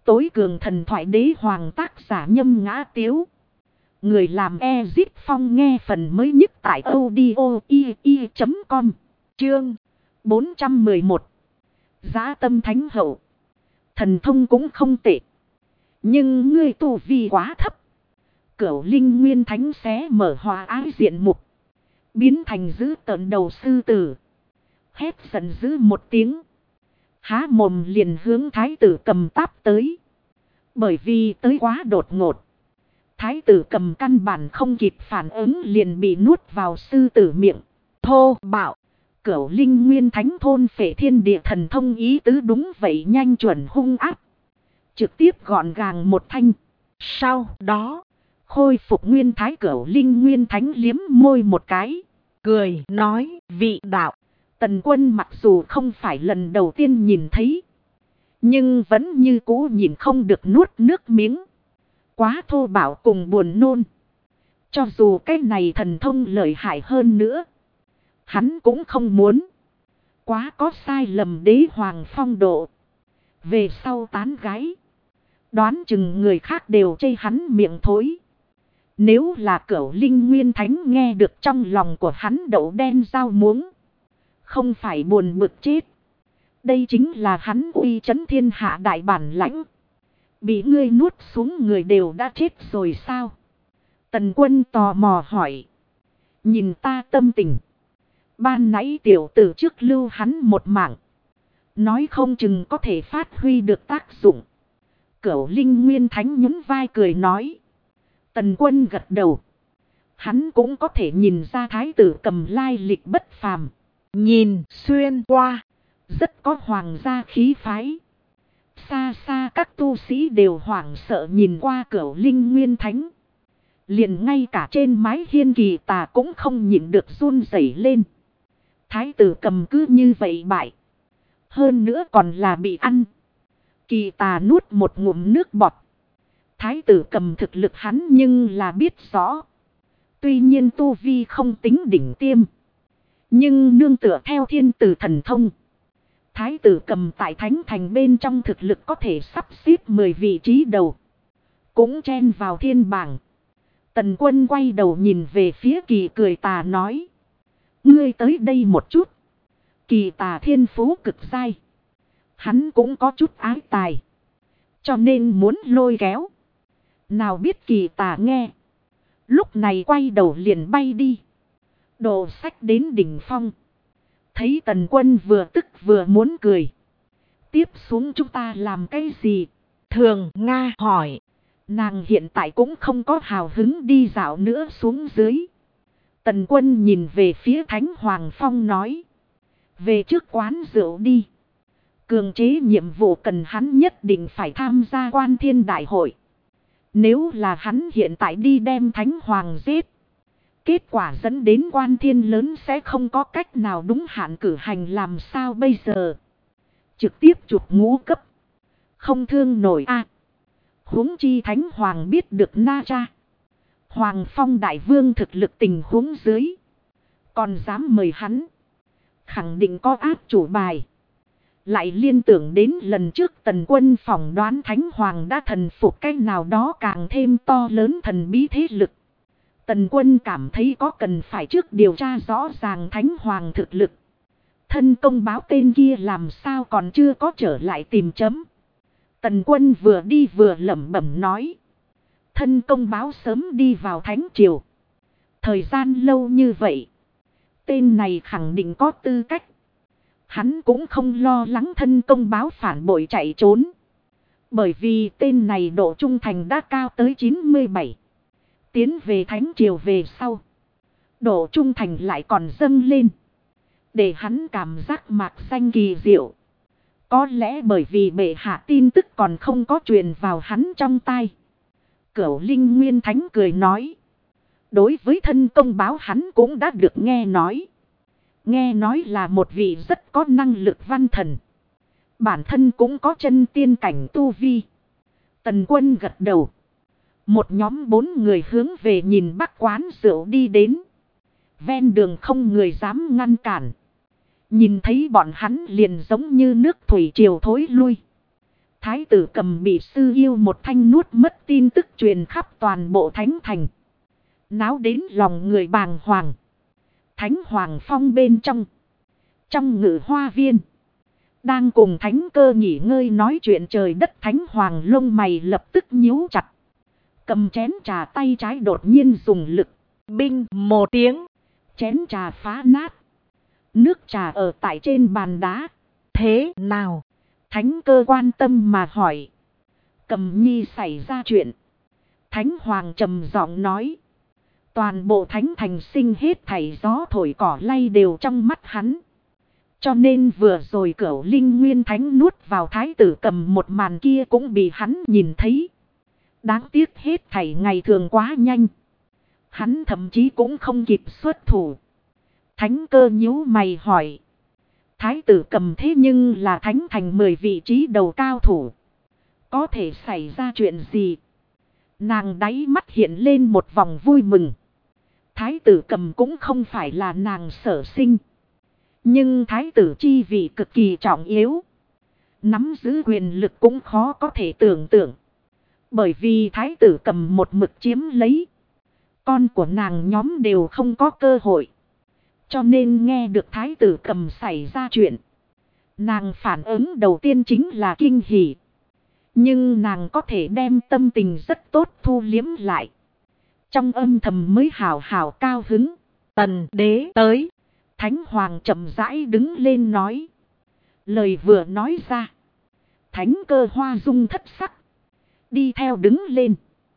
tối cường thần thoại đế hoàng tác giả Nhâm Ngã Tiếu. Người làm Ezip Phong nghe phần mới nhất tại audio.com. Chương 411. Giá tâm thánh hậu. Thần thông cũng không tệ. Nhưng ngươi tu vi quá thấp. Cửu linh nguyên thánh xé mở hòa ái diện mục. Biến thành dữ tợn đầu sư tử. Hét giận dữ một tiếng. Há mồm liền hướng thái tử Cầm táp tới. Bởi vì tới quá đột ngột. Thái tử Cầm căn bản không kịp phản ứng liền bị nuốt vào sư tử miệng. Thô bạo. Cửu linh nguyên thánh thôn phệ thiên địa thần thông ý tứ đúng vậy, nhanh chuẩn hung ác. Trực tiếp gọn gàng một thanh. Sau đó, khôi phục nguyên thái cửu linh nguyên thánh liếm môi một cái. Cười nói, vị đạo. Tần Quân mặc dù không phải lần đầu tiên nhìn thấy. Nhưng vẫn như cũ nhìn không được nuốt nước miếng. Quá thô bạo cùng buồn nôn. Cho dù cái này thần thông lợi hại hơn nữa. Hắn cũng không muốn. Quá có sai lầm đế hoàng phong độ. Về sau tán gái. Đoán chừng người khác đều chê hắn miệng thối. Nếu là cửu linh nguyên thánh nghe được trong lòng của hắn đậu đen rau muống. Không phải buồn bực chết. Đây chính là hắn uy chấn thiên hạ đại bản lãnh. Bị ngươi nuốt xuống người đều đã chết rồi sao? Tần Quân tò mò hỏi. Nhìn ta tâm tình. Ban nãy tiểu tử trước lưu hắn một mạng. Nói không chừng có thể phát huy được tác dụng. Cửu linh nguyên thánh nhún vai cười nói. Tần Quân gật đầu. Hắn cũng có thể nhìn ra thái tử Cầm lai lịch bất phàm. Nhìn xuyên qua. Rất có hoàng gia khí phái. Xa xa các tu sĩ đều hoảng sợ nhìn qua cửu linh nguyên thánh. Liền ngay cả trên mái hiên Kỳ Tà cũng không nhịn được run rẩy lên. Thái tử Cầm cứ như vậy bại. Hơn nữa còn là bị ăn. Kỳ Tà nuốt một ngụm nước bọt. Thái tử Cầm thực lực hắn nhưng là biết rõ. Tuy nhiên tu vi không tính đỉnh tiêm. Nhưng nương tựa theo thiên tử thần thông. Thái tử Cầm tại thánh thành bên trong thực lực có thể sắp xếp 10 vị trí đầu. Cũng chen vào thiên bảng. Tần Quân quay đầu nhìn về phía Kỳ cười Tà nói. Ngươi tới đây một chút. Kỳ Tà thiên phú cực dai. Hắn cũng có chút ái tài. Cho nên muốn lôi kéo. Nào biết Kỳ Tà nghe. Lúc này quay đầu liền bay đi. Đồ sách đến đỉnh phong. Thấy Tần Quân vừa tức vừa muốn cười. Tiếp xuống chúng ta làm cái gì? Thường Nga hỏi. Nàng hiện tại cũng không có hào hứng đi dạo nữa xuống dưới. Tần Quân nhìn về phía Thánh Hoàng Phong nói. Về trước quán rượu đi. Cường chế nhiệm vụ cần hắn nhất định phải tham gia Quan Thiên Đại hội. Nếu là hắn hiện tại đi đem Thánh Hoàng giết. Kết quả dẫn đến Quan Thiên lớn sẽ không có cách nào đúng hạn cử hành, làm sao bây giờ. Trực tiếp chụp ngũ cấp. Không thương nổi a. Huống chi Thánh Hoàng biết được Na Cha. Hoàng Phong Đại Vương thực lực tình huống dưới. Còn dám mời hắn. Khẳng định có áp chủ bài. Lại liên tưởng đến lần trước Tần Quân phỏng đoán Thánh Hoàng đã thần phục cái nào đó càng thêm to lớn thần bí thế lực. Tần Quân cảm thấy có cần phải trước điều tra rõ ràng Thánh Hoàng thực lực. Thân công báo tên kia làm sao còn chưa có trở lại tìm chấm. Tần Quân vừa đi vừa lẩm bẩm nói. Thân công báo sớm đi vào Thánh Triều. Thời gian lâu như vậy. Tên này khẳng định có tư cách. Hắn cũng không lo lắng thân công báo phản bội chạy trốn. Bởi vì tên này độ trung thành đã cao tới 97. Tiến về Thánh Triều về sau. Độ trung thành lại còn dâng lên. Để hắn cảm giác mạc xanh kỳ diệu. Có lẽ bởi vì bệ hạ tin tức còn không có truyền vào hắn trong tai. Cửu linh nguyên thánh cười nói. Đối với thân công báo hắn cũng đã được nghe nói. Nghe nói là một vị rất có năng lực văn thần. Bản thân cũng có chân tiên cảnh tu vi. Tần Quân gật đầu. Một nhóm 4 người hướng về nhìn Bắc quán rượu đi đến. Ven đường không người dám ngăn cản. Nhìn thấy bọn hắn liền giống như nước thủy triều thối lui. Thái tử Cầm bị sư yêu một thanh nuốt mất tin tức truyền khắp toàn bộ thánh thành. Náo đến lòng người bàng hoàng. Thánh Hoàng Phong bên trong. Trong ngự hoa viên. Đang cùng thánh cơ nghỉ ngơi nói chuyện trời đất, Thánh Hoàng lông mày lập tức nhíu chặt. Cầm chén trà tay trái đột nhiên dùng lực. Binh một tiếng. Chén trà phá nát. Nước trà ở tại trên bàn đá. Thế nào? Thánh cơ quan tâm mà hỏi. Cầm nhi xảy ra chuyện. Thánh Hoàng trầm giọng nói. Toàn bộ thánh thành sinh hết thảy gió thổi cỏ lay đều trong mắt hắn. Cho nên vừa rồi Cửu Linh Nguyên Thánh nuốt vào Thái tử Cầm một màn kia cũng bị hắn nhìn thấy. Đáng tiếc hết thảy ngày thường quá nhanh. Hắn thậm chí cũng không kịp xuất thủ. Thánh cơ nhíu mày hỏi. Thái tử Cầm thế nhưng là thánh thành 10 vị trí đầu cao thủ. Có thể xảy ra chuyện gì? Nàng đáy mắt hiện lên một vòng vui mừng. Thái tử Cầm cũng không phải là nàng sở sinh. Nhưng thái tử chi vị cực kỳ trọng yếu. Nắm giữ quyền lực cũng khó có thể tưởng tượng. Bởi vì thái tử Cầm một mực chiếm lấy. Con của nàng nhóm đều không có cơ hội. Cho nên nghe được thái tử Cầm xảy ra chuyện. Nàng phản ứng đầu tiên chính là kinh hỉ. Nhưng nàng có thể đem tâm tình rất tốt thu liếm lại. Trong âm thầm mới hào hào cao hứng. Tần đế tới. Thánh Hoàng chậm rãi đứng lên nói. Lời vừa nói ra. Thánh cơ hoa dung thất sắc. Đi theo đứng lên.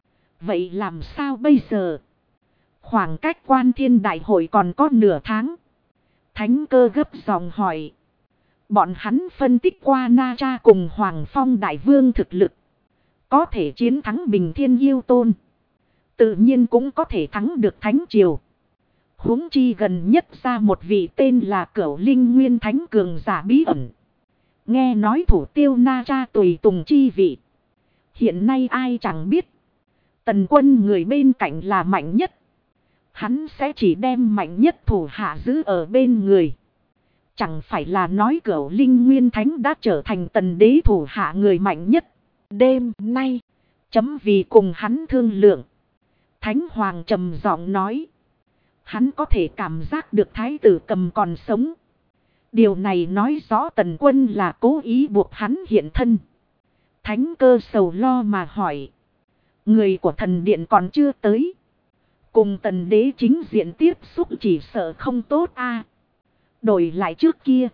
Vậy làm sao bây giờ? Khoảng cách Quan Thiên Đại hội còn có nửa tháng. Thánh cơ gấp giọng hỏi. Bọn hắn phân tích qua Na Cha cùng Hoàng Phong Đại Vương thực lực. Có thể chiến thắng Bình Thiên Yêu Tôn. Tự nhiên cũng có thể thắng được Thánh Triều. Huống chi gần nhất ra một vị tên là Cửu Linh Nguyên Thánh cường giả bí ẩn. Nghe nói thủ tiêu Na Cha tùy tùng chi vị. Hiện nay ai chẳng biết. Tần Quân người bên cạnh là mạnh nhất. Hắn sẽ chỉ đem mạnh nhất thủ hạ giữ ở bên người. Chẳng phải là nói Cửu Linh Nguyên Thánh đã trở thành Tần đế thủ hạ người mạnh nhất. Đêm nay, chấm vì cùng hắn thương lượng. Thánh Hoàng trầm giọng nói. Hắn có thể cảm giác được Thái tử Cầm còn sống. Điều này nói rõ Tần Quân là cố ý buộc hắn hiện thân. Thánh cơ sầu lo mà hỏi. Người của thần điện còn chưa tới. Cùng Tần đế chính diện tiếp xúc chỉ sợ không tốt a. Đổi lại trước kia.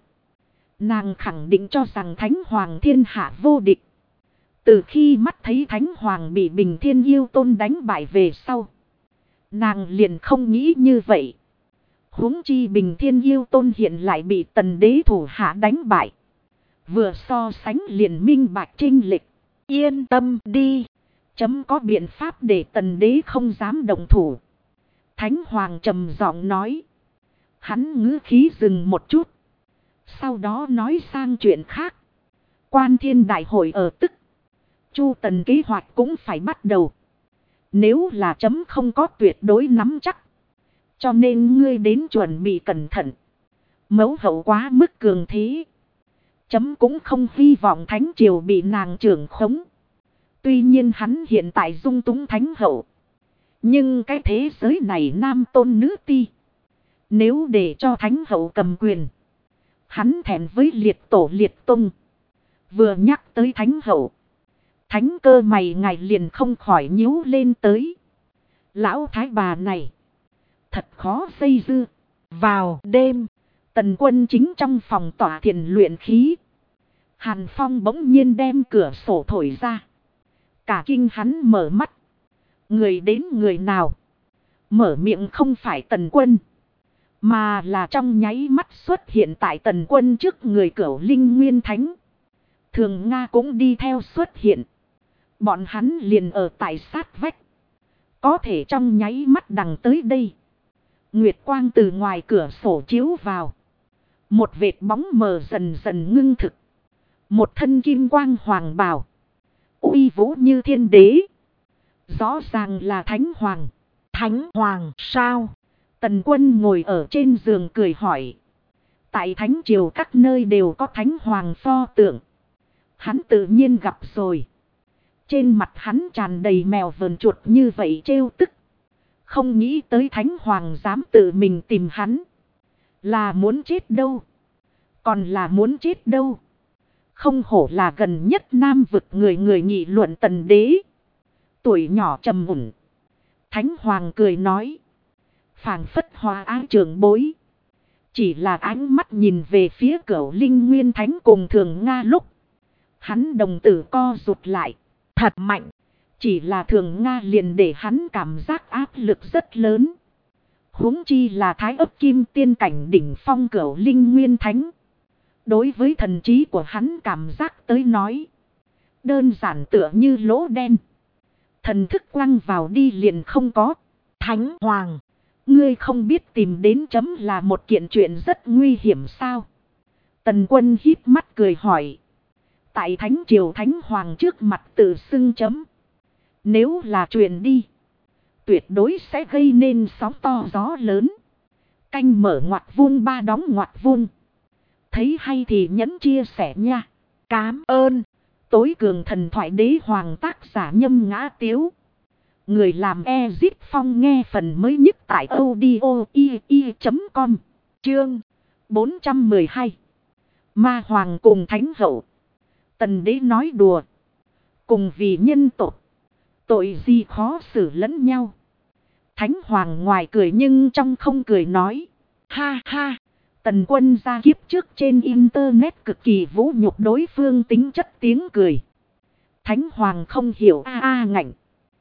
Nàng khẳng định cho rằng Thánh Hoàng thiên hạ vô địch. Từ khi mắt thấy Thánh Hoàng bị Bình Thiên Yêu Tôn đánh bại về sau. Nàng liền không nghĩ như vậy. Huống chi Bình Thiên Yêu Tôn hiện lại bị Tần đế thủ hạ đánh bại. Vừa so sánh liền minh bạch chênh lệch. Yên tâm đi. Chấm có biện pháp để Tần đế không dám động thủ. Thánh Hoàng trầm giọng nói. Hắn ngữ khí dừng một chút. Sau đó nói sang chuyện khác. Quan Thiên Đại hội ở tức. Chu Tần kế hoạch cũng phải bắt đầu. Nếu là chấm không có tuyệt đối nắm chắc. Cho nên ngươi đến chuẩn bị cẩn thận. Mẫu hậu quá mức cường thế. Chấm cũng không hy vọng Thánh Triều bị nàng trưởng khống. Tuy nhiên hắn hiện tại dung túng Thánh hậu. Nhưng cái thế giới này nam tôn nữ ti. Nếu để cho Thánh hậu cầm quyền. Hắn thẹn với liệt tổ liệt tung. Vừa nhắc tới Thánh hậu. Thánh cơ mày ngài liền không khỏi nhíu lên tới. Lão thái bà này. Thật khó xây dưa. Vào đêm. Tần Quân chính trong phòng tỏa thiền luyện khí. Hàn Phong bỗng nhiên đem cửa sổ thổi ra. Cả kinh hắn mở mắt. Người đến người nào. Mở miệng không phải Tần Quân. Mà là trong nháy mắt xuất hiện tại Tần Quân trước người Cửu Linh Nguyên Thánh. Thường Nga cũng đi theo xuất hiện. Bọn hắn liền ở tại sát vách. Có thể trong nháy mắt đằng tới đây. Nguyệt quang từ ngoài cửa sổ chiếu vào. Một vệt bóng mờ dần dần ngưng thực. Một thân kim quang hoàng bào. Uy vũ như thiên đế. Rõ ràng là Thánh Hoàng. Thánh Hoàng sao? Tần Quân ngồi ở trên giường cười hỏi. Tại Thánh Triều các nơi đều có Thánh Hoàng pho tượng. Hắn tự nhiên gặp rồi. Trên mặt hắn tràn đầy mèo vờn chuột như vậy trêu tức. Không nghĩ tới Thánh Hoàng dám tự mình tìm hắn. Là muốn chết đâu. Còn là muốn chết đâu. Không hổ là gần nhất Nam vực người người nghị luận Tần đế. Tuổi nhỏ trầm mùn. Thánh Hoàng cười nói. Phảng phất hòa ái trưởng bối. Chỉ là ánh mắt nhìn về phía Cửu Linh Nguyên Thánh cùng Thường Nga lúc. Hắn đồng tử co rụt lại. Thật mạnh. Chỉ là Thường Nga liền để hắn cảm giác áp lực rất lớn. Huống chi là Thái Ấp Kim Tiên cảnh đỉnh phong Cửu Linh Nguyên Thánh. Đối với thần trí của hắn cảm giác tới nói. Đơn giản tựa như lỗ đen. Thần thức quăng vào đi liền không có. Thánh Hoàng. Ngươi không biết tìm đến chấm là một kiện chuyện rất nguy hiểm sao? Tần Quân híp mắt cười hỏi. Tại Thánh Triều Thánh Hoàng trước mặt tự xưng chấm. Nếu là chuyện đi. Tuyệt đối sẽ gây nên sóng to gió lớn. Canh mở ngoặc vuông ba đóng ngoặc vuông. Thấy hay thì nhấn chia sẻ nha. Cám ơn. Tối cường thần thoại đế hoàng tác giả Nhâm Ngã Tiếu. Người làm Ezip Phong nghe phần mới nhất tại audio.com. Chương 412. Ma Hoàng cùng Thánh Hậu. Tần đế nói đùa. Cùng vì nhân tộc. Tội gì khó xử lẫn nhau. Thánh Hoàng ngoài cười nhưng trong không cười nói. Ha ha. Tần Quân ra kiếp trước trên internet cực kỳ vũ nhục đối phương tính chất tiếng cười. Thánh Hoàng không hiểu ngạnh.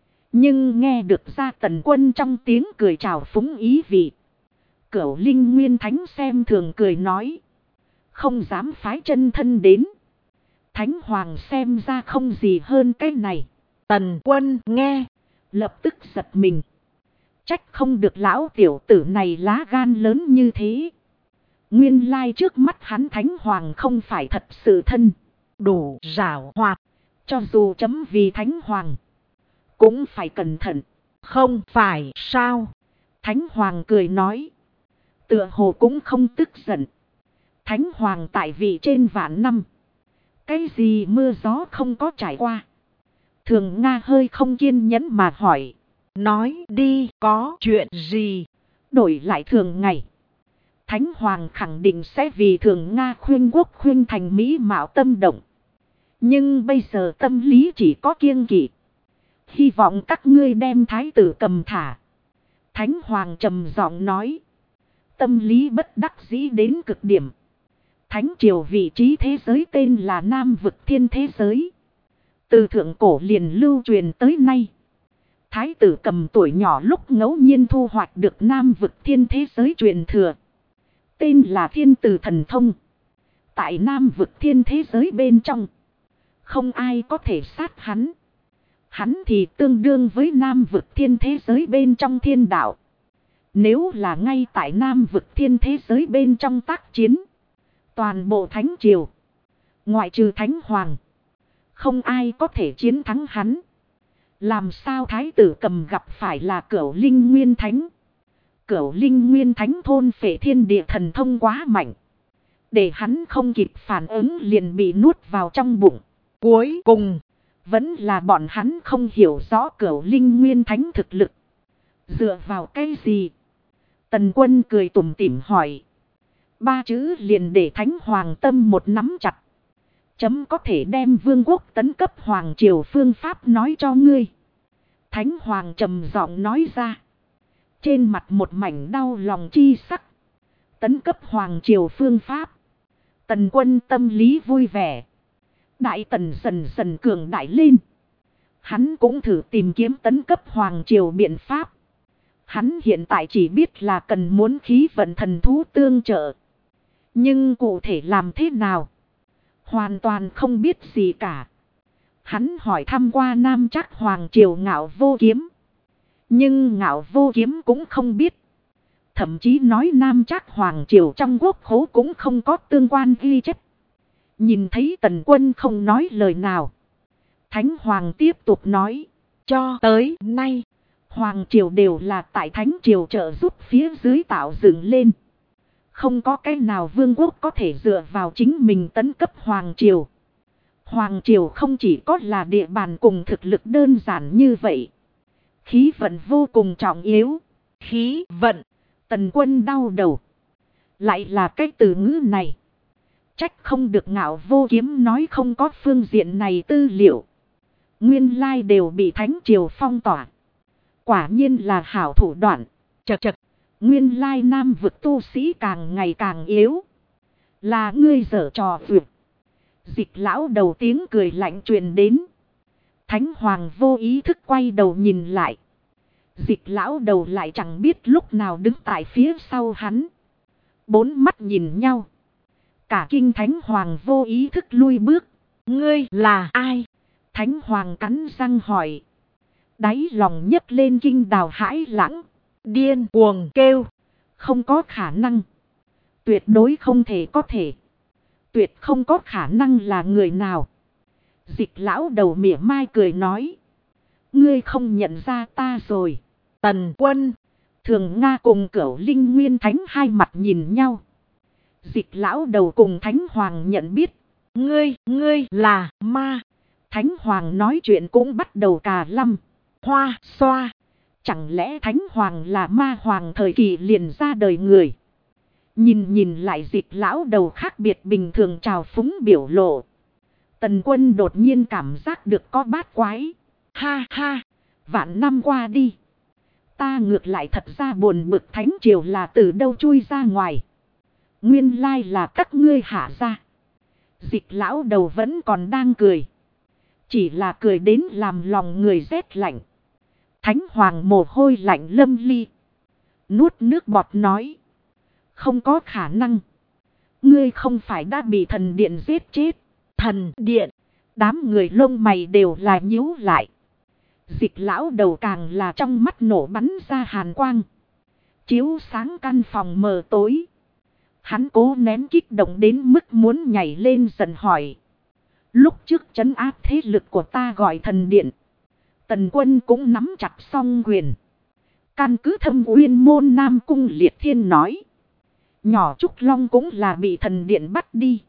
Nhưng nghe được ra Tần Quân trong tiếng cười trào phúng ý vị. Cửu Linh Nguyên Thánh xem thường cười nói. Không dám phái chân thân đến. Thánh Hoàng xem ra không gì hơn cái này. Tần Quân nghe. Lập tức giật mình. Trách không được lão tiểu tử này lá gan lớn như thế. Nguyên lai trước mắt hắn Thánh Hoàng không phải thật sự thân. Đủ giảo hoạt. Cho dù chấm vì Thánh Hoàng. Cũng phải cẩn thận. Không phải sao. Thánh Hoàng cười nói. Tựa hồ cũng không tức giận. Thánh Hoàng tại vị trên vạn năm. Cái gì mưa gió không có trải qua. Thường Nga hơi không kiên nhẫn mà hỏi. Nói đi có chuyện gì. Đổi lại thường ngày. Thánh Hoàng khẳng định sẽ vì Thường Nga khuyên quốc khuyên thành mỹ mạo tâm động. Nhưng bây giờ tâm lý chỉ có kiêng kỵ. Hy vọng các ngươi đem thái tử cầm thả. Thánh Hoàng trầm giọng nói. Tâm lý bất đắc dĩ đến cực điểm. Thánh triều vị trí thế giới tên là Nam vực thiên thế giới. Từ thượng cổ liền lưu truyền tới nay. Thái tử cầm tuổi nhỏ lúc ngẫu nhiên thu hoạch được Nam vực thiên thế giới truyền thừa. Tên là Thiên Tử Thần Thông. Tại Nam vực thiên thế giới bên trong. Không ai có thể sát hắn. Hắn thì tương đương với Nam vực thiên thế giới bên trong thiên đạo. Nếu là ngay tại Nam vực thiên thế giới bên trong tác chiến. Toàn bộ Thánh Triều. Ngoại trừ Thánh Hoàng. Không ai có thể chiến thắng hắn. Làm sao Thái tử cầm gặp phải là Cửu Linh Nguyên Thánh. Cửu Linh Nguyên Thánh thôn phệ thiên địa thần thông quá mạnh. Để hắn không kịp phản ứng liền bị nuốt vào trong bụng. Cuối cùng. Vẫn là bọn hắn không hiểu rõ Cửu Linh Nguyên Thánh thực lực. Dựa vào cái gì? Tần Quân cười tủm tỉm hỏi. Ba chữ liền để Thánh Hoàng tâm một nắm chặt. Chấm có thể đem vương quốc tấn cấp Hoàng triều phương pháp nói cho ngươi. Thánh Hoàng trầm giọng nói ra. Trên mặt một mảnh đau lòng chi sắc. Tấn cấp Hoàng triều phương pháp. Tần Quân tâm lý vui vẻ. Đại Tần dần dần cường đại lên. Hắn cũng thử tìm kiếm tấn cấp Hoàng triều biện pháp. Hắn hiện tại chỉ biết là cần muốn khí vận thần thú tương trợ. Nhưng cụ thể làm thế nào? Hoàn toàn không biết gì cả. Hắn hỏi thăm qua Nam Trác Hoàng triều Ngạo Vô Kiếm. Nhưng Ngạo Vô Kiếm cũng không biết. Thậm chí nói Nam Trác Hoàng triều trong quốc khố cũng không có tương quan ghi chép. Nhìn thấy Tần Quân không nói lời nào. Thánh Hoàng tiếp tục nói. Cho tới nay. Hoàng triều đều là tại Thánh triều trợ giúp phía dưới tạo dựng lên. Không có cái nào vương quốc có thể dựa vào chính mình tấn cấp Hoàng triều. Hoàng triều không chỉ có là địa bàn cùng thực lực đơn giản như vậy. Khí vận vô cùng trọng yếu. Khí vận. Tần Quân đau đầu. Lại là cái từ ngữ này. Trách không được Ngạo Vô Kiếm nói không có phương diện này tư liệu. Nguyên lai đều bị Thánh triều phong tỏa. Quả nhiên là hảo thủ đoạn. Chật chật. Nguyên lai Nam vực tu sĩ càng ngày càng yếu. Là ngươi giở trò vượt. Dịch lão đầu tiếng cười lạnh truyền đến. Thánh Hoàng vô ý thức quay đầu nhìn lại. Dịch lão đầu lại chẳng biết lúc nào đứng tại phía sau hắn. Bốn mắt nhìn nhau. Cả kinh Thánh Hoàng vô ý thức lui bước. Ngươi là ai? Thánh Hoàng cắn răng hỏi. Đáy lòng nhấc lên kinh đào hãi lãng. Điên cuồng kêu. Không có khả năng. Tuyệt đối không thể có thể. Tuyệt không có khả năng là người nào. Dịch lão đầu mỉa mai cười nói. Ngươi không nhận ra ta rồi. Tần Quân. Thường Nga cùng Cửu Linh Nguyên Thánh hai mặt nhìn nhau. Dịch lão đầu cùng Thánh Hoàng nhận biết. Ngươi là ma. Thánh Hoàng nói chuyện cũng bắt đầu cà lăm. Hoa xoa. Chẳng lẽ Thánh Hoàng là ma hoàng thời kỳ liền ra đời người. Nhìn lại dịch lão đầu khác biệt bình thường trào phúng biểu lộ. Tần Quân đột nhiên cảm giác được có bát quái. Ha ha. Vạn năm qua đi. Ta ngược lại thật ra buồn bực Thánh triều là từ đâu chui ra ngoài. Nguyên lai là các ngươi hạ ra. Dịch lão đầu vẫn còn đang cười. Chỉ là cười đến làm lòng người rét lạnh. Thánh Hoàng mồ hôi lạnh lâm ly. Nuốt nước bọt nói. Không có khả năng. Ngươi không phải đã bị thần điện giết chết. Thần điện. Đám người lông mày đều là nhíu lại. Dịch lão đầu càng là trong mắt nổ bắn ra hàn quang. Chiếu sáng căn phòng mờ tối. Hắn cố nén kích động đến mức muốn nhảy lên dần hỏi. Lúc trước trấn áp thế lực của ta gọi thần điện. Tần Quân cũng nắm chặt song quyền. Căn cứ Thâm Uyên môn Nam Cung Liệt Thiên nói. Nhỏ Trúc Long cũng là bị thần điện bắt đi.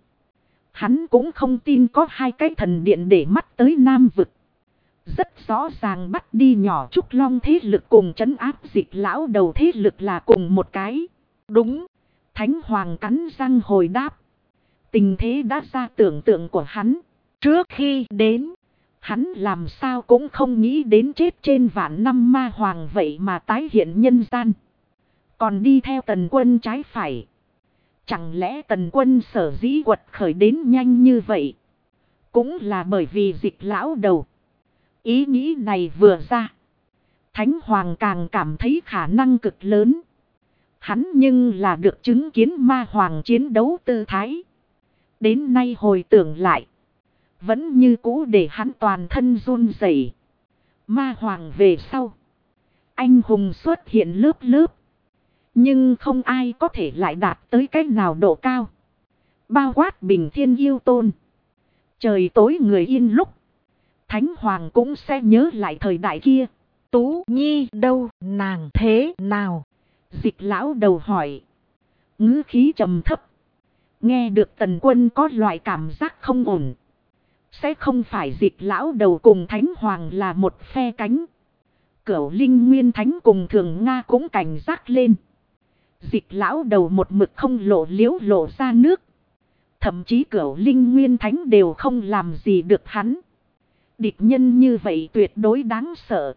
Hắn cũng không tin có hai cái thần điện để mắt tới Nam vực. Rất rõ ràng bắt đi nhỏ Trúc Long thế lực cùng trấn áp dịch lão đầu thế lực là cùng một cái. Đúng. Thánh Hoàng cắn răng hồi đáp. Tình thế đã ra tưởng tượng của hắn. Trước khi đến. Hắn làm sao cũng không nghĩ đến chết trên vạn năm ma hoàng vậy mà tái hiện nhân gian. Còn đi theo Tần Quân trái phải. Chẳng lẽ Tần Quân sở dĩ quật khởi đến nhanh như vậy. Cũng là bởi vì dịch lão đầu. Ý nghĩ này vừa ra. Thánh Hoàng càng cảm thấy khả năng cực lớn. Hắn nhưng là được chứng kiến ma hoàng chiến đấu tư thái. Đến nay hồi tưởng lại. Vẫn như cũ để hắn toàn thân run rẩy. Ma hoàng về sau. Anh hùng xuất hiện lớp lớp. Nhưng không ai có thể lại đạt tới cái nào độ cao. Bao quát Bình Thiên Yêu Tôn. Trời tối người yên lúc. Thánh Hoàng cũng sẽ nhớ lại thời đại kia. Tú Nhi đâu, nàng thế nào? Dịch lão đầu hỏi. Ngữ khí trầm thấp. Nghe được Tần Quân có loại cảm giác không ổn. Sẽ không phải dịch lão đầu cùng Thánh Hoàng là một phe cánh. Cửu Linh Nguyên Thánh cùng Thường Nga cũng cảnh giác lên. Dịch lão đầu một mực không lộ ra nước. Thậm chí Cửu Linh Nguyên Thánh đều không làm gì được hắn. Địch nhân như vậy tuyệt đối đáng sợ.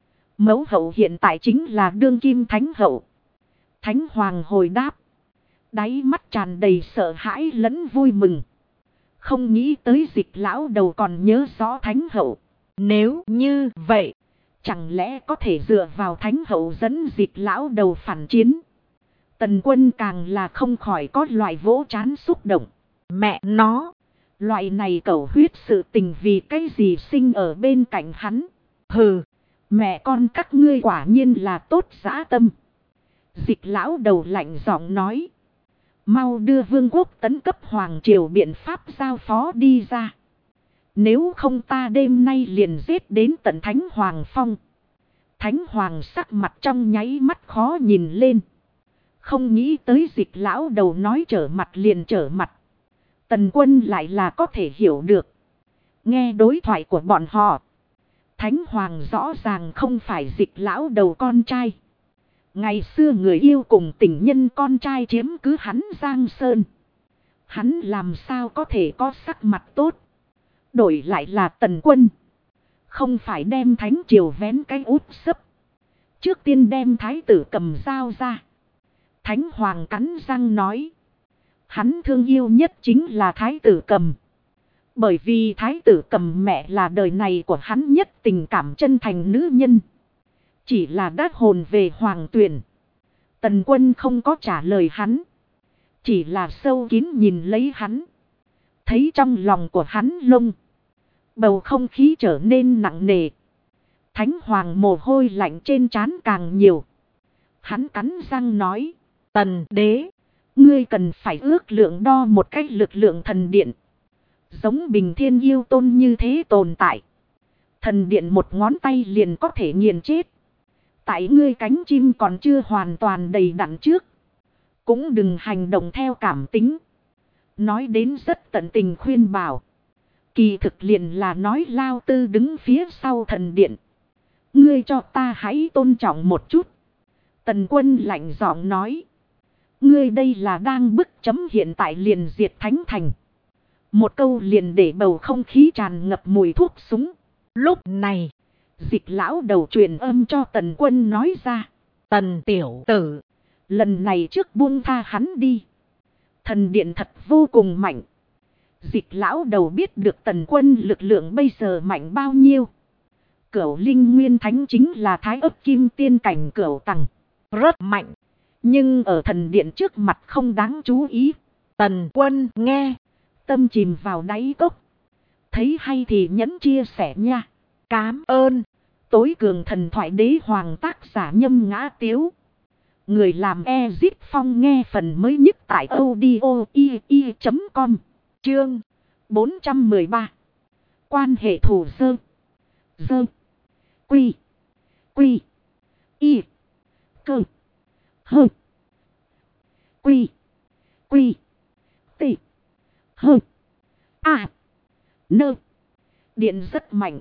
Mẫu hậu hiện tại chính là đương kim Thánh hậu. Thánh Hoàng hồi đáp. Đáy mắt tràn đầy sợ hãi lẫn vui mừng. Không nghĩ tới dịch lão đầu còn nhớ rõ Thánh hậu. Nếu như vậy, chẳng lẽ có thể dựa vào Thánh hậu dẫn dịch lão đầu phản chiến. Tần Quân càng là không khỏi có loại vỗ trán xúc động. Mẹ nó, loại này cẩu huyết sự tình vì cái gì sinh ở bên cạnh hắn. Hừ, mẹ con các ngươi quả nhiên là tốt dã tâm. Dịch lão đầu lạnh giọng nói. Mau đưa vương quốc tấn cấp hoàng triều biện pháp giao phó đi ra. Nếu không ta đêm nay liền giết đến tận Thánh Hoàng Phong. Thánh Hoàng sắc mặt trong nháy mắt khó nhìn lên. Không nghĩ tới dịch lão đầu nói trở mặt liền trở mặt. Tần Quân lại là có thể hiểu được. Nghe đối thoại của bọn họ. Thánh Hoàng rõ ràng không phải Dịch lão đầu con trai. Ngày xưa người yêu cùng tình nhân con trai chiếm cứ hắn Giang Sơn. Hắn làm sao có thể có sắc mặt tốt. Đổi lại là Tần Quân. Không phải đem thánh triều vén cái út sấp. Trước tiên đem thái tử Cầm dao ra. Thánh Hoàng cắn răng nói. Hắn thương yêu nhất chính là thái tử Cầm. Bởi vì thái tử Cầm mẹ là đời này của hắn nhất tình cảm chân thành nữ nhân. Chỉ là đã hồn về hoàng tuyển. Tần Quân không có trả lời hắn. Chỉ là sâu kín nhìn lấy hắn. Thấy trong lòng của hắn lông. Bầu không khí trở nên nặng nề. Thánh Hoàng mồ hôi lạnh trên trán càng nhiều. Hắn cắn răng nói. Tần đế. Ngươi cần phải ước lượng đo một cách lực lượng thần điện. Giống Bình Thiên Yêu Tôn như thế tồn tại. Thần điện một ngón tay liền có thể nghiền chết. Tại ngươi cánh chim còn chưa hoàn toàn đầy đặn trước. Cũng đừng hành động theo cảm tính. Nói đến rất tận tình khuyên bảo. Kỳ thực liền là nói Lao Tư đứng phía sau thần điện. Ngươi cho ta hãy tôn trọng một chút. Tần Quân lạnh giọng nói. Ngươi đây là đang bức chấm hiện tại liền diệt thánh thành. Một câu liền để bầu không khí tràn ngập mùi thuốc súng. Lúc này, Dịch lão đầu truyền âm cho Tần Quân nói ra. Tần tiểu tử, lần này trước buông tha hắn đi. Thần điện thật vô cùng mạnh. Dịch lão đầu biết được Tần Quân lực lượng bây giờ mạnh bao nhiêu. Cửu Linh Nguyên Thánh chính là Thái Ấp Kim Tiên cảnh cửu tầng. Rất mạnh. Nhưng ở thần điện trước mặt không đáng chú ý. Tần Quân nghe. Tâm chìm vào đáy cốc. Thấy hay thì nhẫn chia sẻ nha. Cám ơn. Tối cường thần thoại đế hoàng tác giả Nhâm Ngã Tiếu. Người làm Ezip Phong nghe phần mới nhất tại audio.com. Chương 413. Quan hệ thủ dơ. Dơ. Quy. Quy. Y. Cơ. Hơ. Quy. Quy. Tị. Hơ. À. Nơ. Điện rất mạnh.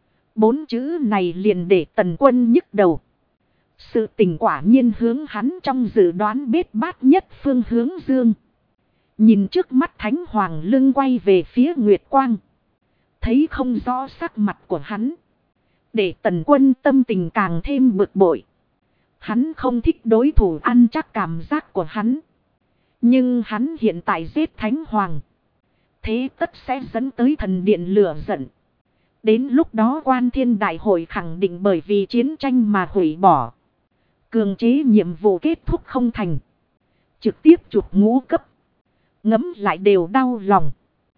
4 chữ này liền để Tần Quân nhức đầu. Sự tình quả nhiên hướng hắn trong dự đoán bết bát nhất phương hướng dương. Nhìn trước mắt Thánh Hoàng lưng quay về phía Nguyệt Quang. Thấy không rõ sắc mặt của hắn. Để Tần Quân tâm tình càng thêm bực bội. Hắn không thích đối thủ ăn chắc cảm giác của hắn. Nhưng hắn hiện tại giết Thánh Hoàng. Thế tất sẽ dẫn tới thần điện lửa giận. Đến lúc đó Quan Thiên Đại hội khẳng định bởi vì chiến tranh mà hủy bỏ. Cường chế nhiệm vụ kết thúc không thành. Trực tiếp chụp ngũ cấp. Ngấm lại đều đau lòng.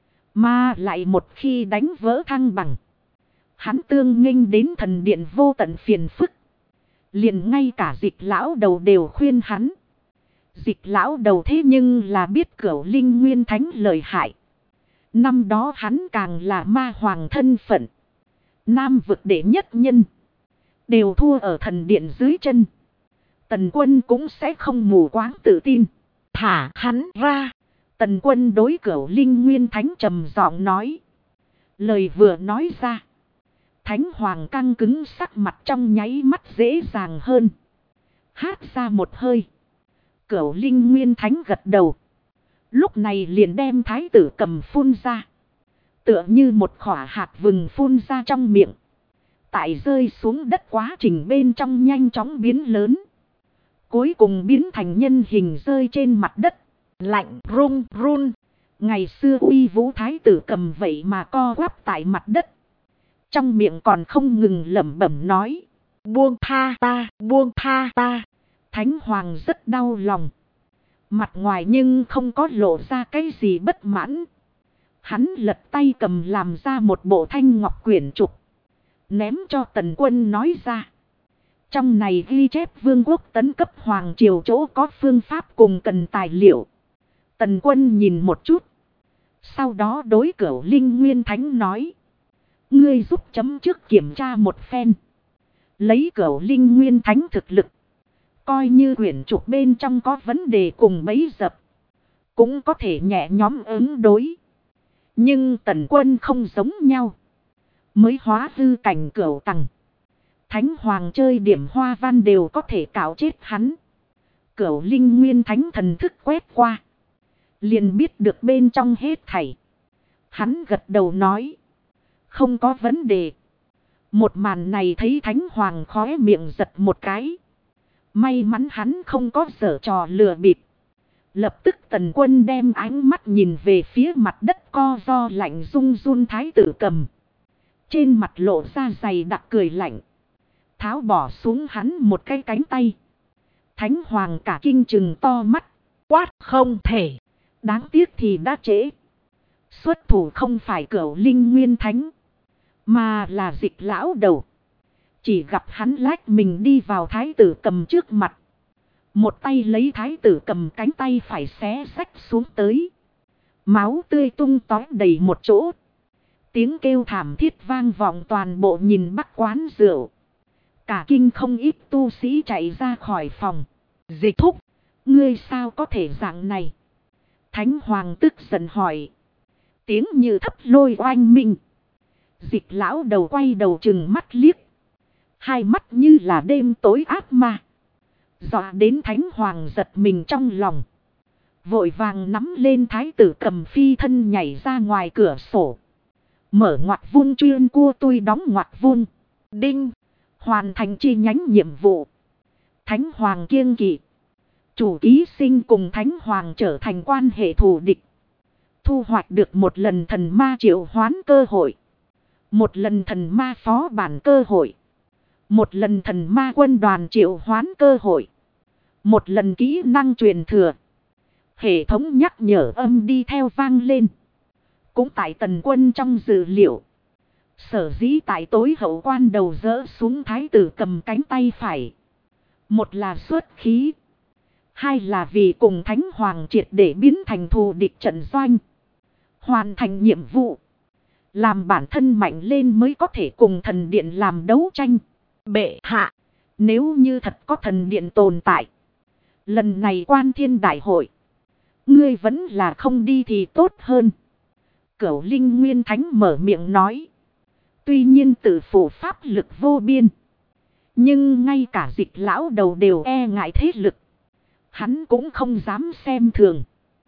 Mà lại một khi đánh vỡ thăng bằng. Hắn tương nghênh đến thần điện vô tận phiền phức. Liền ngay cả Dịch lão đầu đều khuyên hắn. Dịch lão đầu thế nhưng là biết Cửu Linh Nguyên Thánh lợi hại. Năm đó hắn càng là ma hoàng thân phận. Nam vực đệ nhất nhân. Đều thua ở thần điện dưới chân. Tần Quân cũng sẽ không mù quáng tự tin. Thả hắn ra. Tần Quân đối Cửu Linh Nguyên Thánh trầm giọng nói. Lời vừa nói ra. Thánh Hoàng căng cứng sắc mặt trong nháy mắt dễ dàng hơn. Hát ra một hơi. Cửu Linh Nguyên Thánh gật đầu. Lúc này liền đem thái tử Cầm phun ra. Tựa như một khỏa hạt vừng phun ra trong miệng. Tại rơi xuống đất quá trình bên trong nhanh chóng biến lớn. Cuối cùng biến thành nhân hình rơi trên mặt đất. Lạnh run run. Ngày xưa uy vũ thái tử Cầm vậy mà co quắp tại mặt đất. Trong miệng còn không ngừng lẩm bẩm nói. Buông tha ta, buông tha ta. Thánh Hoàng rất đau lòng. Mặt ngoài nhưng không có lộ ra cái gì bất mãn. Hắn lật tay cầm làm ra một bộ thanh ngọc quyển trục. Ném cho Tần Quân nói ra. Trong này ghi chép vương quốc tấn cấp hoàng triều chỗ có phương pháp cùng cần tài liệu. Tần Quân nhìn một chút. Sau đó đối Cửu Linh Nguyên Thánh nói. Ngươi giúp chấm trước kiểm tra một phen. Lấy Cửu Linh Nguyên Thánh thực lực. Coi như quyển trục bên trong có vấn đề cùng bấy dập. Cũng có thể nhẹ nhóm ứng đối. Nhưng Tần Quân không giống nhau. Mới hóa hư cảnh cửu tầng. Thánh Hoàng chơi điểm hoa văn đều có thể cạo chết hắn. Cửu Linh Nguyên Thánh thần thức quét qua. Liền biết được bên trong hết thảy. Hắn gật đầu nói. Không có vấn đề. Một màn này thấy Thánh Hoàng khóe miệng giật một cái. May mắn hắn không có giở trò lừa bịp. Lập tức Tần Quân đem ánh mắt nhìn về phía mặt đất co ro lạnh run run Thái Tử Cầm. Trên mặt lộ ra dày đặc cười lạnh. Tháo bỏ xuống hắn một cái cánh tay. Thánh Hoàng cả kinh trừng to mắt. Quát không thể. Đáng tiếc thì đã trễ. Xuất thủ không phải Cửu Linh Nguyên Thánh. Mà là Dịch lão đầu. Chỉ gặp hắn lách mình đi vào Thái Tử Cầm trước mặt. Một tay lấy Thái Tử Cầm cánh tay phải xé xách xuống tới. Máu tươi tung tói đầy một chỗ. Tiếng kêu thảm thiết vang vọng toàn bộ nhìn Bắc quán rượu. Cả kinh không ít tu sĩ chạy ra khỏi phòng. Dịch thúc, ngươi sao có thể dạng này? Thánh Hoàng tức giận hỏi. Tiếng như thấp lôi oanh minh. Dịch lão đầu quay đầu chừng mắt liếc. Hai mắt như là đêm tối ác ma. Dọa đến Thánh Hoàng giật mình trong lòng. Vội vàng nắm lên Thái Tử Cầm phi thân nhảy ra ngoài cửa sổ. Mở ngoặt vuông chuyên cua tui đóng ngoặt vuông. Đinh. Hoàn thành chi nhánh nhiệm vụ. Thánh Hoàng kiêng kỵ. Chủ ký sinh cùng Thánh Hoàng trở thành quan hệ thù địch. Thu hoạch được một lần thần ma triệu hoán cơ hội. Một lần thần ma phó bản cơ hội. Một lần thần ma quân đoàn triệu hoán cơ hội. Một lần kỹ năng truyền thừa. Hệ thống nhắc nhở âm đi theo vang lên. Cũng tại Tần Quân trong dự liệu. Sở dĩ tại tối hậu quan đầu dỡ xuống Thái Tử Cầm cánh tay phải. Một là xuất khí. Hai là vì cùng Thánh Hoàng triệt để biến thành thù địch trận doanh. Hoàn thành nhiệm vụ. Làm bản thân mạnh lên mới có thể cùng thần điện làm đấu tranh. Bệ hạ. Nếu như thật có thần điện tồn tại. Lần này quan thiên đại hội. Ngươi vẫn là không đi thì tốt hơn. Cửu Linh Nguyên Thánh mở miệng nói. Tuy nhiên tự phụ pháp lực vô biên. Nhưng ngay cả Dịch lão đầu đều e ngại thế lực. Hắn cũng không dám xem thường.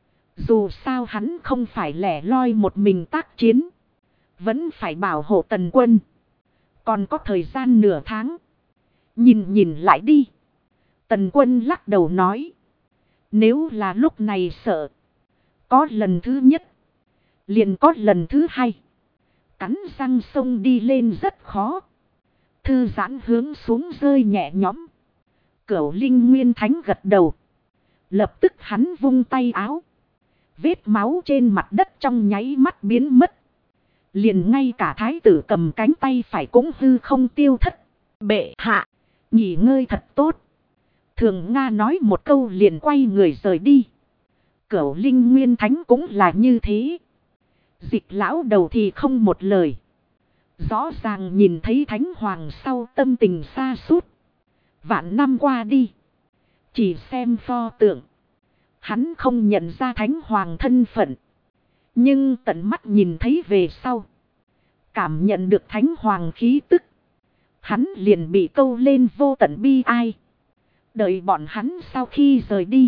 Dù sao hắn không phải lẻ loi một mình tác chiến. Vẫn phải bảo hộ Tần Quân. Còn có thời gian nửa tháng. Nhìn lại đi. Tần Quân lắc đầu nói. Nếu là lúc này sợ. Có lần thứ nhất. Liền có lần thứ hai. Cắn răng sông đi lên rất khó. Thư giãn hướng xuống rơi nhẹ nhõm. Cửu Linh Nguyên Thánh gật đầu. Lập tức hắn vung tay áo. Vết máu trên mặt đất trong nháy mắt biến mất. Liền ngay cả Thái Tử Cầm cánh tay phải cũng hư không tiêu thất. Bệ hạ, nghỉ ngơi thật tốt. Thường Nga nói một câu liền quay người rời đi. Cửu Linh Nguyên Thánh cũng là như thế. Dịch lão đầu thì không một lời. Rõ ràng nhìn thấy Thánh Hoàng sau tâm tình xa sút. Vạn năm qua đi. Chỉ xem pho tượng. Hắn không nhận ra Thánh Hoàng thân phận. Nhưng tận mắt nhìn thấy về sau. Cảm nhận được Thánh Hoàng khí tức. Hắn liền bị câu lên vô tận bi ai. Đợi bọn hắn sau khi rời đi.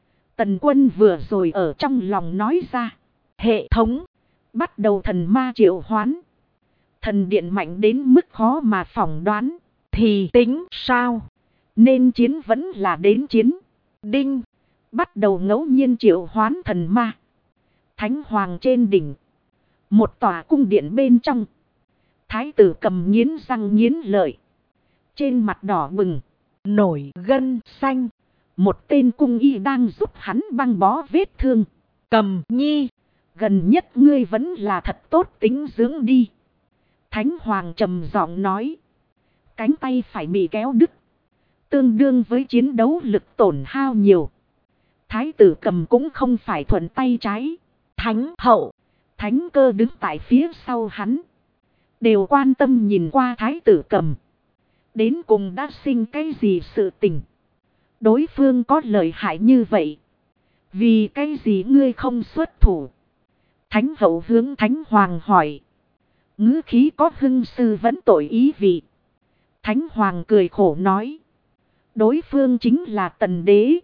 Tần Quân vừa rồi ở trong lòng nói ra. Hệ thống. Bắt đầu thần ma triệu hoán. Thần điện mạnh đến mức khó mà phỏng đoán. Thì tính sao? Nên chiến vẫn là đến chiến. Đinh. Bắt đầu ngẫu nhiên triệu hoán thần ma. Thánh Hoàng trên đỉnh. Một tòa cung điện bên trong. Thái Tử Cầm nghiến răng nghiến lợi. Trên mặt đỏ bừng. Nổi gân xanh. Một tên cung y đang giúp hắn băng bó vết thương. Cầm nhi. Gần nhất ngươi vẫn là thật tốt tính dưỡng đi. Thánh Hoàng trầm giọng nói. Cánh tay phải bị kéo đứt. Tương đương với chiến đấu lực tổn hao nhiều. Thái Tử Cầm cũng không phải thuận tay trái. Thánh hậu. Thánh cơ đứng tại phía sau hắn. Đều quan tâm nhìn qua Thái Tử Cầm. Đến cùng đã sinh cái gì sự tình. Đối phương có lợi hại như vậy. Vì cái gì ngươi không xuất thủ. Thánh hậu hướng Thánh Hoàng hỏi. Ngữ khí có hưng sư vẫn tội ý vị. Thánh Hoàng cười khổ nói. Đối phương chính là Tần Đế.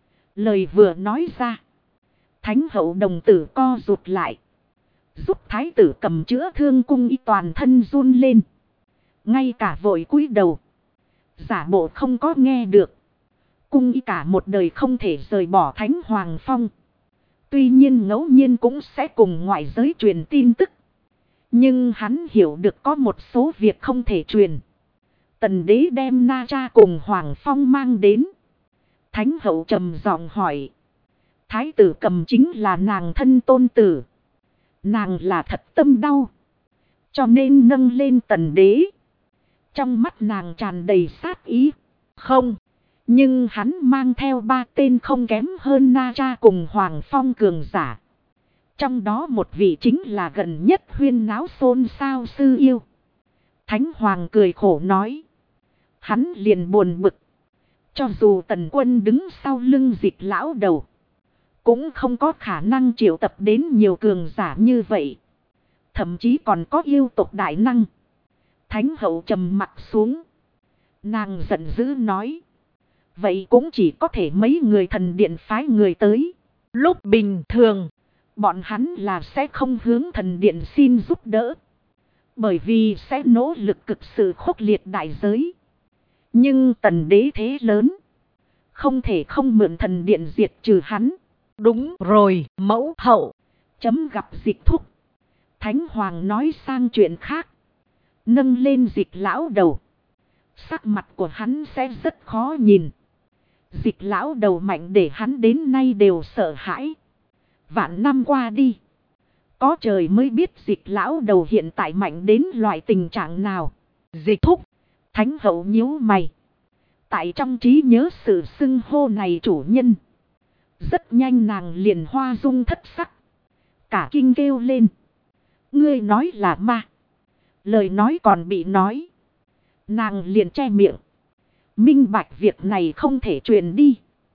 Lời vừa nói ra. Thánh hậu đồng tử co rụt lại. Giúp thái tử cầm chữa thương cung y toàn thân run lên. Ngay cả vội cúi đầu. Giả bộ không có nghe được. Cung y cả một đời không thể rời bỏ Thánh Hoàng phong. Tuy nhiên ngẫu nhiên cũng sẽ cùng ngoại giới truyền tin tức. Nhưng hắn hiểu được có một số việc không thể truyền. Tần Đế đem Na Cha cùng Hoàng Phong mang đến. Thánh hậu trầm giọng hỏi. Thái tử cầm chính là nàng thân tôn tử. Nàng là thật tâm đau. Cho nên nâng lên Tần Đế. Trong mắt nàng tràn đầy sát ý. Không. Nhưng hắn mang theo 3 tên không kém hơn Na Cha cùng Hoàng Phong cường giả. Trong đó một vị chính là gần nhất huyên náo xôn xao sư yêu. Thánh Hoàng cười khổ nói. Hắn liền buồn bực. Cho dù Tần Quân đứng sau lưng Dịch lão đầu. Cũng không có khả năng triệu tập đến nhiều cường giả như vậy. Thậm chí còn có yêu tộc đại năng. Thánh hậu trầm mặt xuống. Nàng giận dữ nói. Vậy cũng chỉ có thể mấy người thần điện phái người tới. Lúc bình thường, bọn hắn là sẽ không hướng thần điện xin giúp đỡ. Bởi vì sẽ nỗ lực cực sự khốc liệt đại giới. Nhưng Tần Đế thế lớn. Không thể không mượn thần điện diệt trừ hắn. Đúng rồi, mẫu hậu. Chấm gặp Dịch thúc. Thánh Hoàng nói sang chuyện khác. Nâng lên Dịch lão đầu. Sắc mặt của hắn sẽ rất khó nhìn. Dịch lão đầu mạnh để hắn đến nay đều sợ hãi. Vạn năm qua đi. Có trời mới biết Dịch lão đầu hiện tại mạnh đến loại tình trạng nào. Dịch thúc. Thánh hậu nhíu mày. Tại trong trí nhớ sự xưng hô này chủ nhân. Rất nhanh nàng liền hoa dung thất sắc. Cả kinh kêu lên. Ngươi nói là ma. Lời nói còn bị nói. Nàng liền che miệng. Minh bạch việc này không thể truyền đi.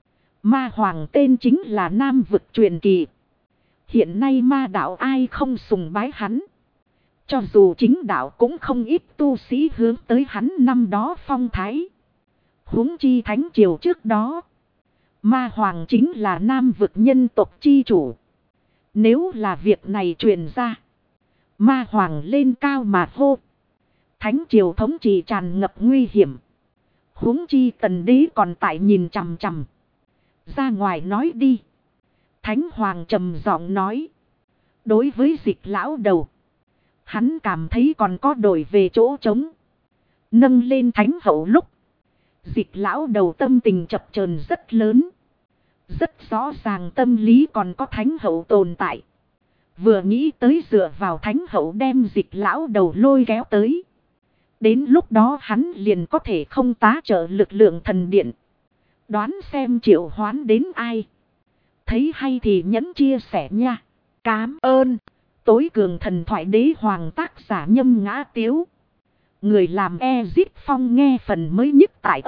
Ma hoàng tên chính là Nam vực truyền kỳ. Hiện nay ma đạo ai không sùng bái hắn. Cho dù chính đạo cũng không ít tu sĩ hướng tới hắn năm đó phong thái. Huống chi thánh triều trước đó. Ma hoàng chính là Nam vực nhân tộc chi chủ. Nếu là việc này truyền ra. Ma hoàng lên cao mà hô. Thánh triều thống trị tràn ngập nguy hiểm. Huống chi Tần Đế còn tại nhìn chằm chằm. Ra ngoài nói đi. Thánh Hoàng trầm giọng nói. Đối với Dịch lão đầu. Hắn cảm thấy còn có đổi về chỗ trống. Nâng lên Thánh hậu lúc. Dịch lão đầu tâm tình chập chờn rất lớn. Rất rõ ràng tâm lý còn có Thánh hậu tồn tại. Vừa nghĩ tới dựa vào Thánh hậu đem Dịch lão đầu lôi kéo tới. Đến lúc đó hắn liền có thể không tá trợ lực lượng thần điện. Đoán xem triệu hoán đến ai. Thấy hay thì nhấn chia sẻ nha. Cám ơn. Tối cường thần thoại đế hoàng tác giả Nhâm Ngã Tiếu. Người làm Ezit Phong nghe phần mới nhất tại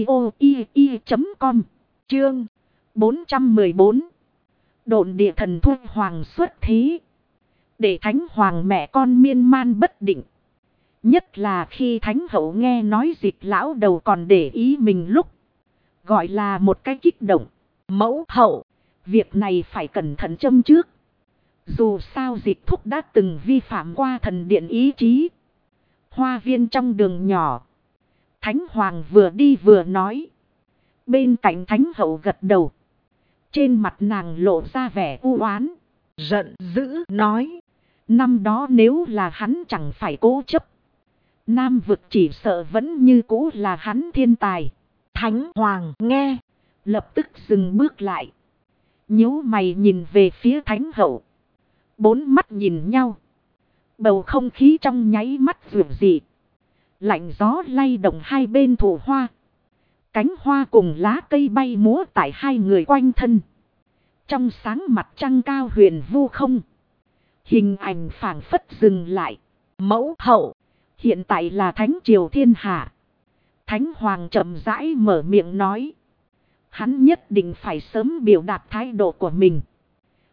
audio.com. Chương 414. Độn địa thần thu hoàng xuất thế. Để Thánh Hoàng mẹ con miên man bất định. Nhất là khi Thánh hậu nghe nói Dịch lão đầu còn để ý mình lúc. Gọi là một cái kích động. Mẫu hậu. Việc này phải cẩn thận châm trước. Dù sao Dịch thúc đã từng vi phạm qua thần điện ý chí. Hoa viên trong đường nhỏ. Thánh Hoàng vừa đi vừa nói. Bên cạnh Thánh hậu gật đầu. Trên mặt nàng lộ ra vẻ u oán. Giận dữ nói. Năm đó nếu là hắn chẳng phải cố chấp. Nam vực chỉ sợ vẫn như cũ là hắn thiên tài. Thánh Hoàng nghe. Lập tức dừng bước lại. Nhíu mày nhìn về phía Thánh hậu. 4 mắt nhìn nhau. Bầu không khí trong nháy mắt vượt dị. Lạnh gió lay động hai bên thụ hoa. Cánh hoa cùng lá cây bay múa tại hai người quanh thân. Trong sáng mặt trăng cao huyền vu không. Hình ảnh phảng phất dừng lại. Mẫu hậu. Hiện tại là thánh triều thiên hạ. Thánh Hoàng chậm rãi mở miệng nói. Hắn nhất định phải sớm biểu đạt thái độ của mình.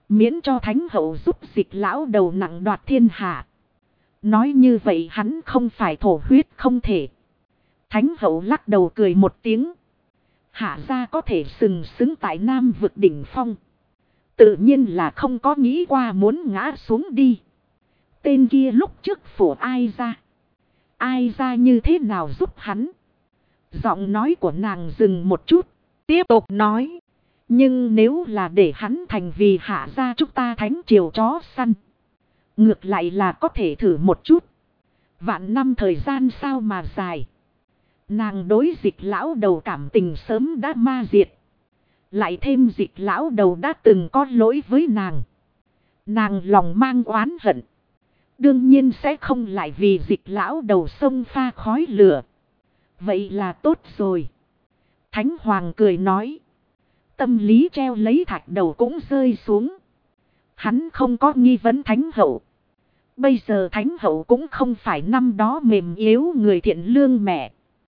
Miễn cho thánh hậu giúp Dịch lão đầu nặng đoạt thiên hạ. Nói như vậy hắn không phải thổ huyết không thể. Thánh hậu lắc đầu cười một tiếng. Hạ gia có thể sừng sững tại Nam vực đỉnh phong. Tự nhiên là không có nghĩ qua muốn ngã xuống đi. Tên kia lúc trước phủ ai ra. Ai ra như thế nào giúp hắn. Giọng nói của nàng dừng một chút. Tiếp tục nói. Nhưng nếu là để hắn thành vì hạ gia chúng ta thánh triều chó săn. Ngược lại là có thể thử một chút. Vạn năm thời gian sao mà dài. Nàng đối Dịch lão đầu cảm tình sớm đã ma diệt. Lại thêm Dịch lão đầu đã từng có lỗi với nàng. Nàng lòng mang oán hận. Đương nhiên sẽ không lại vì Dịch lão đầu sông pha khói lửa. Vậy là tốt rồi. Thánh Hoàng cười nói. Tâm lý treo lấy thạch đầu cũng rơi xuống. Hắn không có nghi vấn Thánh hậu. Bây giờ Thánh hậu cũng không phải năm đó mềm yếu người thiện lương mẹ.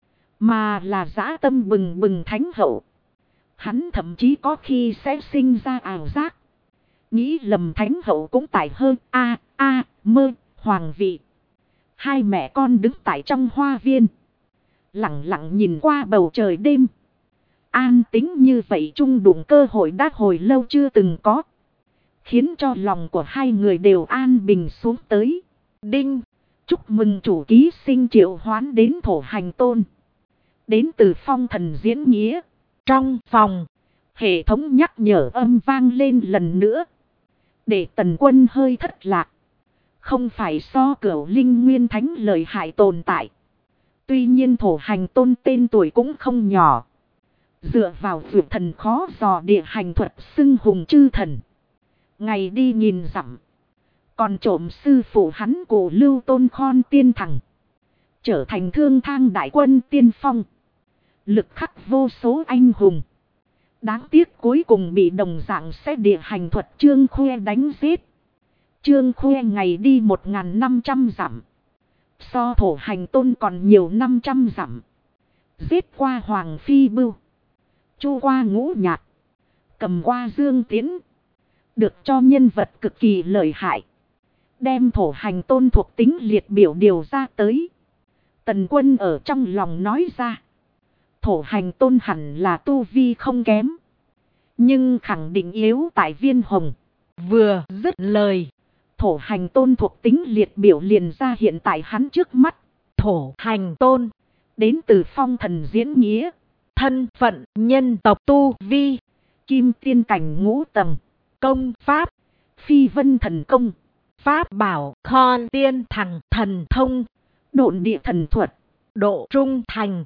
Mà là dã tâm bừng bừng Thánh hậu. Hắn thậm chí có khi sẽ sinh ra ảo giác. Nghĩ lầm Thánh hậu cũng tại hơn mơ hoàng vị. Hai mẹ con đứng tại trong hoa viên. Lặng lặng nhìn qua bầu trời đêm. An tĩnh như vậy chung đụng cơ hội đã hồi lâu chưa từng có. Khiến cho lòng của hai người đều an bình xuống tới. Đinh. Chúc mừng chủ ký sinh triệu hoán đến thổ hành tôn. Đến từ phong thần diễn nghĩa. Trong phòng. Hệ thống nhắc nhở âm vang lên lần nữa. Để Tần Quân hơi thất lạc. Không phải so cửu linh nguyên thánh lợi hại tồn tại. Tuy nhiên thổ hành tôn tên tuổi cũng không nhỏ. Dựa vào vượt thần khó dò địa hành thuật xưng hùng chư thần. Ngày đi nhìn dặm. Còn trộm sư phụ hắn cổ lưu tôn khon tiên thẳng. Trở thành thương thang đại quân tiên phong. Lực khắc vô số anh hùng. Đáng tiếc cuối cùng bị đồng dạng sẽ địa hành thuật Trương Khuê đánh giết. Trương Khuê ngày đi 1.500 dặm. So thổ hành tôn còn nhiều 500 dặm. Giết qua Hoàng Phi Bưu. Chu qua Ngũ Nhạc. Cầm qua Dương Tiến. Được cho nhân vật cực kỳ lợi hại. Đem thổ hành tôn thuộc tính liệt biểu điều ra tới. Tần Quân ở trong lòng nói ra. Thổ hành tôn hẳn là tu vi không kém. Nhưng khẳng định yếu tại viên hồng. Vừa dứt lời. Thổ hành tôn thuộc tính liệt biểu liền ra hiện tại hắn trước mắt. Thổ hành tôn. Đến từ phong thần diễn nghĩa. Thân phận nhân tộc tu vi. Kim tiên cảnh ngũ tầng. Công pháp. Phi vân thần công. Pháp bảo khon tiên thẳng thần thông. Độn địa thần thuật. Độ trung thành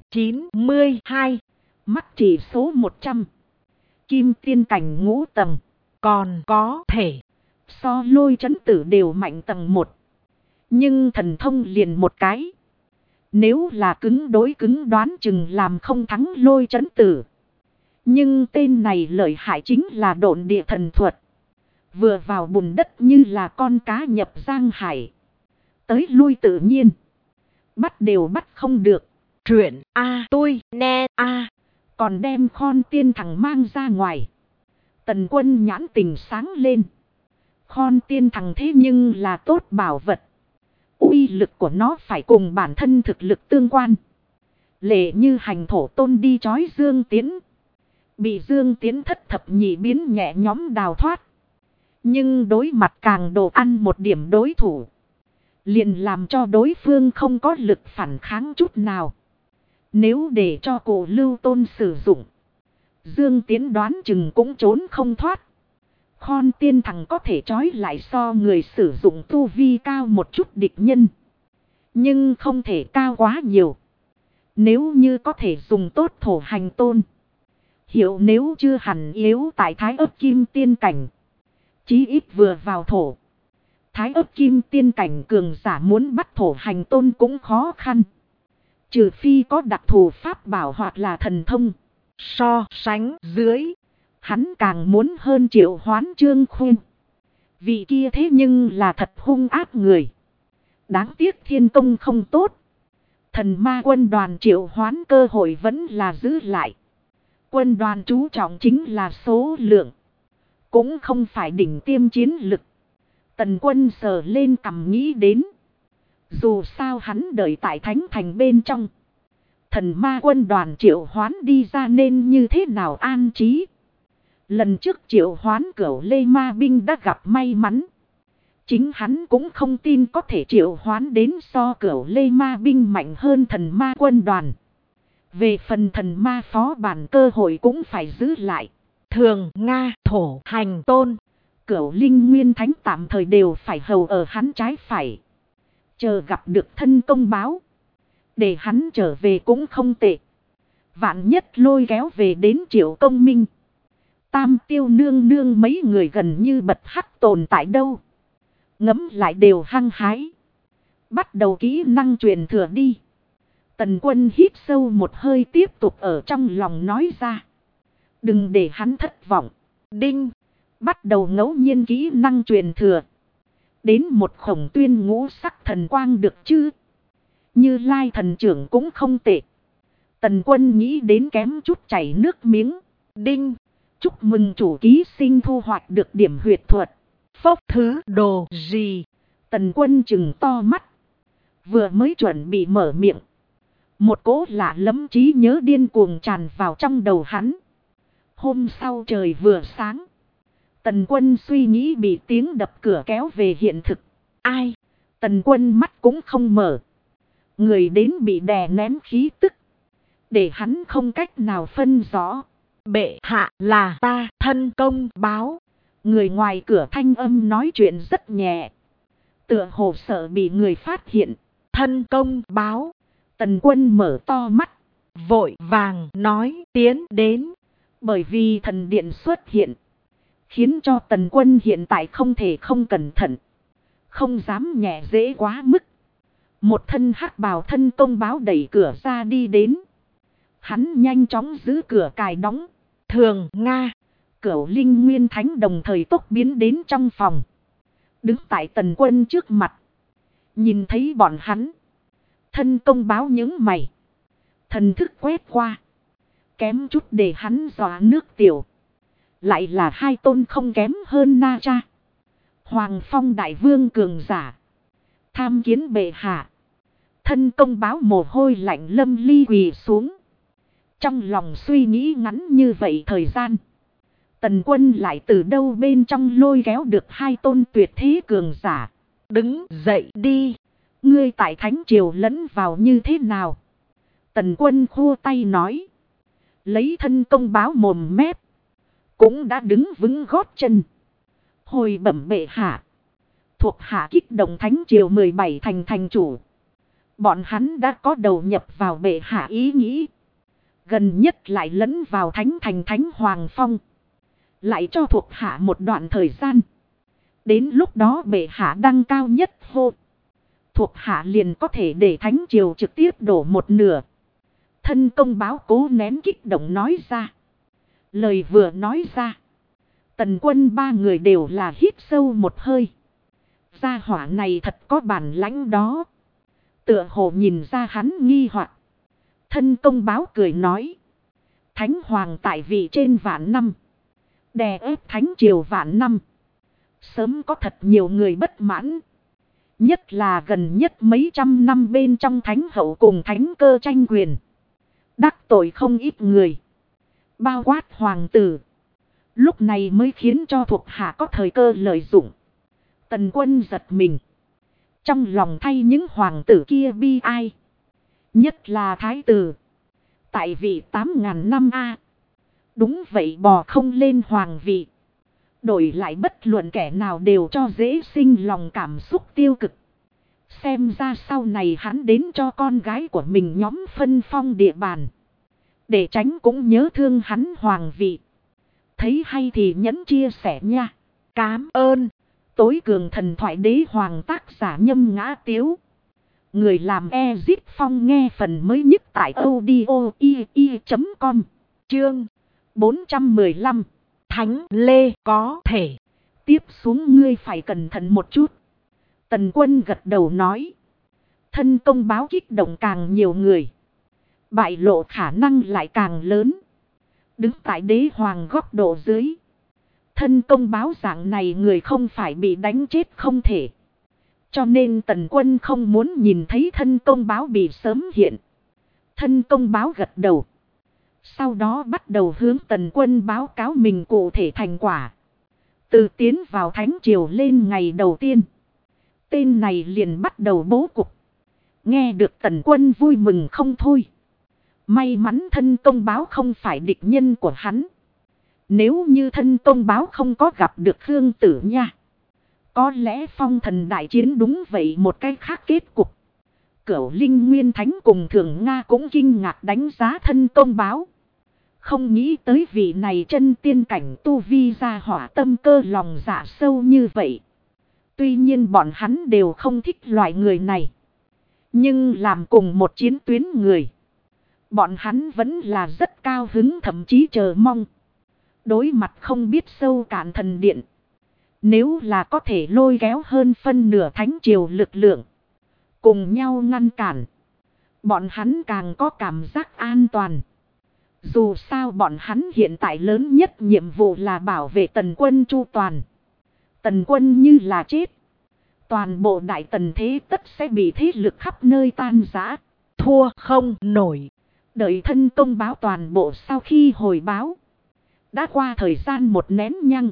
92. Mắt chỉ số 100. Kim tiên cảnh ngũ tầng. Còn có thể so Lôi Chấn Tử đều mạnh tầng 1. Nhưng thần thông liền một cái. Nếu là cứng đối cứng đoán chừng làm không thắng Lôi Chấn Tử. Nhưng tên này lợi hại chính là độn địa thần thuật. Vừa vào bùn đất như là con cá nhập giang hải. Tới lui tự nhiên. Bắt đều bắt không được. Truyện tôi nè còn đem khon tiên thằng mang ra ngoài. Tần Quân nhãn tình sáng lên. Khon tiên thằng thế nhưng là tốt bảo vật. Uy lực của nó phải cùng bản thân thực lực tương quan. Lệ như hành thổ tôn đi chói Dương Tiến. Bị Dương Tiến thất thập nhị biến nhẹ nhóm đào thoát. Nhưng đối mặt càng đồ ăn một điểm đối thủ. Liền làm cho đối phương không có lực phản kháng chút nào. Nếu để cho cổ lưu tôn sử dụng. Dương Tiến đoán chừng cũng trốn không thoát. Khon tiên thằng có thể trói lại so người sử dụng tu vi cao một chút địch nhân. Nhưng không thể cao quá nhiều. Nếu như có thể dùng tốt thổ hành tôn. Hiểu nếu chưa hẳn yếu tại thái ấp kim tiên cảnh. Chí ít vừa vào thổ. Thái ấp kim tiên cảnh cường giả muốn bắt thổ hành tôn cũng khó khăn. Trừ phi có đặc thù pháp bảo hoặc là thần thông. So sánh dưới. Hắn càng muốn hơn triệu hoán Trương Khuyên. Vị kia thế nhưng là thật hung ác người. Đáng tiếc thiên công không tốt. Thần ma quân đoàn triệu hoán cơ hội vẫn là giữ lại. Quân đoàn chú trọng chính là số lượng. cũng không phải đỉnh tiêm chiến lực. Tần Quân sờ lên cằm nghĩ đến. Dù sao hắn đợi tại thánh thành bên trong. Thần ma quân đoàn triệu hoán đi ra nên như thế nào an trí. Lần trước triệu hoán Cửu Lê ma binh đã gặp may mắn. Chính hắn cũng không tin có thể triệu hoán đến so Cửu Lê ma binh mạnh hơn thần ma quân đoàn. Về phần thần ma phó bản cơ hội cũng phải giữ lại. Thường Nga thổ hành tôn. Cửu Linh Nguyên Thánh tạm thời đều phải hầu ở hắn trái phải. Chờ gặp được thân công báo. Để hắn trở về cũng không tệ. Vạn nhất lôi kéo về đến Triệu Công Minh. Tam Tiêu nương nương mấy người gần như bật hắc tồn tại đâu. Ngấm lại đều hăng hái. Bắt đầu kỹ năng truyền thừa đi. Tần Quân hít sâu một hơi tiếp tục ở trong lòng nói ra. Đừng để hắn thất vọng. Đinh. Bắt đầu ngẫu nhiên kỹ năng truyền thừa. Đến một Khổng Tuyên ngũ sắc thần quang được chứ. Như Lai thần trưởng cũng không tệ. Tần Quân nghĩ đến kém chút chảy nước miếng. Đinh. Chúc mừng chủ ký sinh thu hoạch được điểm huyệt thuật. Phốc thứ đồ gì? Tần Quân trừng to mắt. Vừa mới chuẩn bị mở miệng. Một cỗ lạ lẫm trí nhớ điên cuồng tràn vào trong đầu hắn. Hôm sau trời vừa sáng. Tần Quân suy nghĩ bị tiếng đập cửa kéo về hiện thực. Ai? Tần Quân mắt cũng không mở. Người đến bị đè nén khí tức. Để hắn không cách nào phân rõ. Bệ hạ là ta thân công báo. Người ngoài cửa thanh âm nói chuyện rất nhẹ. Tựa hồ sợ bị người phát hiện. Thân công báo. Tần Quân mở to mắt. Vội vàng nói tiến đến. Bởi vì thần điện xuất hiện. Khiến cho Tần Quân hiện tại không thể không cẩn thận. Không dám nhẹ dễ quá mức. Một thân hắc bào thân công báo đẩy cửa ra đi đến. Hắn nhanh chóng giữ cửa cài đóng. Thường Nga. Cửu Linh Nguyên Thánh đồng thời tốc biến đến trong phòng. Đứng tại Tần Quân trước mặt. Nhìn thấy bọn hắn. Thân công báo những mày. Thần thức quét qua. Kém chút để hắn dọa nước tiểu. Lại là hai tôn không kém hơn Na Cha. Hoàng Phong Đại Vương cường giả. Tham kiến bệ hạ. Thân công báo mồ hôi lạnh lâm ly quỳ xuống. Trong lòng suy nghĩ ngắn như vậy thời gian. Tần Quân lại từ đâu bên trong lôi kéo được hai tôn tuyệt thế cường giả. Đứng dậy đi. Ngươi tại Thánh Triều lẫn vào như thế nào? Tần Quân khua tay nói. Lấy thân công báo mồm mép. Cũng đã đứng vững gót chân. Hồi bẩm bệ hạ. Thuộc hạ kích động Thánh Triều 17 thành thành chủ. Bọn hắn đã có đầu nhập vào bệ hạ ý nghĩ. Gần nhất lại lẫn vào Thánh thành Thánh Hoàng Phong. Lại cho thuộc hạ một đoạn thời gian. Đến lúc đó bệ hạ đăng cao nhất hô. Thuộc hạ liền có thể để Thánh Triều trực tiếp đổ một nửa. Thân công báo cố nén kích động nói ra. Lời vừa nói ra. Tần Quân ba người đều là hít sâu một hơi. Gia hỏa này thật có bản lãnh đó. Tựa hồ nhìn ra hắn nghi hoặc. Thân công báo cười nói. Thánh Hoàng tại vị trên vạn năm. Đè ép Thánh Triều vạn năm. Sớm có thật nhiều người bất mãn. Nhất là gần nhất mấy trăm năm bên trong Thánh Hậu cùng Thánh Cơ tranh quyền. Đắc tội không ít người. Bao quát hoàng tử. Lúc này mới khiến cho thuộc hạ có thời cơ lợi dụng. Tần Quân giật mình. Trong lòng thay những hoàng tử kia bi ai. Nhất là thái tử. Tại vị 8.000 năm a. Đúng vậy bò không lên hoàng vị. Đổi lại bất luận kẻ nào đều cho dễ sinh lòng cảm xúc tiêu cực. Xem ra sau này hắn đến cho con gái của mình nhóm phân phong địa bàn. Để tránh cũng nhớ thương hắn hoàng vị. Thấy hay thì nhấn chia sẻ nha. Cám ơn. Tối cường thần thoại đế hoàng tác giả Nhâm Ngã Tiếu. Người làm Ezit Phong nghe phần mới nhất tại audio.com. Chương 415. Thánh Lê có thể. Tiếp xuống ngươi phải cẩn thận một chút. Tần Quân gật đầu nói. Thân công báo kích động càng nhiều người. Bại lộ khả năng lại càng lớn. Đứng tại đế hoàng góc độ dưới. Thân công báo dạng này người không phải bị đánh chết không thể. Cho nên Tần Quân không muốn nhìn thấy thân công báo bị sớm hiện. Thân công báo gật đầu. Sau đó bắt đầu hướng Tần Quân báo cáo mình cụ thể thành quả. Từ tiến vào Thánh Triều lên ngày đầu tiên, tên này liền bắt đầu bố cục. Nghe được Tần Quân vui mừng không thôi. May mắn thân công báo không phải địch nhân của hắn. Nếu như thân công báo không có gặp được Khương Tử Nha, có lẽ phong thần đại chiến đúng vậy một cái khác kết cục. Cửu Linh Nguyên Thánh cùng Thường Nga cũng kinh ngạc đánh giá thân công báo. Không nghĩ tới vị này chân tiên cảnh tu vi ra hỏa tâm cơ lòng dạ sâu như vậy. Tuy nhiên bọn hắn đều không thích loại người này. Nhưng làm cùng một chiến tuyến người, bọn hắn vẫn là rất cao hứng, thậm chí chờ mong. Đối mặt không biết sâu cạn thần điện, nếu là có thể lôi kéo hơn phân nửa Thánh Triều lực lượng, cùng nhau ngăn cản, bọn hắn càng có cảm giác an toàn. Dù sao bọn hắn hiện tại lớn nhất nhiệm vụ là bảo vệ Tần Quân chu toàn. Tần Quân như là chết, toàn bộ đại tần thế tất sẽ bị thế lực khắp nơi tan rã, thua không nổi. Đợi thân công báo toàn bộ sau khi hồi báo. Đã qua thời gian một nén nhăng,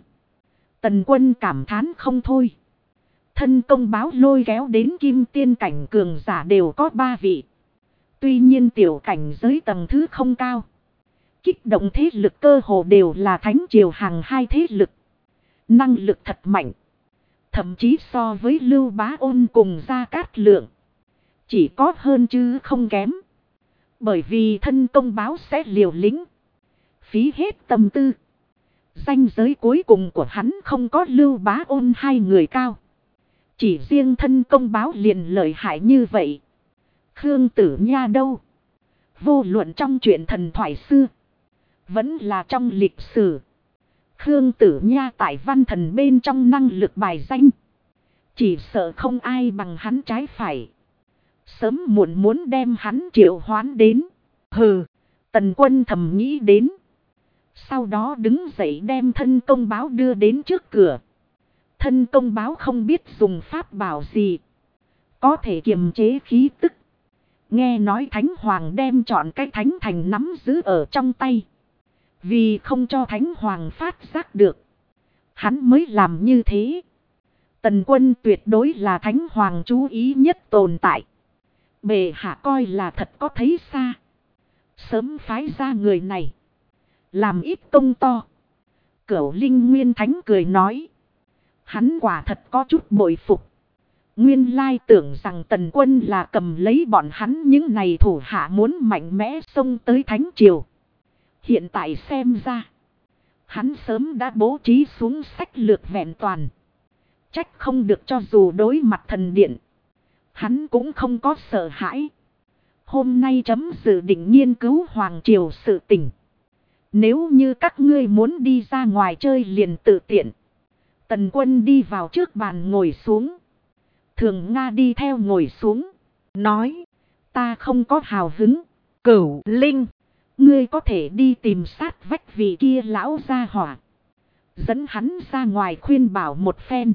Tần Quân cảm thán không thôi. Thân công báo lôi kéo đến kim tiên cảnh cường giả đều có 3 vị. Tuy nhiên tiểu cảnh giới tầng thứ không cao. Kích động thế lực cơ hồ đều là Thánh Triều hàng 2 thế lực. Năng lực thật mạnh. Thậm chí so với Lưu Bá Ôn cùng Gia Cát Lượng, chỉ có hơn chứ không kém. Bởi vì thân công báo sẽ liều lĩnh, phí hết tâm tư. Danh giới cuối cùng của hắn không có Lưu Bá Ôn 2 người cao. Chỉ riêng thân công báo liền lợi hại như vậy. Khương Tử Nha đâu? Vô luận trong chuyện thần thoại xưa, vẫn là trong lịch sử, Khương Tử Nha tại văn thần bên trong năng lực bài danh, chỉ sợ không ai bằng hắn trái phải. Sớm muộn muốn đem hắn triệu hoán đến. Hừ, Tần Quân thầm nghĩ đến. Sau đó đứng dậy đem thân công báo đưa đến trước cửa. Thân công báo không biết dùng pháp bảo gì, có thể kiềm chế khí tức. Nghe nói Thánh Hoàng đem chọn cái thánh thành nắm giữ ở trong tay. Vì không cho Thánh Hoàng phát giác được, hắn mới làm như thế. Tần Quân tuyệt đối là Thánh Hoàng chú ý nhất tồn tại. Bệ hạ coi là thật có thấy xa, sớm phái ra người này, làm ít công to. Cửu Linh Nguyên Thánh cười nói. Hắn quả thật có chút bội phục. Nguyên lai tưởng rằng Tần Quân là cầm lấy bọn hắn những này thủ hạ muốn mạnh mẽ xông tới Thánh Triều. Hiện tại xem ra, hắn sớm đã bố trí xuống sách lược vẹn toàn. Trách không được cho dù đối mặt thần điện, hắn cũng không có sợ hãi. Hôm nay chấm dự định nghiên cứu Hoàng Triều sự tình. Nếu như các ngươi muốn đi ra ngoài chơi liền tự tiện. Tần Quân đi vào trước bàn ngồi xuống. Thường Nga đi theo ngồi xuống. Nói, ta không có hào hứng. Cửu Linh, ngươi có thể đi tìm sát vách vị kia lão gia hỏa, dẫn hắn ra ngoài khuyên bảo một phen.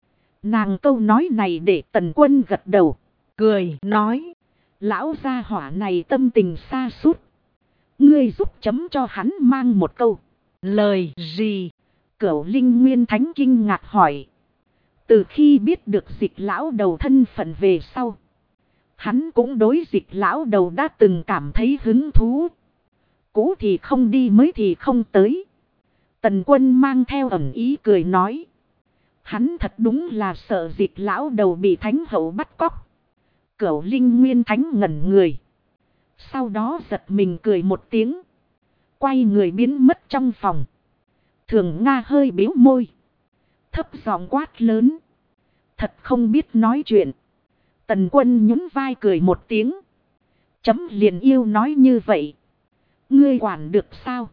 Nàng câu nói này để Tần Quân gật đầu, cười nói. Lão gia hỏa này tâm tình xa sút, ngươi giúp chấm cho hắn mang một câu. Lời gì? Cửu Linh Nguyên Thánh kinh ngạc hỏi. Từ khi biết được Dịch lão đầu thân phận về sau, hắn cũng đối Dịch lão đầu đã từng cảm thấy hứng thú. Cũ thì không đi, mới thì không tới. Tần Quân mang theo ẩn ý cười nói. Hắn thật đúng là sợ Dịch lão đầu bị Thánh hậu bắt cóc. Cửu Linh Nguyên Thánh ngẩn người. Sau đó giật mình cười một tiếng, quay người biến mất trong phòng. Thường Nga hơi bĩu môi, thấp giọng quát lớn. Thật không biết nói chuyện. Tần Quân nhún vai cười một tiếng. Chấm liền yêu nói như vậy, ngươi quản được sao?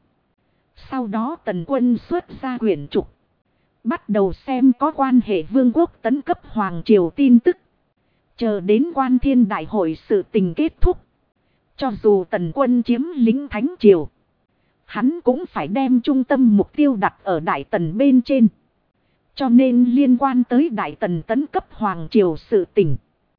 Sau đó Tần Quân xuất ra quyển trục, bắt đầu xem có quan hệ vương quốc tấn cấp Hoàng Triều tin tức. Chờ đến Quan Thiên Đại hội sự tình kết thúc, cho dù Tần Quân chiếm lĩnh Thánh Triều, Hắn cũng phải đem trung tâm mục tiêu đặt ở Đại Tần bên trên. Cho nên liên quan tới Đại Tần tấn cấp Hoàng Triều sự tình,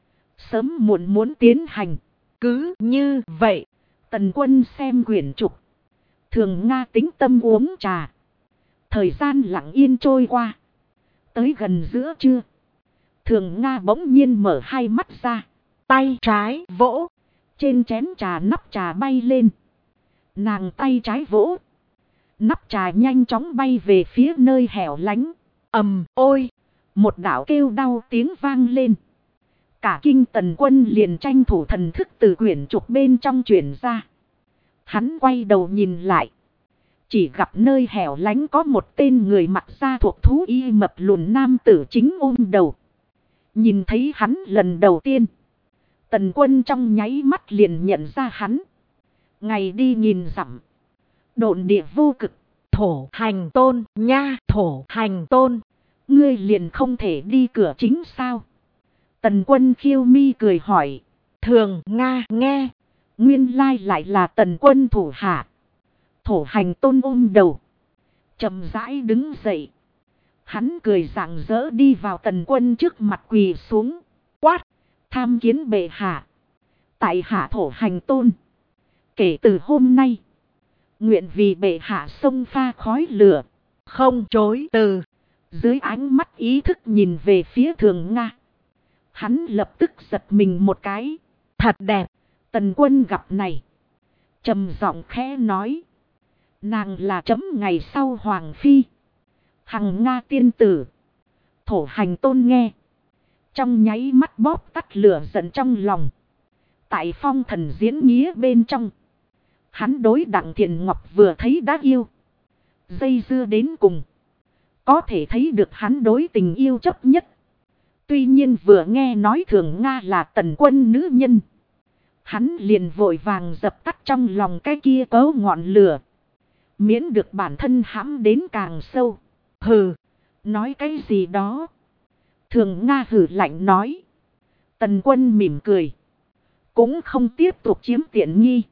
sớm muộn muốn tiến hành. Cứ như vậy, Tần Quân xem quyển trục. Thường Nga tĩnh tâm uống trà. Thời gian lặng yên trôi qua. Tới gần giữa trưa, Thường Nga bỗng nhiên mở hai mắt ra. tay trái vỗ. Trên chén trà nắp trà bay lên. Nàng tay trái vỗ. Nắp trà nhanh chóng bay về phía nơi hẻo lánh. Ôi! Một đạo kêu đau tiếng vang lên. Cả kinh Tần Quân liền tranh thủ thần thức từ quyển trục bên trong chuyển ra. Hắn quay đầu nhìn lại. Chỉ gặp nơi hẻo lánh có một tên người mặc da thuộc thú y mập lùn nam tử chính ôm đầu. Nhìn thấy hắn lần đầu tiên, Tần Quân trong nháy mắt liền nhận ra hắn. Ngày đi nghìn dặm, độn địa vô cực. Thổ Hành Tôn nha, Thổ Hành Tôn. Ngươi liền không thể đi cửa chính sao? Tần Quân khiêu mi cười hỏi. Thường Nga nghe. Nguyên lai lại là Tần Quân thủ hạ. Thổ Hành Tôn ôm đầu, chậm rãi đứng dậy. Hắn cười rạng rỡ đi vào Tần Quân trước mặt quỳ xuống. Quát! Tham kiến bệ hạ. Tại hạ Thổ Hành Tôn. Kể từ hôm nay, nguyện vì bệ hạ sông pha khói lửa, không chối từ. Dưới ánh mắt ý thức nhìn về phía Thường Nga, hắn lập tức giật mình một cái. Thật đẹp. Tần Quân gặp này, trầm giọng khẽ nói. Nàng là chấm ngày sau Hoàng Phi, Hằng Nga tiên tử. Thổ Hành Tôn nghe, trong nháy mắt bóp tắt lửa giận trong lòng. Tại phong thần diễn nghĩa bên trong, hắn đối Đặng Thiện Ngọc vừa thấy đã yêu. Dây dưa đến cùng, có thể thấy được hắn đối tình yêu chấp nhất. Tuy nhiên vừa nghe nói Thường Nga là Tần Quân nữ nhân, hắn liền vội vàng dập tắt trong lòng cái kia cấu ngọn lửa. Miễn được bản thân hãm đến càng sâu. Hừ, nói cái gì đó? Thường Nga hử lạnh nói. Tần Quân mỉm cười, cũng không tiếp tục chiếm tiện nghi.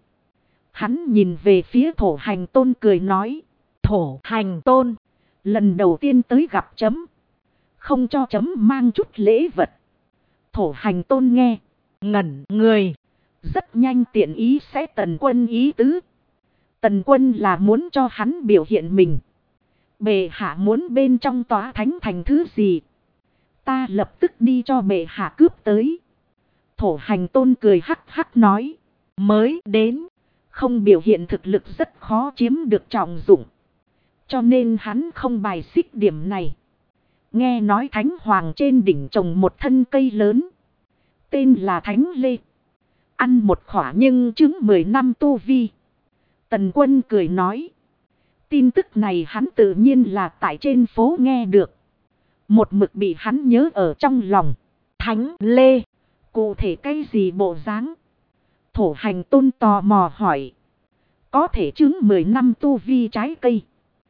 Hắn nhìn về phía Thổ Hành Tôn cười nói. Thổ Hành Tôn, lần đầu tiên tới gặp chấm, không cho chấm mang chút lễ vật. Thổ Hành Tôn nghe, ngẩn người. Rất nhanh tiện ý sẽ Tần Quân ý tứ. Tần Quân là muốn cho hắn biểu hiện mình. Bệ hạ muốn bên trong tòa thánh thành thứ gì, ta lập tức đi cho bệ hạ cướp tới. Thổ Hành Tôn cười hắc hắc nói. Mới đến, không biểu hiện thực lực rất khó chiếm được trọng dụng. Cho nên hắn không bài xích điểm này. Nghe nói Thánh Hoàng trên đỉnh trồng một thân cây lớn, tên là Thánh Lê. Ăn một khỏa nhưng chứng 10 năm tu vi. Tần Quân cười nói. Tin tức này hắn tự nhiên là tại trên phố nghe được. Một mực bị hắn nhớ ở trong lòng. Thánh Lê, cụ thể cái gì bộ dáng? Thổ Hành Tôn tò mò hỏi. Có thể chứng 10 năm tu vi trái cây.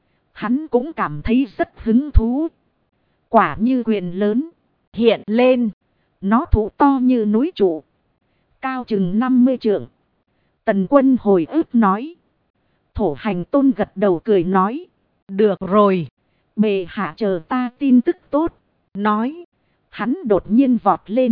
Hắn cũng cảm thấy rất hứng thú. Quả như quyền lớn hiện lên. Nó thụ to như núi trụ, cao chừng 50 trượng. Tần Quân hồi ức nói. Thổ Hành Tôn gật đầu cười nói. Được rồi, bệ hạ chờ ta tin tức tốt. nói. Hắn đột nhiên vọt lên,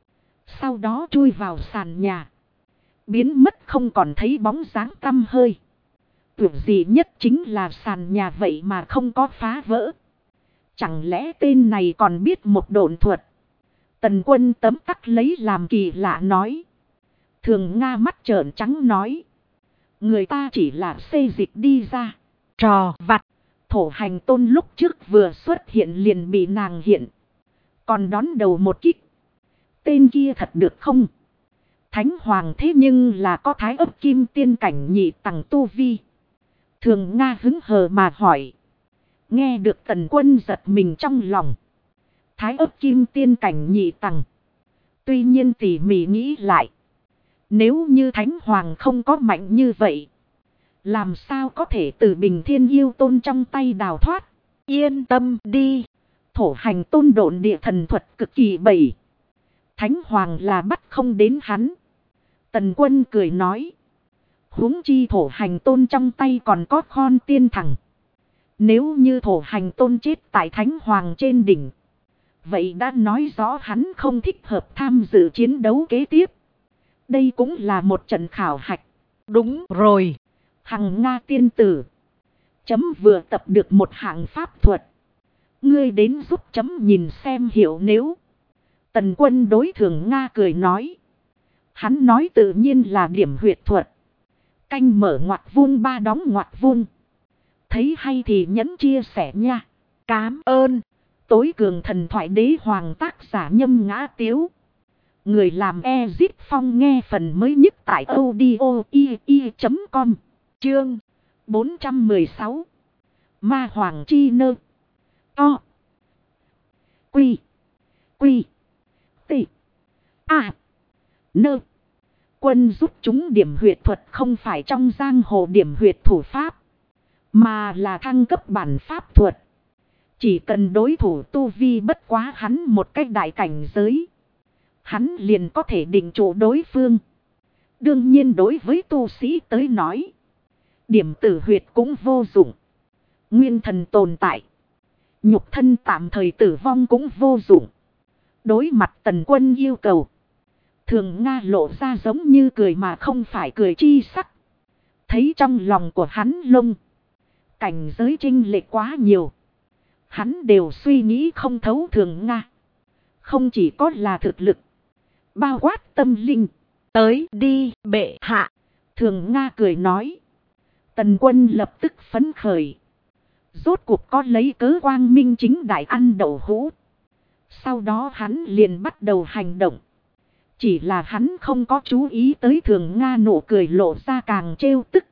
sau đó chui vào sàn nhà, biến mất không còn thấy bóng dáng tăm hơi. Tuyệt gì nhất chính là sàn nhà vậy mà không có phá vỡ. Chẳng lẽ tên này còn biết một độn thuật? Tần Quân tấm tắc lấy làm kỳ lạ nói. Thường Nga mắt trợn trắng nói. Người ta chỉ là xê dịch đi ra. Trò vặt. Thổ Hành Tôn lúc trước vừa xuất hiện liền bị nàng hiện, còn đón đầu một kích. Tên kia thật được không? Thánh Hoàng thế nhưng là có Thái Ấp Kim Tiên cảnh nhị tầng tu vi. Thường Nga hứng hờ mà hỏi. Nghe được Tần Quân giật mình trong lòng. Thái Ấp Kim Tiên cảnh nhị tầng. Tuy nhiên tỉ mỉ nghĩ lại, nếu như Thánh Hoàng không có mạnh như vậy, làm sao có thể từ Bình Thiên Yêu Tôn trong tay đào thoát? Yên tâm đi. Thổ Hành Tôn độn địa thần thuật cực kỳ bầy. Thánh Hoàng là bắt không đến hắn. Tần Quân cười nói. Huống chi thổ hành tôn trong tay còn có khon tiên thẳng. Nếu như thổ hành tôn chết tại Thánh Hoàng trên đỉnh, vậy đã nói rõ hắn không thích hợp tham dự chiến đấu kế tiếp. Đây cũng là một trận khảo hạch. Đúng rồi. Hằng Nga tiên tử. Chấm vừa tập được một hạng pháp thuật. Ngươi đến giúp chấm nhìn xem hiểu nếu. Tần Quân đối Thường Nga cười nói. Hắn nói tự nhiên là điểm huyệt thuật. Canh mở ngoặc vuông ba đóng ngoặc vuông. Thấy hay thì nhấn chia sẻ nha. Cám ơn. Tối cường thần thoại đế hoàng tác giả Nhâm Ngã Tiếu. Người làm Ezit Phong nghe phần mới nhất tại audio.com. Chương 416. Ma Hoàng Chi Nơ. To. Quy. Quy. Tị. À. Nơ. Quân giúp chúng điểm huyệt thuật không phải trong giang hồ điểm huyệt thủ pháp, mà là thăng cấp bản pháp thuật. Chỉ cần đối thủ tu vi bất quá hắn một cách đại cảnh giới, hắn liền có thể định trụ đối phương. Đương nhiên đối với tu sĩ tới nói, điểm tử huyệt cũng vô dụng. Nguyên thần tồn tại, nhục thân tạm thời tử vong cũng vô dụng. Đối mặt Tần Quân yêu cầu, Thường Nga lộ ra giống như cười mà không phải cười chi sắc. Thấy trong lòng của hắn lông, cảnh giới chênh lệch quá nhiều, hắn đều suy nghĩ không thấu Thường Nga. Không chỉ có là thực lực, bao quát tâm linh. Tới đi bệ hạ. Thường Nga cười nói. Tần Quân lập tức phấn khởi. Rốt cuộc có lấy cớ quang minh chính đại ăn đậu hũ. Sau đó hắn liền bắt đầu hành động. Chỉ là hắn không có chú ý tới Thường Nga nụ cười lộ ra càng trêu tức.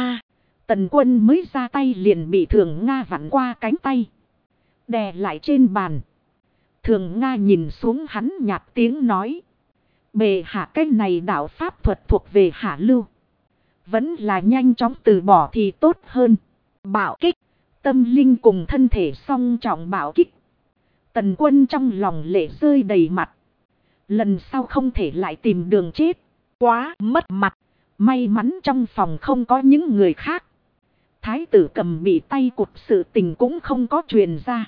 Tần Quân mới ra tay liền bị Thường Nga vặn qua cánh tay, đè lại trên bàn. Thường Nga nhìn xuống hắn nhạt tiếng nói. Bệ hạ cái này đạo pháp thuật thuộc về hạ lưu, vẫn là nhanh chóng từ bỏ thì tốt hơn. Bạo kích. Tâm linh cùng thân thể song trọng bạo kích. Tần Quân trong lòng lệ rơi đầy mặt. Lần sau không thể lại tìm đường chết. Quá mất mặt. May mắn trong phòng không có những người khác. Thái tử Cầm bị tay cụt sự tình cũng không có truyền ra.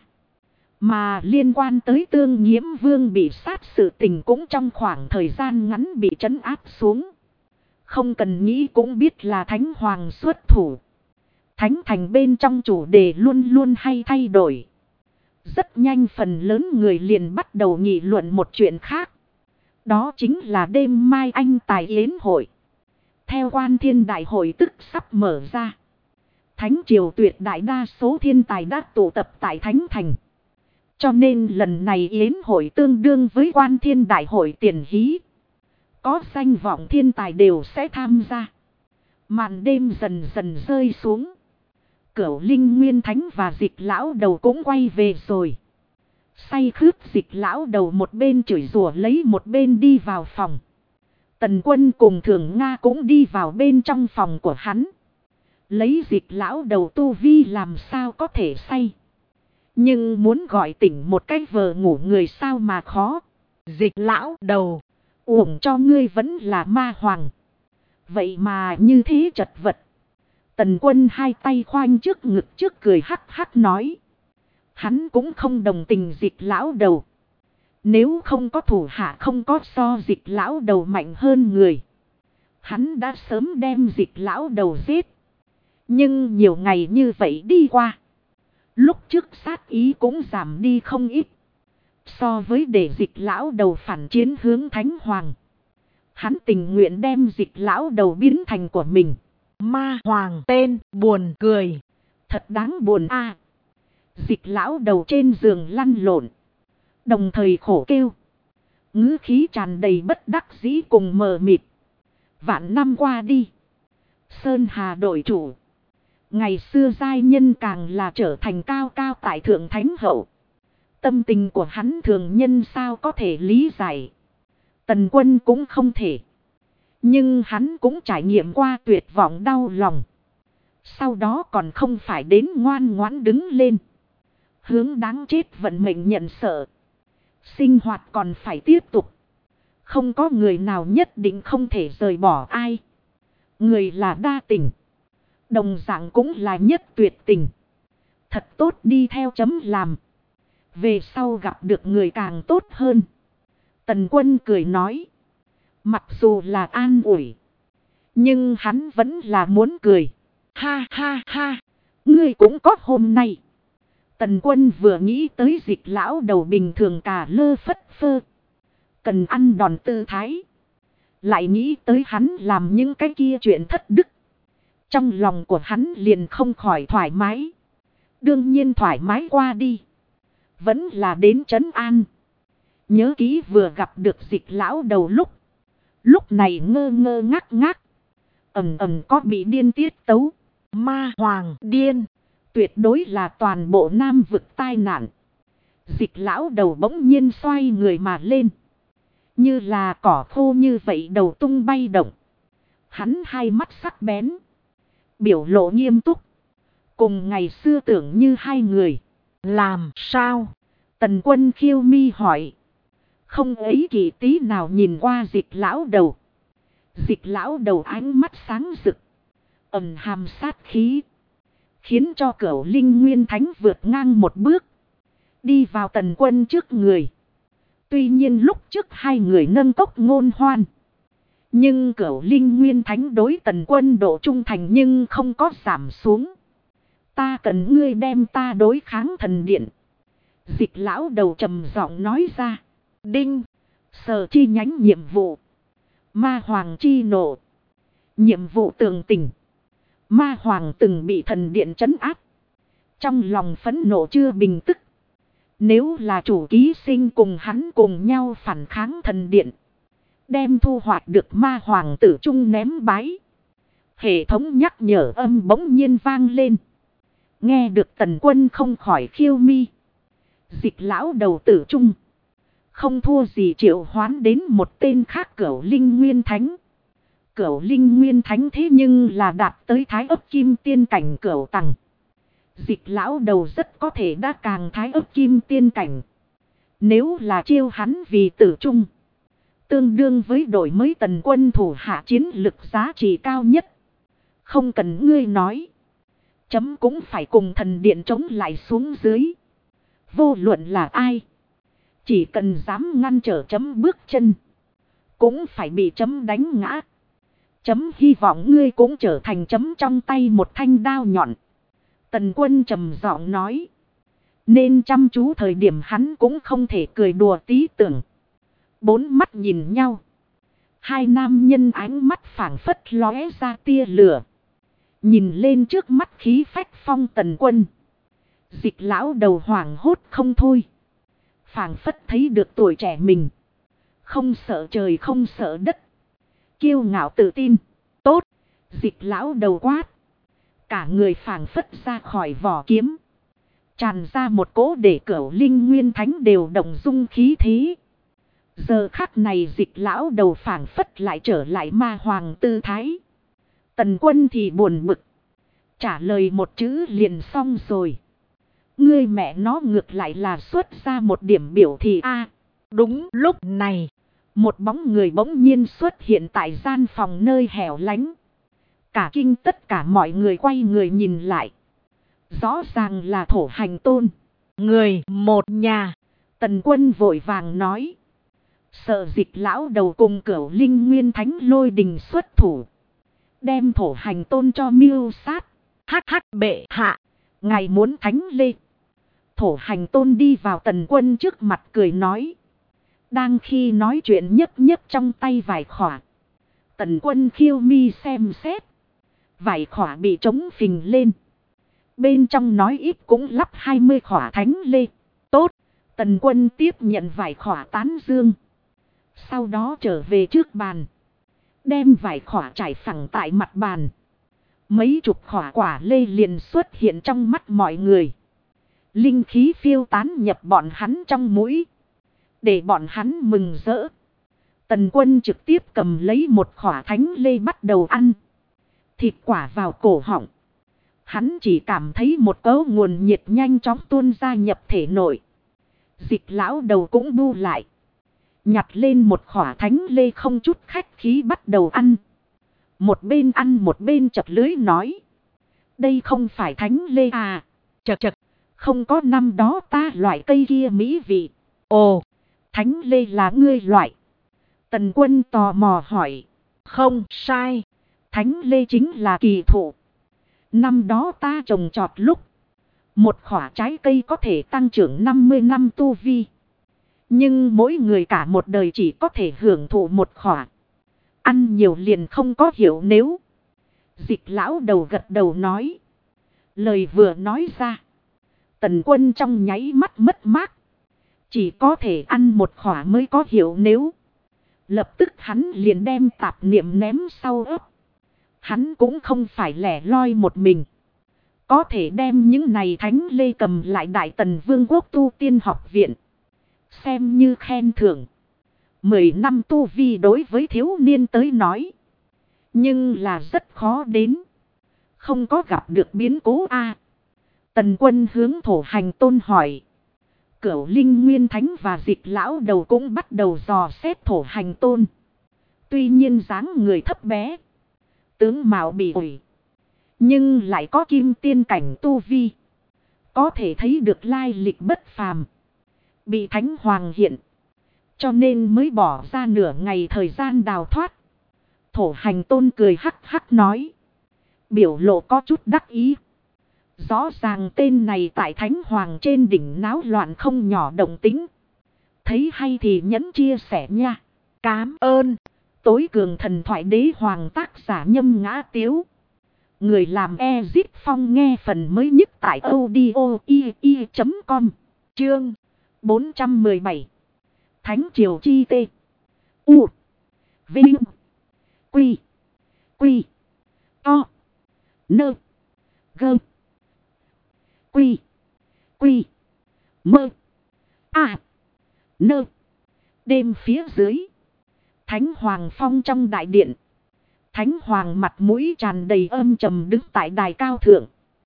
Mà liên quan tới Tương Nhiễm Vương bị sát sự tình cũng trong khoảng thời gian ngắn bị trấn áp xuống. Không cần nghĩ cũng biết là Thánh Hoàng xuất thủ. Thánh thành bên trong chủ đề luôn luôn hay thay đổi. Rất nhanh phần lớn người liền bắt đầu nghị luận một chuyện khác. Đó chính là đêm mai anh tài yến hội. Theo Quan Thiên Đại hội tức sắp mở ra, Thánh triều tuyệt đại đa số thiên tài đã tụ tập tại Thánh thành. Cho nên lần này yến hội tương đương với Quan Thiên Đại hội tiền hí. Có danh vọng thiên tài đều sẽ tham gia. Màn đêm dần dần rơi xuống. Cửu Linh Nguyên Thánh và Dịch Lão Đầu cũng quay về rồi. Say khướt Dịch Lão Đầu một bên chửi rủa lấy một bên đi vào phòng. Tần Quân cùng Thường Nga cũng đi vào bên trong phòng của hắn. Lấy Dịch Lão Đầu tu vi làm sao có thể say. Nhưng muốn gọi tỉnh một cái vờ ngủ người sao mà khó. Dịch Lão Đầu, uổng cho ngươi vẫn là ma hoàng. Vậy mà như thế chật vật. Tần Quân hai tay khoanh trước ngực trước cười hắc hắc nói. Hắn cũng không đồng tình Dịch Lão Đầu. Nếu không có thủ hạ không có so Dịch Lão Đầu mạnh hơn người, hắn đã sớm đem Dịch Lão Đầu giết. Nhưng nhiều ngày như vậy đi qua, lúc trước sát ý cũng giảm đi không ít. So với để Dịch Lão Đầu phản chiến hướng Thánh Hoàng, hắn tình nguyện đem Dịch Lão Đầu biến thành của mình. Ma Hoàng tên buồn cười. Thật đáng buồn a. Dịch Lão Đầu trên giường lăn lộn, đồng thời khổ kêu. Ngữ khí tràn đầy bất đắc dĩ cùng mờ mịt. Vạn năm qua đi, Sơn Hà đổi chủ. Ngày xưa giai nhân càng là trở thành cao cao tại thượng thánh hậu. Tâm tình của hắn thường nhân sao có thể lý giải. Tần Quân cũng không thể. Nhưng hắn cũng trải nghiệm qua tuyệt vọng đau lòng. Sau đó còn không phải đến ngoan ngoãn đứng lên, hướng đáng chết vận mệnh nhận sợ. Sinh hoạt còn phải tiếp tục. Không có người nào nhất định không thể rời bỏ ai. Người là đa tình. Đồng dạng cũng là nhất tuyệt tình. Thật tốt đi theo chấm làm. Về sau gặp được người càng tốt hơn. Tần Quân cười nói. Mặc dù là an ủi. Nhưng hắn vẫn là muốn cười. Ha ha ha. Ngươi cũng có hôm nay. Tần Quân vừa nghĩ tới Dịch lão đầu bình thường cả lơ phất phơ. Cần ăn đòn tư thái. Lại nghĩ tới hắn làm những cái kia chuyện thất đức. Trong lòng của hắn liền không khỏi thoải mái. Đương nhiên thoải mái qua đi. Vẫn là đến trấn an. Nhớ kỹ vừa gặp được Dịch lão đầu lúc. Lúc này ngơ ngơ ngác ngác. Ầm ầm có bị điên tiết tấu. Ma hoàng điên. Tuyệt đối là toàn bộ Nam vực tai nạn. Dịch lão đầu bỗng nhiên xoay người mà lên. Như là cỏ khô như vậy đầu tung bay động. Hắn hai mắt sắc bén. Biểu lộ nghiêm túc. Cùng ngày xưa tưởng như hai người. Làm sao? Tần Quân khiêu mi hỏi. Không ấy kỳ tí nào nhìn qua Dịch lão đầu. Dịch lão đầu ánh mắt sáng rực. Ẩn hàm sát khí. Khiến cho Cửu Linh Nguyên Thánh vượt ngang một bước. Đi vào Tần Quân trước người. Tuy nhiên lúc trước hai người nâng cốc ngôn hoan. Nhưng Cửu Linh Nguyên Thánh đối Tần Quân độ trung thành nhưng không có giảm xuống. Ta cần ngươi đem ta đối kháng thần điện. Dịch lão đầu trầm giọng nói ra. Đinh. Sở chi nhánh nhiệm vụ. Ma hoàng chi nộ. Nhiệm vụ tường tình. Ma hoàng từng bị thần điện trấn áp. Trong lòng phẫn nộ chưa bình tức. Nếu là chủ ký sinh cùng hắn cùng nhau phản kháng thần điện. Đem thu hoạch được ma hoàng tử trung ném bái. Hệ thống nhắc nhở âm bỗng nhiên vang lên. Nghe được Tần Quân không khỏi khiêu mi. Dịch lão đầu tử trung. Không thua gì triệu hoán đến một tên khác Cửu Linh Nguyên Thánh. Cửu Linh Nguyên Thánh thế nhưng là đạt tới thái ấp kim tiên cảnh cửu tầng. Dịch lão đầu rất có thể đã càng thái ấp kim tiên cảnh. Nếu là chiêu hắn vì tử trung. Tương đương với đổi mới Tần Quân thủ hạ chiến lực giá trị cao nhất. Không cần ngươi nói. Chấm cũng phải cùng thần điện chống lại xuống dưới. Vô luận là ai. Chỉ cần dám ngăn trở chấm bước chân. Cũng phải bị chấm đánh ngã. Chấm hy vọng ngươi cũng trở thành chấm trong tay một thanh đao nhọn. Tần Quân trầm giọng nói. Nên chăm chú thời điểm hắn cũng không thể cười đùa tí tưởng. Bốn mắt nhìn nhau. Hai nam nhân ánh mắt phảng phất lóe ra tia lửa. Nhìn lên trước mắt khí phách phong Tần Quân. Dịch lão đầu hoảng hốt không thôi. Phảng phất thấy được tuổi trẻ mình. Không sợ trời không sợ đất. Kiêu ngạo tự tin. Tốt. Dịch lão đầu quát. Cả người phảng phất ra khỏi vỏ kiếm. Tràn ra một cỗ để Cửu Linh Nguyên Thánh đều động dung khí thế. Giờ khắc này dịch lão đầu phảng phất lại trở lại ma hoàng tư thái. Tần Quân thì buồn bực. Trả lời một chữ liền xong rồi. Ngươi mẹ nó ngược lại là xuất ra một điểm biểu thị a. Đúng lúc này. Một bóng người bỗng nhiên xuất hiện tại gian phòng nơi hẻo lánh. Cả kinh tất cả mọi người quay người nhìn lại. Rõ ràng là Thổ Hành Tôn. Người một nhà. Tần Quân vội vàng nói. Sợ Dịch lão đầu cùng Cửu Linh Nguyên Thánh lôi đình xuất thủ. Đem Thổ Hành Tôn cho mưu sát. Hắc hắc bệ hạ. Ngài muốn thánh lê. Thổ Hành Tôn đi vào Tần Quân trước mặt cười nói. Đang khi nói chuyện nhấp nhấp trong tay vải khỏa. Tần Quân khiêu mi xem xét. Vải khỏa bị trống phình lên. Bên trong nói ít cũng lắp 20 khỏa thánh lê. Tốt. Tần Quân tiếp nhận vải khỏa tán dương. Sau đó trở về trước bàn. Đem vải khỏa trải phẳng tại mặt bàn. Mấy chục khỏa quả lê liền xuất hiện trong mắt mọi người. Linh khí phiêu tán nhập bọn hắn trong mũi. Để bọn hắn mừng rỡ. Tần Quân trực tiếp cầm lấy một khỏa thánh lê bắt đầu ăn. Thịt quả vào cổ họng. Hắn chỉ cảm thấy một cấu nguồn nhiệt nhanh chóng tuôn ra nhập thể nội. Dịch lão đầu cũng bu lại. Nhặt lên một khỏa thánh lê không chút khách khí bắt đầu ăn. Một bên ăn một bên chật lưới nói. Đây không phải thánh lê à. Chật chật. Không có năm đó ta loại cây kia mỹ vị. Ồ, Thánh lê là ngươi loại. Tần Quân tò mò hỏi. không sai. Thánh lê chính là kỳ thụ. Năm đó ta trồng trọt lúc. Một khỏa trái cây có thể tăng trưởng 50 năm tu vi. Nhưng mỗi người cả một đời chỉ có thể hưởng thụ một khỏa. Ăn nhiều liền không có hiểu nếu. Dịch lão đầu gật đầu nói. Lời vừa nói ra. Tần Quân trong nháy mắt mất mát. Chỉ có thể ăn một khỏa mới có hiểu nếu. Lập tức hắn liền đem tạp niệm ném sau ấp. Hắn cũng không phải lẻ loi một mình. Có thể đem những này thánh lê cầm lại Đại Tần Vương quốc tu tiên học viện. Xem như khen thưởng. 10 năm tu vi đối với thiếu niên tới nói. Nhưng là rất khó đến. Không có gặp được biến cố a. Tần Quân hướng Thổ Hành Tôn hỏi. Cửu Linh Nguyên Thánh và Dịch lão đầu cũng bắt đầu dò xét Thổ Hành Tôn. Tuy nhiên dáng người thấp bé. Tướng mạo bị ủi. Nhưng lại có kim tiên cảnh tu vi. Có thể thấy được lai lịch bất phàm. Bị Thánh Hoàng hiện. Cho nên mới bỏ ra nửa ngày thời gian đào thoát. Thổ Hành Tôn cười hắc hắc nói. Biểu lộ có chút đắc ý. Rõ ràng tên này tại Thánh Hoàng trên đỉnh náo loạn không nhỏ động tính. Thấy hay thì nhẫn chia sẻ nha. Cám ơn. Tối cường thần thoại đế hoàng tác giả Nhâm Ngã Tiếu. Người làm Ezit Phong nghe phần mới nhất tại audio.com. Chương 417. Thánh Triều Chi Tê. U. Vinh. Quy. Quy. To. Nơ. Gơ. Quy. Quy. Mơ. À. Nơ. Đêm phía dưới. Thánh Hoàng Phong trong đại điện. Thánh Hoàng mặt mũi tràn đầy âm trầm đứng tại đài cao thượng.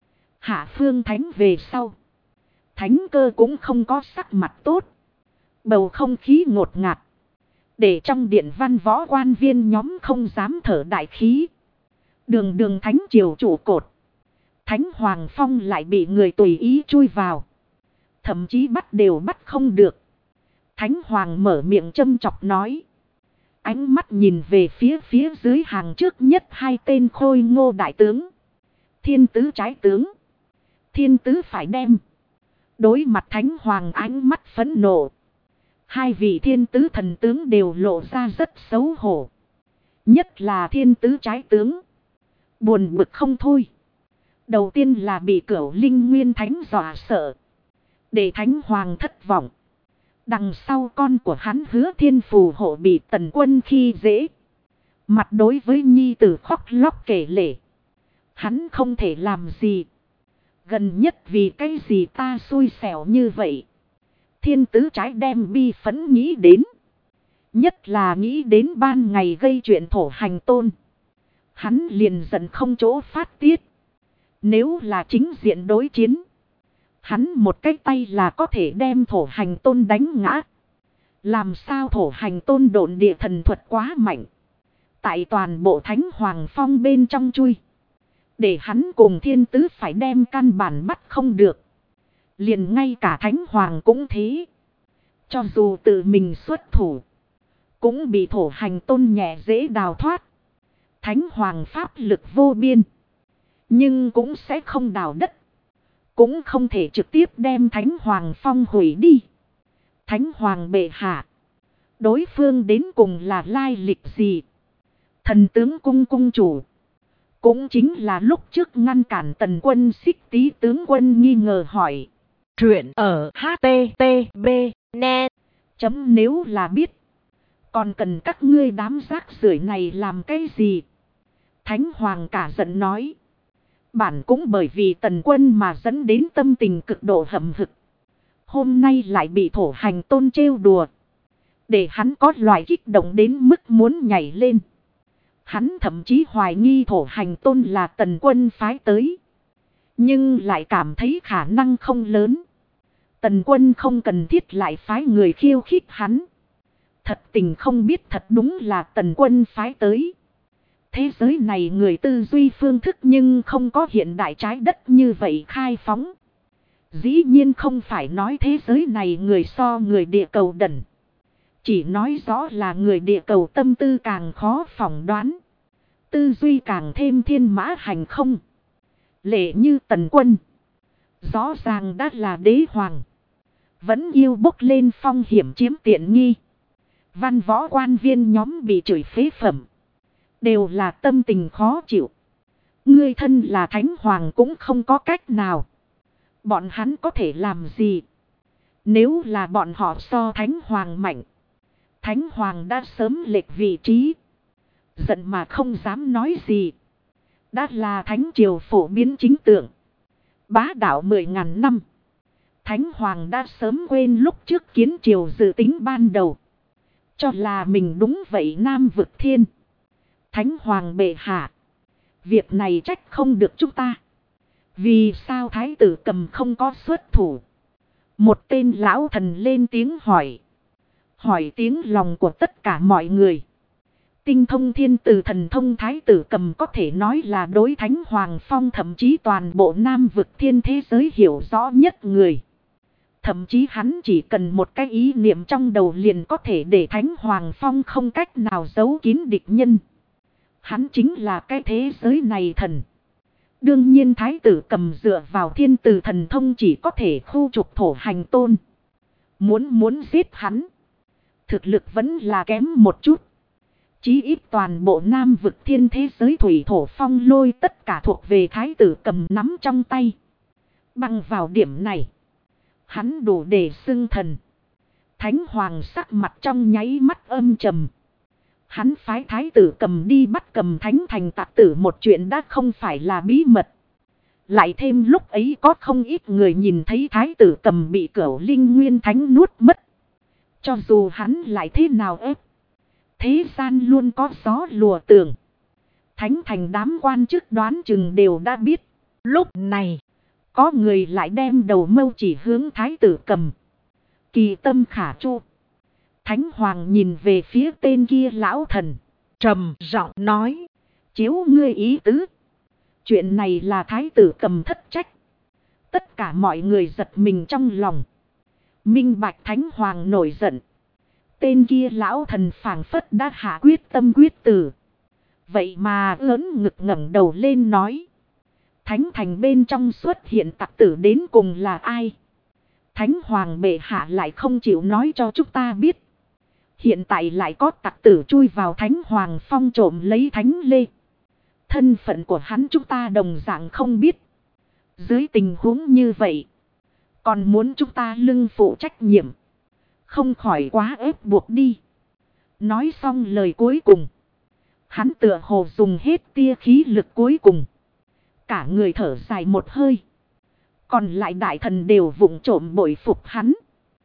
Hạ phương thánh về sau. Thánh cơ cũng không có sắc mặt tốt. Bầu không khí ngột ngạt. Để trong điện văn võ quan viên nhóm không dám thở đại khí. Đường đường thánh triều trụ cột. Thánh Hoàng Phong lại bị người tùy ý chui vào. Thậm chí bắt đều bắt không được. Thánh Hoàng mở miệng châm chọc nói. Ánh mắt nhìn về phía dưới hàng trước nhất hai tên khôi ngô đại tướng. Thiên tứ trái tướng. Thiên tứ phải đem. Đối mặt Thánh Hoàng ánh mắt phẫn nộ. Hai vị thiên tứ thần tướng đều lộ ra rất xấu hổ. Nhất là thiên tứ trái tướng. Buồn bực không thôi. Đầu tiên là bị Cửu Linh Nguyên Thánh dọa sợ. Để Thánh Hoàng thất vọng. Đằng sau con của hắn Hứa Thiên phù hộ bị Tần Quân khi dễ. Mặt đối với nhi tử khóc lóc kể lể. Hắn không thể làm gì. Gần nhất vì cái gì ta xui xẻo như vậy. Thiên tứ trái đem bi phấn nghĩ đến. Nhất là nghĩ đến ban ngày gây chuyện Thổ Hành Tôn. Hắn liền giận không chỗ phát tiết. Nếu là chính diện đối chiến. Hắn một cái tay là có thể đem Thổ Hành Tôn đánh ngã. Làm sao Thổ Hành Tôn độn địa thần thuật quá mạnh. Tại toàn bộ Thánh Hoàng Phong bên trong chui. Để hắn cùng thiên tứ phải đem căn bản bắt không được. Liền ngay cả Thánh Hoàng cũng thế. Cho dù tự mình xuất thủ. Cũng bị Thổ Hành Tôn nhẹ dễ đào thoát. Thánh Hoàng pháp lực vô biên. Nhưng cũng sẽ không đào đất. Cũng không thể trực tiếp đem Thánh Hoàng Phong hủy đi. Thánh Hoàng bệ hạ. Đối phương đến cùng là lai lịch gì? Thần tướng cung cung chủ. Cũng chính là lúc trước ngăn cản Tần Quân Xích Tý tướng quân nghi ngờ hỏi. Truyện ở HTTP net. Chấm nếu là biết. Còn cần các ngươi đám rác rưởi này làm cái gì? Thánh Hoàng cả giận nói. Bản cũng bởi vì Tần Quân mà dẫn đến tâm tình cực độ hậm hực. Hôm nay lại bị Thổ Hành Tôn trêu đùa. Để hắn có loại kích động đến mức muốn nhảy lên. Hắn thậm chí hoài nghi Thổ Hành Tôn là Tần Quân phái tới. Nhưng lại cảm thấy khả năng không lớn. Tần Quân không cần thiết lại phái người khiêu khích hắn. Thật tình không biết thật đúng là Tần Quân phái tới. Thế giới này người tư duy phương thức nhưng không có hiện đại trái đất như vậy khai phóng. Dĩ nhiên không phải nói thế giới này người so người địa cầu đần. Chỉ nói rõ là người địa cầu tâm tư càng khó phỏng đoán. Tư duy càng thêm thiên mã hành không. Lệ như Tần Quân. Rõ ràng đã là đế hoàng. Vẫn yêu bốc lên phong hiểm chiếm tiện nghi. Văn võ quan viên nhóm bị chửi phế phẩm. Đều là tâm tình khó chịu. Ngươi thân là thánh hoàng cũng không có cách nào. Bọn hắn có thể làm gì? Nếu là bọn họ so thánh hoàng mạnh. Thánh hoàng đã sớm lệch vị trí. Giận mà không dám nói gì. Đã là thánh triều phổ biến chính tượng. Bá đạo 10.000 năm. Thánh hoàng đã sớm quên lúc trước kiến triều dự tính ban đầu. Cho là mình đúng vậy Nam vực thiên. Thánh hoàng bệ hạ. Việc này trách không được chúng ta. Vì sao thái tử Cầm không có xuất thủ? Một tên lão thần lên tiếng hỏi. Hỏi tiếng lòng của tất cả mọi người. Tinh thông thiên tử thần thông thái tử Cầm có thể nói là đối thánh hoàng phong thậm chí toàn bộ Nam vực thiên thế giới hiểu rõ nhất người. Thậm chí hắn chỉ cần một cái ý niệm trong đầu liền có thể để thánh hoàng phong không cách nào giấu kín địch nhân. Hắn chính là cái thế giới này thần. Đương nhiên thái tử Cầm dựa vào thiên tử thần thông chỉ có thể khu trục thổ hành tôn. Muốn giết hắn. Thực lực vẫn là kém một chút. Chí ít toàn bộ Nam vực thiên thế giới thủy thổ phong lôi tất cả thuộc về thái tử Cầm nắm trong tay. Bằng vào điểm này. Hắn đủ để xưng thần. Thánh hoàng sắc mặt trong nháy mắt âm trầm. Hắn phái thái tử Cầm đi bắt Cầm thánh thành tặc tử một chuyện đã không phải là bí mật. Lại thêm lúc ấy có không ít người nhìn thấy thái tử Cầm bị Cửu Linh Nguyên Thánh nuốt mất. Cho dù hắn lại thế nào ép. Thế gian luôn có gió lùa tường. Thánh thành đám quan chức đoán chừng đều đã biết. Lúc này, có người lại đem đầu mâu chỉ hướng thái tử Cầm. Kỳ tâm khả chu. Thánh hoàng nhìn về phía tên kia lão thần. Trầm giọng nói. Chiếu ngươi ý tứ. Chuyện này là thái tử Cầm thất trách. Tất cả mọi người giật mình trong lòng. Minh bạch thánh hoàng nổi giận. Tên kia lão thần phảng phất đã hạ quyết tâm quyết tử. Vậy mà lớn ngực ngẩng đầu lên nói. Thánh thành bên trong xuất hiện tặc tử đến cùng là ai? Thánh hoàng bệ hạ lại không chịu nói cho chúng ta biết. Hiện tại lại có tặc tử chui vào thánh hoàng phong trộm lấy thánh lê. Thân phận của hắn chúng ta đồng dạng không biết. Dưới tình huống như vậy. Còn muốn chúng ta lưng phụ trách nhiệm. Không khỏi quá ép buộc đi. Nói xong lời cuối cùng. Hắn tựa hồ dùng hết tia khí lực cuối cùng. Cả người thở dài một hơi. Còn lại đại thần đều vụng trộm bội phục hắn.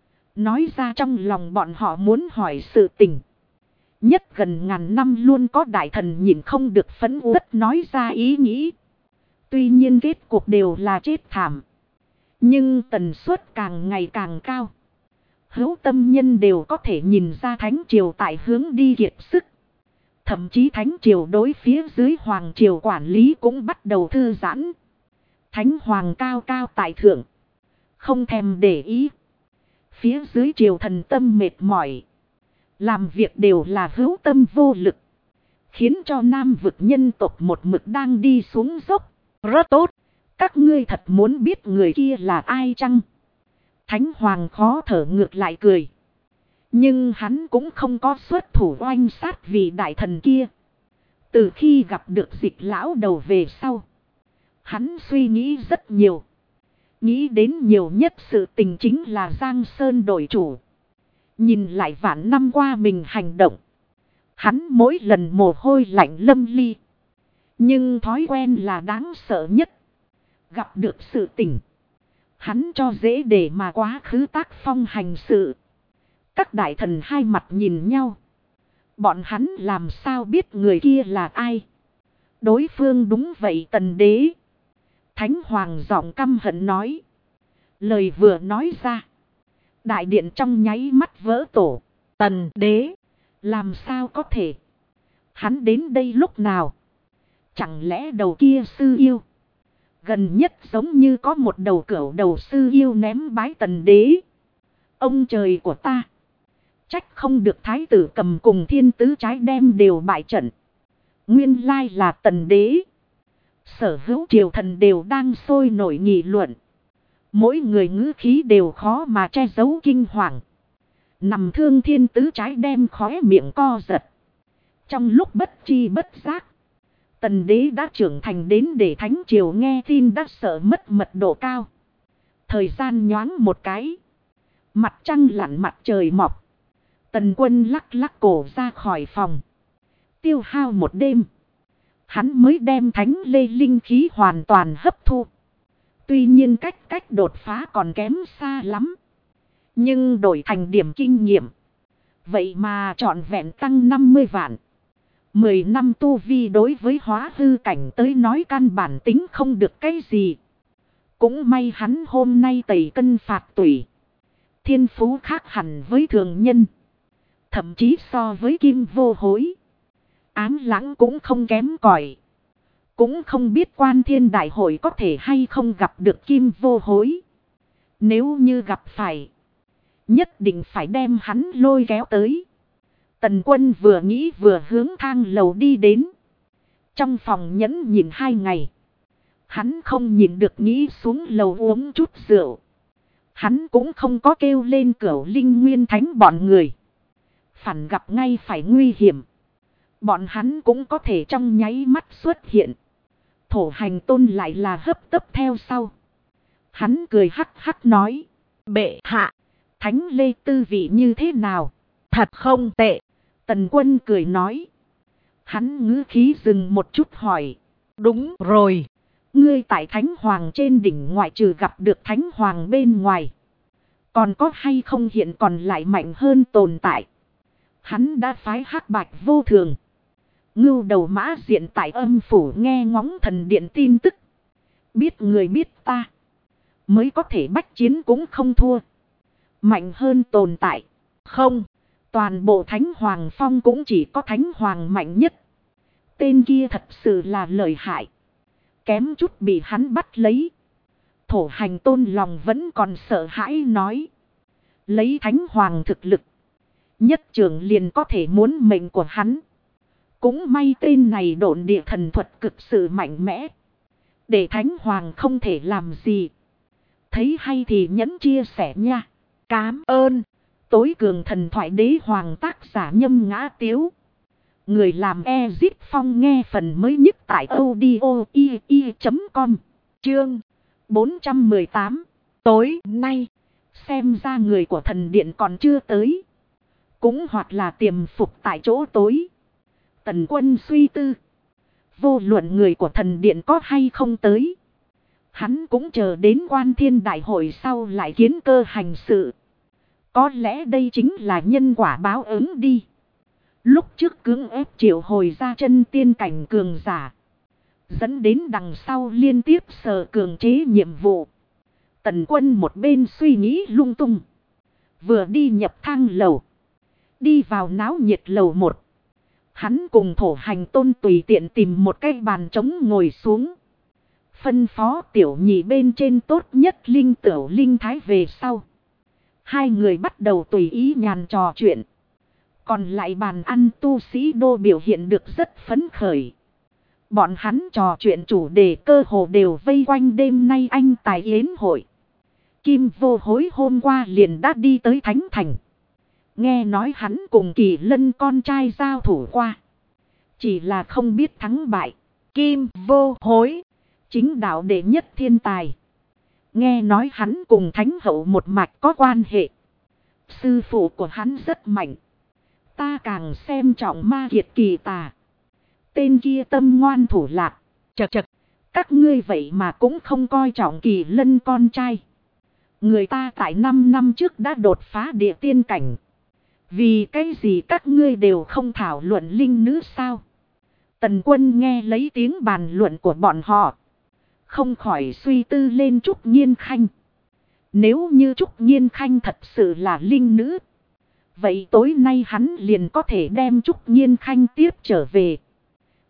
Nói ra trong lòng bọn họ muốn hỏi sự tình. Nhất gần ngàn năm luôn có đại thần nhìn không được phẫn uất nói ra ý nghĩ. Tuy nhiên kết cục đều là chết thảm. Nhưng tần suất càng ngày càng cao. Hữu tâm nhân đều có thể nhìn ra thánh triều tại hướng đi kiệt sức. Thậm chí thánh triều đối phía dưới hoàng triều quản lý cũng bắt đầu thư giãn. Thánh hoàng cao cao tại thượng. Không thèm để ý. Phía dưới triều thần tâm mệt mỏi. Làm việc đều là hữu tâm vô lực. Khiến cho nam vực nhân tộc một mực đang đi xuống dốc. Rất tốt. Các ngươi thật muốn biết người kia là ai chăng? Thánh hoàng khó thở ngược lại cười. Nhưng hắn cũng không có xuất thủ oanh sát vị đại thần kia. Từ khi gặp được Dịch lão đầu về sau. Hắn suy nghĩ rất nhiều. Nghĩ đến nhiều nhất sự tình chính là Giang Sơn đổi chủ. Nhìn lại vạn năm qua mình hành động. Hắn mỗi lần mồ hôi lạnh lâm ly. Nhưng thói quen là đáng sợ nhất. Gặp được sự tình. Hắn cho dễ để mà quá khứ tác phong hành sự. Các đại thần hai mặt nhìn nhau. Bọn hắn làm sao biết người kia là ai? Đối phương đúng vậy Tần đế. Thánh hoàng giọng căm hận nói. Lời vừa nói ra. Đại điện trong nháy mắt vỡ tổ. Tần đế. Làm sao có thể? Hắn đến đây lúc nào? Chẳng lẽ đầu kia sư yêu. Gần nhất giống như có một đầu cẩu đầu sư yêu ném bái tần đế. Ông trời của ta. Trách không được thái tử cầm cùng thiên tứ trái đem đều bại trận. Nguyên lai là tần đế. Sở hữu triều thần đều đang sôi nổi nghị luận. Mỗi người ngữ khí đều khó mà che giấu kinh hoàng. Nằm thương thiên tứ trái đem khóe miệng co giật. Trong lúc bất chi bất giác. Tần đế đã trưởng thành đến để thánh triều nghe tin đã sợ mất mật độ cao. Thời gian nhoáng một cái. Mặt trăng lặn mặt trời mọc. Tần quân lắc lắc cổ ra khỏi phòng. Tiêu hao một đêm. Hắn mới đem thánh lê linh khí hoàn toàn hấp thu. Tuy nhiên cách đột phá còn kém xa lắm. Nhưng đổi thành điểm kinh nghiệm. Vậy mà trọn vẹn tăng 50 vạn. 10 năm tu vi đối với hóa hư cảnh tới nói căn bản tính không được cái gì. Cũng may hắn hôm nay tẩy cân phạt tủy. Thiên phú khác hẳn với thường nhân. Thậm chí so với kim vô hối. Ám lãng cũng không kém cỏi. Cũng không biết quan thiên đại hội có thể hay không gặp được kim vô hối. Nếu như gặp phải. Nhất định phải đem hắn lôi kéo tới. Tần quân vừa nghĩ vừa hướng thang lầu đi đến. Trong phòng nhẫn nhìn 2 ngày. Hắn không nhìn được nghĩ xuống lầu uống chút rượu. Hắn cũng không có kêu lên Cửu Linh Nguyên Thánh bọn người. Phản gặp ngay phải nguy hiểm. Bọn hắn cũng có thể trong nháy mắt xuất hiện. Thổ Hành Tôn lại là hấp tấp theo sau. Hắn cười hắc hắc nói. Bệ hạ. Thánh lê tư vị như thế nào? Thật không tệ. Tần quân cười nói. Hắn ngữ khí dừng một chút hỏi. Đúng rồi. Ngươi tại Thánh Hoàng trên đỉnh ngoại trừ gặp được Thánh Hoàng bên ngoài. Còn có hay không hiện còn lại mạnh hơn tồn tại. Hắn đã phái Hắc Bạch Vô Thường. Ngưu Đầu Mã Diện tại Âm phủ nghe ngóng thần điện tin tức. Biết người biết ta. Mới có thể bách chiến cũng không thua. Mạnh hơn tồn tại. Không. Toàn bộ Thánh Hoàng Phong cũng chỉ có Thánh Hoàng mạnh nhất. Tên kia thật sự là lợi hại. Kém chút bị hắn bắt lấy. Thổ Hành Tôn lòng vẫn còn sợ hãi nói. Lấy Thánh Hoàng thực lực. Nhất trưởng liền có thể muốn mệnh của hắn. Cũng may tên này độn địa thần thuật cực sự mạnh mẽ. Để Thánh Hoàng không thể làm gì. Thấy hay thì nhẫn chia sẻ nha. Cám ơn. Tối cường thần thoại đế hoàng tác giả Nhâm Ngã Tiếu. Người làm Ezip Phong nghe phần mới nhất tại audio.com. Chương 418. Tối nay. Xem ra người của thần điện còn chưa tới. Cũng hoặc là tiềm phục tại chỗ tối. Tần quân suy tư. Vô luận người của thần điện có hay không tới. Hắn cũng chờ đến quan thiên đại hội sau lại kiến cơ hành sự. Có lẽ đây chính là nhân quả báo ứng đi. Lúc trước cưỡng ép triệu hồi ra chân tiên cảnh cường giả. Dẫn đến đằng sau liên tiếp sở cường chế nhiệm vụ. Tần quân một bên suy nghĩ lung tung. Vừa đi nhập thang lầu. Đi vào náo nhiệt lầu 1. Hắn cùng Thổ Hành Tôn tùy tiện tìm một cái bàn trống ngồi xuống. Phân phó tiểu nhị bên trên tốt nhất linh tửu linh thái về sau. Hai người bắt đầu tùy ý nhàn trò chuyện. Còn lại bàn ăn tu sĩ đô biểu hiện được rất phấn khởi. Bọn hắn trò chuyện chủ đề cơ hồ đều vây quanh đêm nay anh tài yến hội. Kim Vô Hối hôm qua liền đã đi tới Thánh Thành. Nghe nói hắn cùng Kỳ Lân con trai giao thủ qua. Chỉ là không biết thắng bại. Kim Vô Hối. Chính đạo đệ nhất thiên tài. Nghe nói hắn cùng Thánh Hậu một mạch có quan hệ. Sư phụ của hắn rất mạnh. Ta càng xem trọng Ma Kiệt Kỳ Tà. Tên kia tâm ngoan thủ lạc. Chật chật. Các ngươi vậy mà cũng không coi trọng Kỳ Lân con trai. Người ta tại 5 năm trước đã đột phá địa tiên cảnh. Vì cái gì các ngươi đều không thảo luận linh nữ sao? Tần quân nghe lấy tiếng bàn luận của bọn họ. Không khỏi suy tư lên Trúc Nhiên Khanh. Nếu như Trúc Nhiên Khanh thật sự là linh nữ. Vậy tối nay hắn liền có thể đem Trúc Nhiên Khanh tiếp trở về.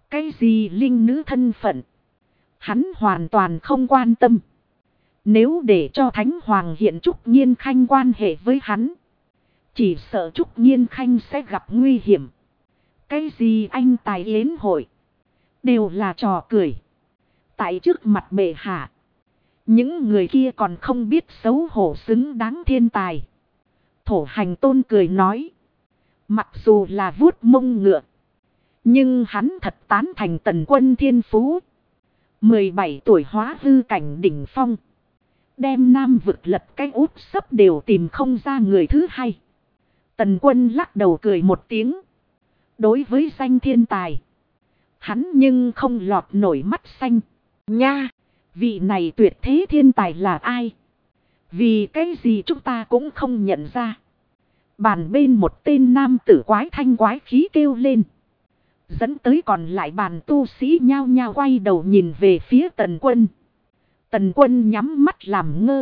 Cái gì linh nữ thân phận? Hắn hoàn toàn không quan tâm. Nếu để cho Thánh Hoàng hiện Trúc Nhiên Khanh quan hệ với hắn, chỉ sợ Trúc Nhiên Khanh sẽ gặp nguy hiểm. Cái gì anh tài yến hội, đều là trò cười. Tại trước mặt bệ hạ, những người kia còn không biết xấu hổ xứng đáng thiên tài. Thổ Hành Tôn cười nói. Mặc dù là vuốt mông ngựa, nhưng hắn thật tán thành Tần Quân thiên phú. 17 tuổi hóa hư cảnh đỉnh phong, đem Nam vực lật cái úp sấp đều tìm không ra người thứ hai. Tần Quân lắc đầu cười một tiếng. Đối với danh thiên tài, hắn nhưng không lọt nổi mắt xanh. Nha, vị này tuyệt thế thiên tài là ai? Vì cái gì chúng ta cũng không nhận ra. Bàn bên một tên nam tử quái thanh quái khí kêu lên. Dẫn tới còn lại bàn tu sĩ nhao nhao quay đầu nhìn về phía Tần Quân. Tần Quân nhắm mắt làm ngơ.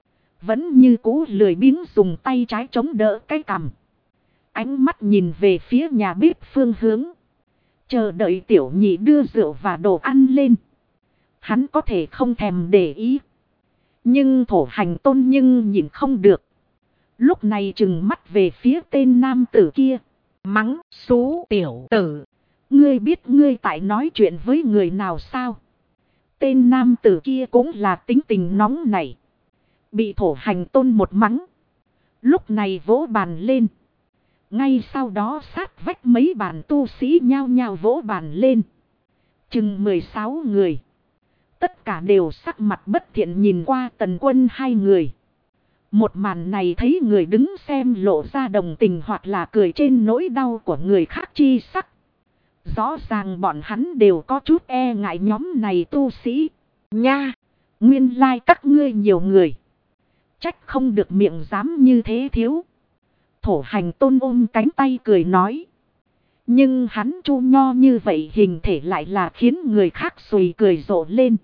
Vẫn như cũ lười biếng dùng tay trái chống đỡ cái cằm. Ánh mắt nhìn về phía nhà bếp phương hướng. Chờ đợi tiểu nhị đưa rượu và đồ ăn lên. Hắn có thể không thèm để ý. Nhưng Thổ Hành Tôn nhưng nhìn không được. Lúc này trừng mắt về phía tên nam tử kia. Mắng xú tiểu tử. Ngươi biết ngươi tại nói chuyện với người nào sao? Tên nam tử kia cũng là tính tình nóng này. Bị Thổ Hành Tôn một mắng. Lúc này vỗ bàn lên. Ngay sau đó sát vách mấy bàn tu sĩ nhao nhao vỗ bàn lên. Chừng 16 người. Tất cả đều sắc mặt bất thiện nhìn qua Tần Quân hai người. Một màn này thấy người đứng xem lộ ra đồng tình hoặc là cười trên nỗi đau của người khác chi sắc. Rõ ràng bọn hắn đều có chút e ngại nhóm này tu sĩ. Nha, nguyên lai các ngươi nhiều người. Trách không được miệng dám như thế thiếu. Thổ Hành Tôn ôm cánh tay cười nói. Nhưng hắn chu nho như vậy hình thể lại là khiến người khác sùi cười rộ lên.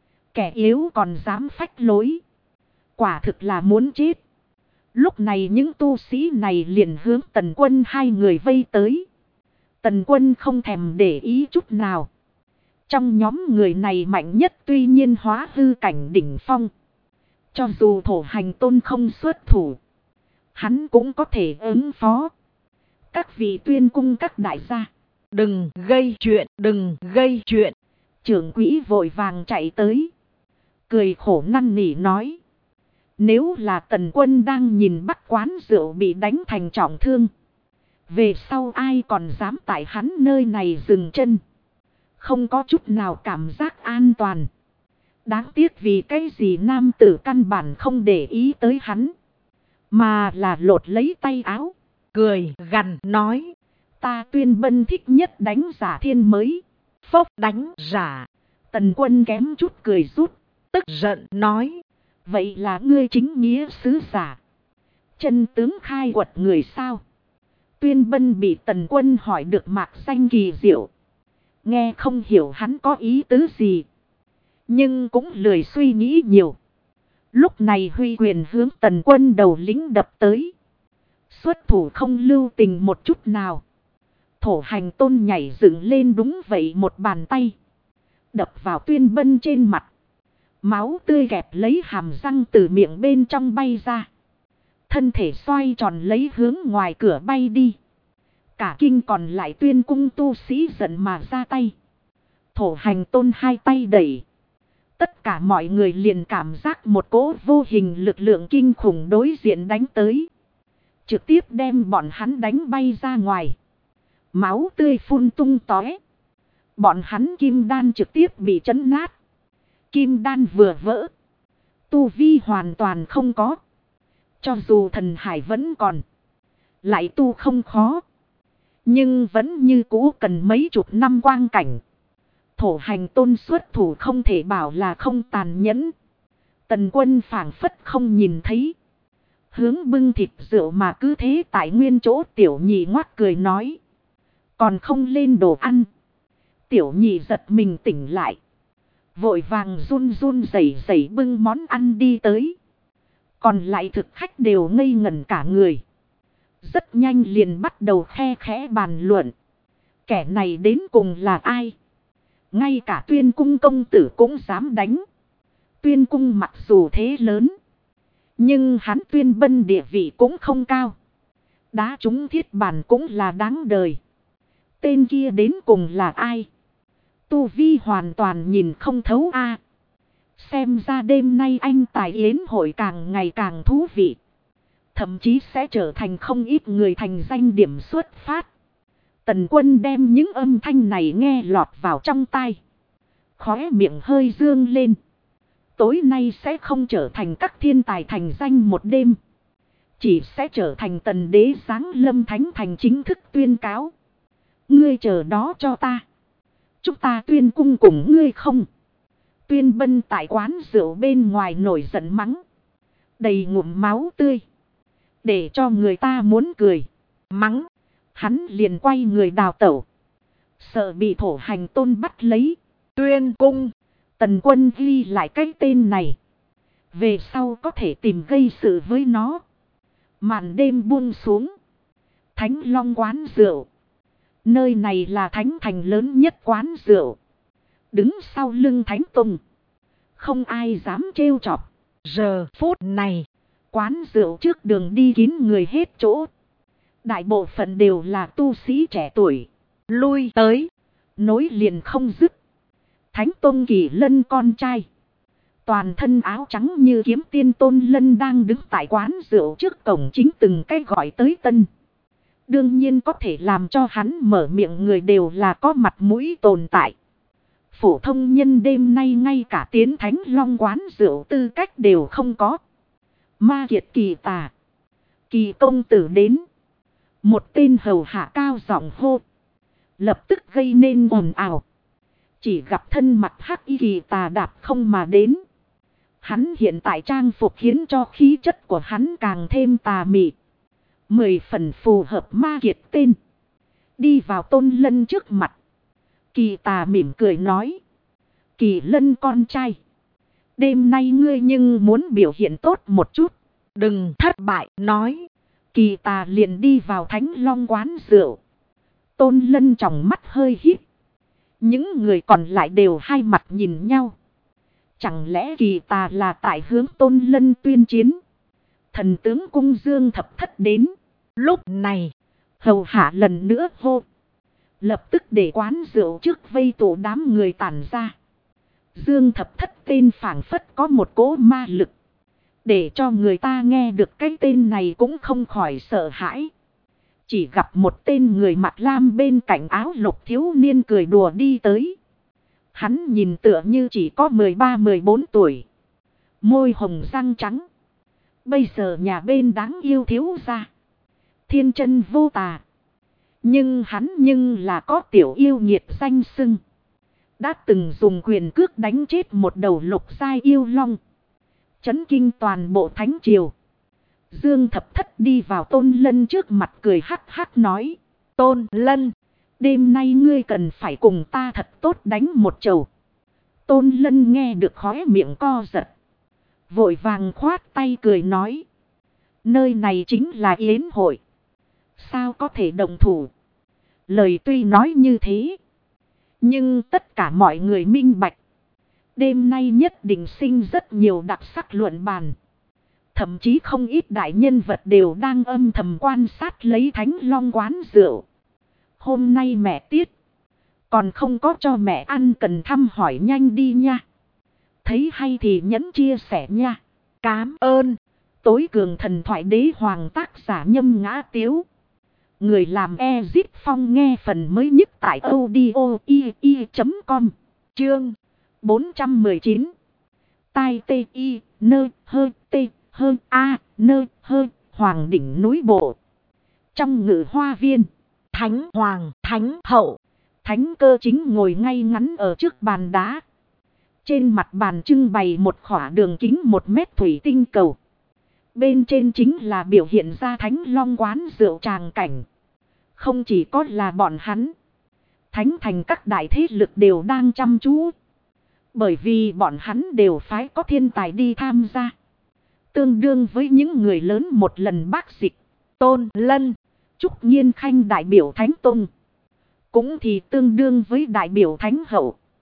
Kẻ yếu còn dám phách lối. Quả thực là muốn chết. Lúc này những tu sĩ này liền hướng Tần Quân hai người vây tới. Tần Quân không thèm để ý chút nào. Trong nhóm người này mạnh nhất tuy nhiên hóa hư cảnh đỉnh phong. Cho dù Thổ Hành Tôn không xuất thủ, hắn cũng có thể ứng phó. Các vị tuyên cung các đại gia. Đừng gây chuyện, đừng gây chuyện. Trưởng quỹ vội vàng chạy tới. Cười khổ năn nỉ nói. Nếu là Tần Quân đang nhìn Bắc quán rượu bị đánh thành trọng thương, về sau ai còn dám tại hắn nơi này dừng chân. Không có chút nào cảm giác an toàn. Đáng tiếc vì cái gì nam tử căn bản không để ý tới hắn, mà là lột lấy tay áo. Cười gằn nói. Ta Tuyên Bân thích nhất đánh giả thiên mới. Phốc đánh giả. Tần Quân kém chút cười rút. Tức giận nói. Vậy là ngươi chính nghĩa sứ giả, chân tướng khai quật người sao? Tuyên Bân bị Tần Quân hỏi được mạc danh kỳ diệu. Nghe không hiểu hắn có ý tứ gì, nhưng cũng lười suy nghĩ nhiều. Lúc này huy quyền hướng Tần Quân đầu lĩnh đập tới. Xuất thủ không lưu tình một chút nào. Thổ Hành Tôn nhảy dựng lên đúng vậy một bàn tay, đập vào Tuyên Bân trên mặt. Máu tươi kẹp lấy hàm răng từ miệng bên trong bay ra. Thân thể xoay tròn lấy hướng ngoài cửa bay đi. Cả kinh còn lại Tuyên cung tu sĩ giận mà ra tay. Thổ Hành Tôn hai tay đẩy. Tất cả mọi người liền cảm giác một cỗ vô hình lực lượng kinh khủng đối diện đánh tới. Trực tiếp đem bọn hắn đánh bay ra ngoài. Máu tươi phun tung tóe. Bọn hắn kim đan trực tiếp bị chấn nát. Kim đan vừa vỡ, tu vi hoàn toàn không có. Cho dù thần hải vẫn còn, lại tu không khó, nhưng vẫn như cũ cần mấy chục năm quang cảnh. Thổ Hành Tôn xuất thủ không thể bảo là không tàn nhẫn. Tần Quân phảng phất không nhìn thấy. Hướng bưng thịt rượu mà cứ thế tại nguyên chỗ tiểu nhị ngoác cười nói. Còn không lên đồ ăn. Tiểu nhị giật mình tỉnh lại. Vội vàng run run rẩy rẩy bưng món ăn đi tới. Còn lại thực khách đều ngây ngẩn cả người. Rất nhanh liền bắt đầu khe khẽ bàn luận. Kẻ này đến cùng là ai? Ngay cả Tuyên cung công tử cũng dám đánh. Tuyên cung mặc dù thế lớn, nhưng hắn Tuyên Bân địa vị cũng không cao. Đá trúng thiết bản cũng là đáng đời. Tên kia đến cùng là ai? Tu vi hoàn toàn nhìn không thấu a. Xem ra đêm nay anh tài yến hội càng ngày càng thú vị. Thậm chí sẽ trở thành không ít người thành danh điểm xuất phát. Tần Quân đem những âm thanh này nghe lọt vào trong tai. Khóe miệng hơi dương lên. Tối nay sẽ không trở thành các thiên tài thành danh một đêm. Chỉ sẽ trở thành tần đế giáng lâm thánh thành chính thức tuyên cáo. Ngươi chờ đó cho ta. Chúng ta Tuyên cung cùng ngươi không. Tuyên Bân tại quán rượu bên ngoài nổi giận mắng. Đầy ngụm máu tươi. Để cho người ta muốn cười. Mắng. Hắn liền quay người đào tẩu. Sợ bị thổ hành tôn bắt lấy. Tuyên cung. Tần Quân ghi lại cái tên này. Về sau có thể tìm gây sự với nó. Màn đêm buông xuống. Thánh Long quán rượu. Nơi này là thánh thành lớn nhất quán rượu. Đứng sau lưng Thánh Tông. Không ai dám trêu chọc. Giờ phút này. Quán rượu trước đường đi kín người hết chỗ. Đại bộ phận đều là tu sĩ trẻ tuổi. Lui tới. Nối liền không dứt. Thánh Tông Kỳ Lân con trai. Toàn thân áo trắng như kiếm tiên Tôn Lân đang đứng tại quán rượu trước cổng chính từng cái gọi tới tân. Đương nhiên có thể làm cho hắn mở miệng người đều là có mặt mũi tồn tại. Phổ thông nhân đêm nay ngay cả tiến Thánh Long quán rượu tư cách đều không có. Ma kiệt Kỳ Tà. Kỳ công tử đến. Một tên hầu hạ cao giọng hô. Lập tức gây nên ồn ào. Chỉ gặp thân mặt hắc y Kỳ Tà đạp không mà đến. Hắn hiện tại trang phục khiến cho khí chất của hắn càng thêm tà mị. 10 phần phù hợp ma kiệt tên. Đi vào Tôn Lân trước mặt. Kỳ Tà mỉm cười nói. Kỳ Lân con trai. Đêm nay ngươi nhưng muốn biểu hiện tốt một chút. Đừng thất bại nói. Kỳ Tà liền đi vào Thánh Long quán rượu. Tôn Lân tròng mắt hơi híp. Những người còn lại đều hai mặt nhìn nhau. Chẳng lẽ Kỳ Tà là tại hướng Tôn Lân tuyên chiến? Thần tướng cung Dương Thập Thất đến. Lúc này, hầu hạ lần nữa hô. Lập tức để quán rượu trước vây tụ đám người tản ra. Dương Thập Thất tên phảng phất có một cỗ ma lực. Để cho người ta nghe được cái tên này cũng không khỏi sợ hãi. Chỉ gặp một tên người mặc lam bên cạnh áo lục thiếu niên cười đùa đi tới. Hắn nhìn tựa như chỉ có 13-14 tuổi. Môi hồng răng trắng. Bây giờ nhà bên đáng yêu thiếu ra. Thiên chân vô tà. Nhưng hắn là có tiểu yêu nghiệt danh xưng. Đã từng dùng quyền cước đánh chết một đầu lục giai yêu long. Chấn kinh toàn bộ thánh triều. Dương Thập Thất đi vào Tôn Lân trước mặt cười hắc hắc nói. Tôn Lân, đêm nay ngươi cần phải cùng ta thật tốt đánh một chầu. Tôn Lân nghe được khóe miệng co giật. Vội vàng khoát tay cười nói. Nơi này chính là yến hội. Sao có thể đồng thủ? Lời tuy nói như thế. Nhưng tất cả mọi người minh bạch. Đêm nay nhất định sinh rất nhiều đặc sắc luận bàn. Thậm chí không ít đại nhân vật đều đang âm thầm quan sát lấy Thánh Long quán rượu. Hôm nay mẹ Tiết. Còn không có cho mẹ ăn cần thăm hỏi nhanh đi nha. Thấy hay thì nhấn chia sẻ nha. Cám ơn. Tối cường thần thoại đế hoàng tác giả Nhâm Ngã Tiếu. Người làm Ezip Phong nghe phần mới nhất tại audio.com. Chương 419. Tai tê y nơ hơ tê hơ a nơ hơ hoàng đỉnh núi bộ. Trong ngự hoa viên. Thánh hoàng thánh hậu. Thánh cơ chính ngồi ngay ngắn ở trước bàn đá. Trên mặt bàn trưng bày một khỏa đường kính 1 mét thủy tinh cầu. Bên trên chính là biểu hiện ra Thánh Long quán rượu tràng cảnh. Không chỉ có là bọn hắn. Thánh thành các đại thế lực đều đang chăm chú. Bởi vì bọn hắn đều phái có thiên tài đi tham gia. Tương đương với những người lớn một lần bác dịch. Tôn Lân, Trúc Nhiên Khanh đại biểu Thánh Tông. Cũng thì tương đương với đại biểu Thánh Hậu.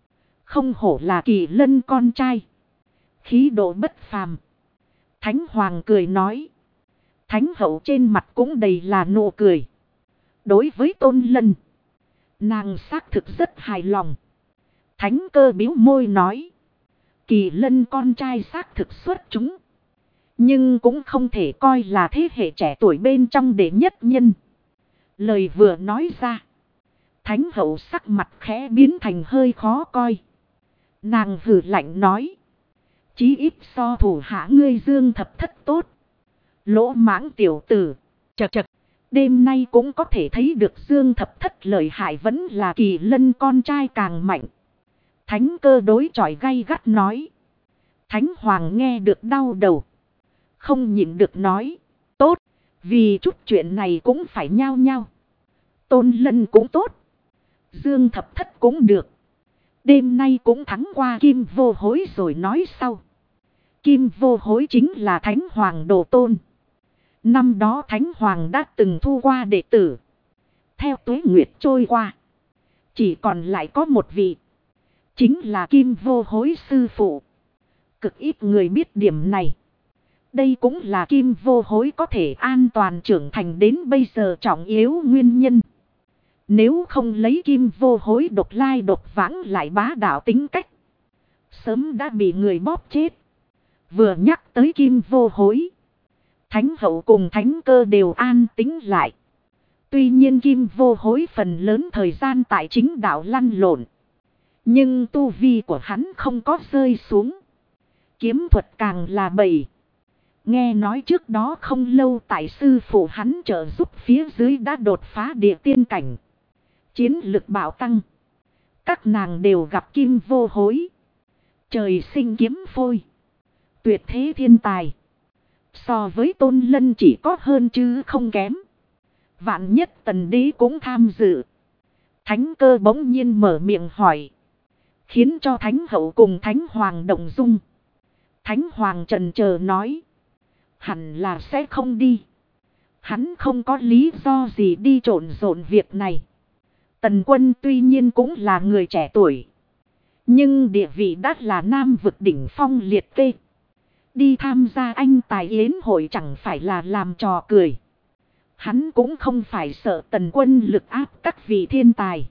Không hổ là Kỳ Lân con trai. Khí độ bất phàm. Thánh Hoàng cười nói. Thánh hậu trên mặt cũng đầy là nụ cười. Đối với Tôn Lân, nàng xác thực rất hài lòng. Thánh Cơ bĩu môi nói. Kỳ Lân con trai xác thực xuất chúng. Nhưng cũng không thể coi là thế hệ trẻ tuổi bên trong đệ nhất nhân. Lời vừa nói ra, Thánh hậu sắc mặt khẽ biến thành hơi khó coi. Nàng hừ lạnh nói. Chí ít so thủ hạ ngươi Dương Thập Thất tốt. Lỗ mãng tiểu tử. Chật chật. Đêm nay cũng có thể thấy được Dương Thập Thất lợi hại vẫn là Kỳ Lân con trai càng mạnh. Thánh Cơ đối chọi gay gắt nói. Thánh Hoàng nghe được đau đầu. Không nhịn được nói. Tốt. Vì chút chuyện này cũng phải nhao nhao. Tôn Lân cũng tốt. Dương Thập Thất cũng được. Đêm nay cũng thắng qua Kim Vô Hối rồi nói sau. Kim Vô Hối chính là Thánh Hoàng đồ tôn. Năm đó Thánh Hoàng đã từng thu qua đệ tử. Theo tuế nguyệt trôi qua, chỉ còn lại có một vị. Chính là Kim Vô Hối sư phụ. Cực ít người biết điểm này. Đây cũng là Kim Vô Hối có thể an toàn trưởng thành đến bây giờ trọng yếu nguyên nhân. Nếu không lấy Kim Vô Hối độc lai độc vãng lại bá đạo tính cách, sớm đã bị người bóp chết. Vừa nhắc tới Kim Vô Hối, Thánh hậu cùng Thánh Cơ đều an tính lại. Tuy nhiên Kim Vô Hối phần lớn thời gian tại chính đạo lăn lộn. Nhưng tu vi của hắn không có rơi xuống. Kiếm thuật càng là bầy. Nghe nói trước đó không lâu tại sư phụ hắn trợ giúp phía dưới đã đột phá địa tiên cảnh. Chiến lực bạo tăng. Các nàng đều gặp Kim Vô Hối. Trời sinh kiếm phôi. Tuyệt thế thiên tài. So với Tôn Lân chỉ có hơn chứ không kém. Vạn nhất Tần Đế cũng tham dự. Thánh Cơ bỗng nhiên mở miệng hỏi. Khiến cho Thánh hậu cùng Thánh Hoàng động dung. Thánh Hoàng chần chờ nói. Hẳn là sẽ không đi. Hắn không có lý do gì đi trộn rộn việc này. Tần Quân tuy nhiên cũng là người trẻ tuổi. Nhưng địa vị đã là nam vực đỉnh phong liệt kê. Đi tham gia anh tài yến hội chẳng phải là làm trò cười. Hắn cũng không phải sợ Tần Quân lực áp các vị thiên tài.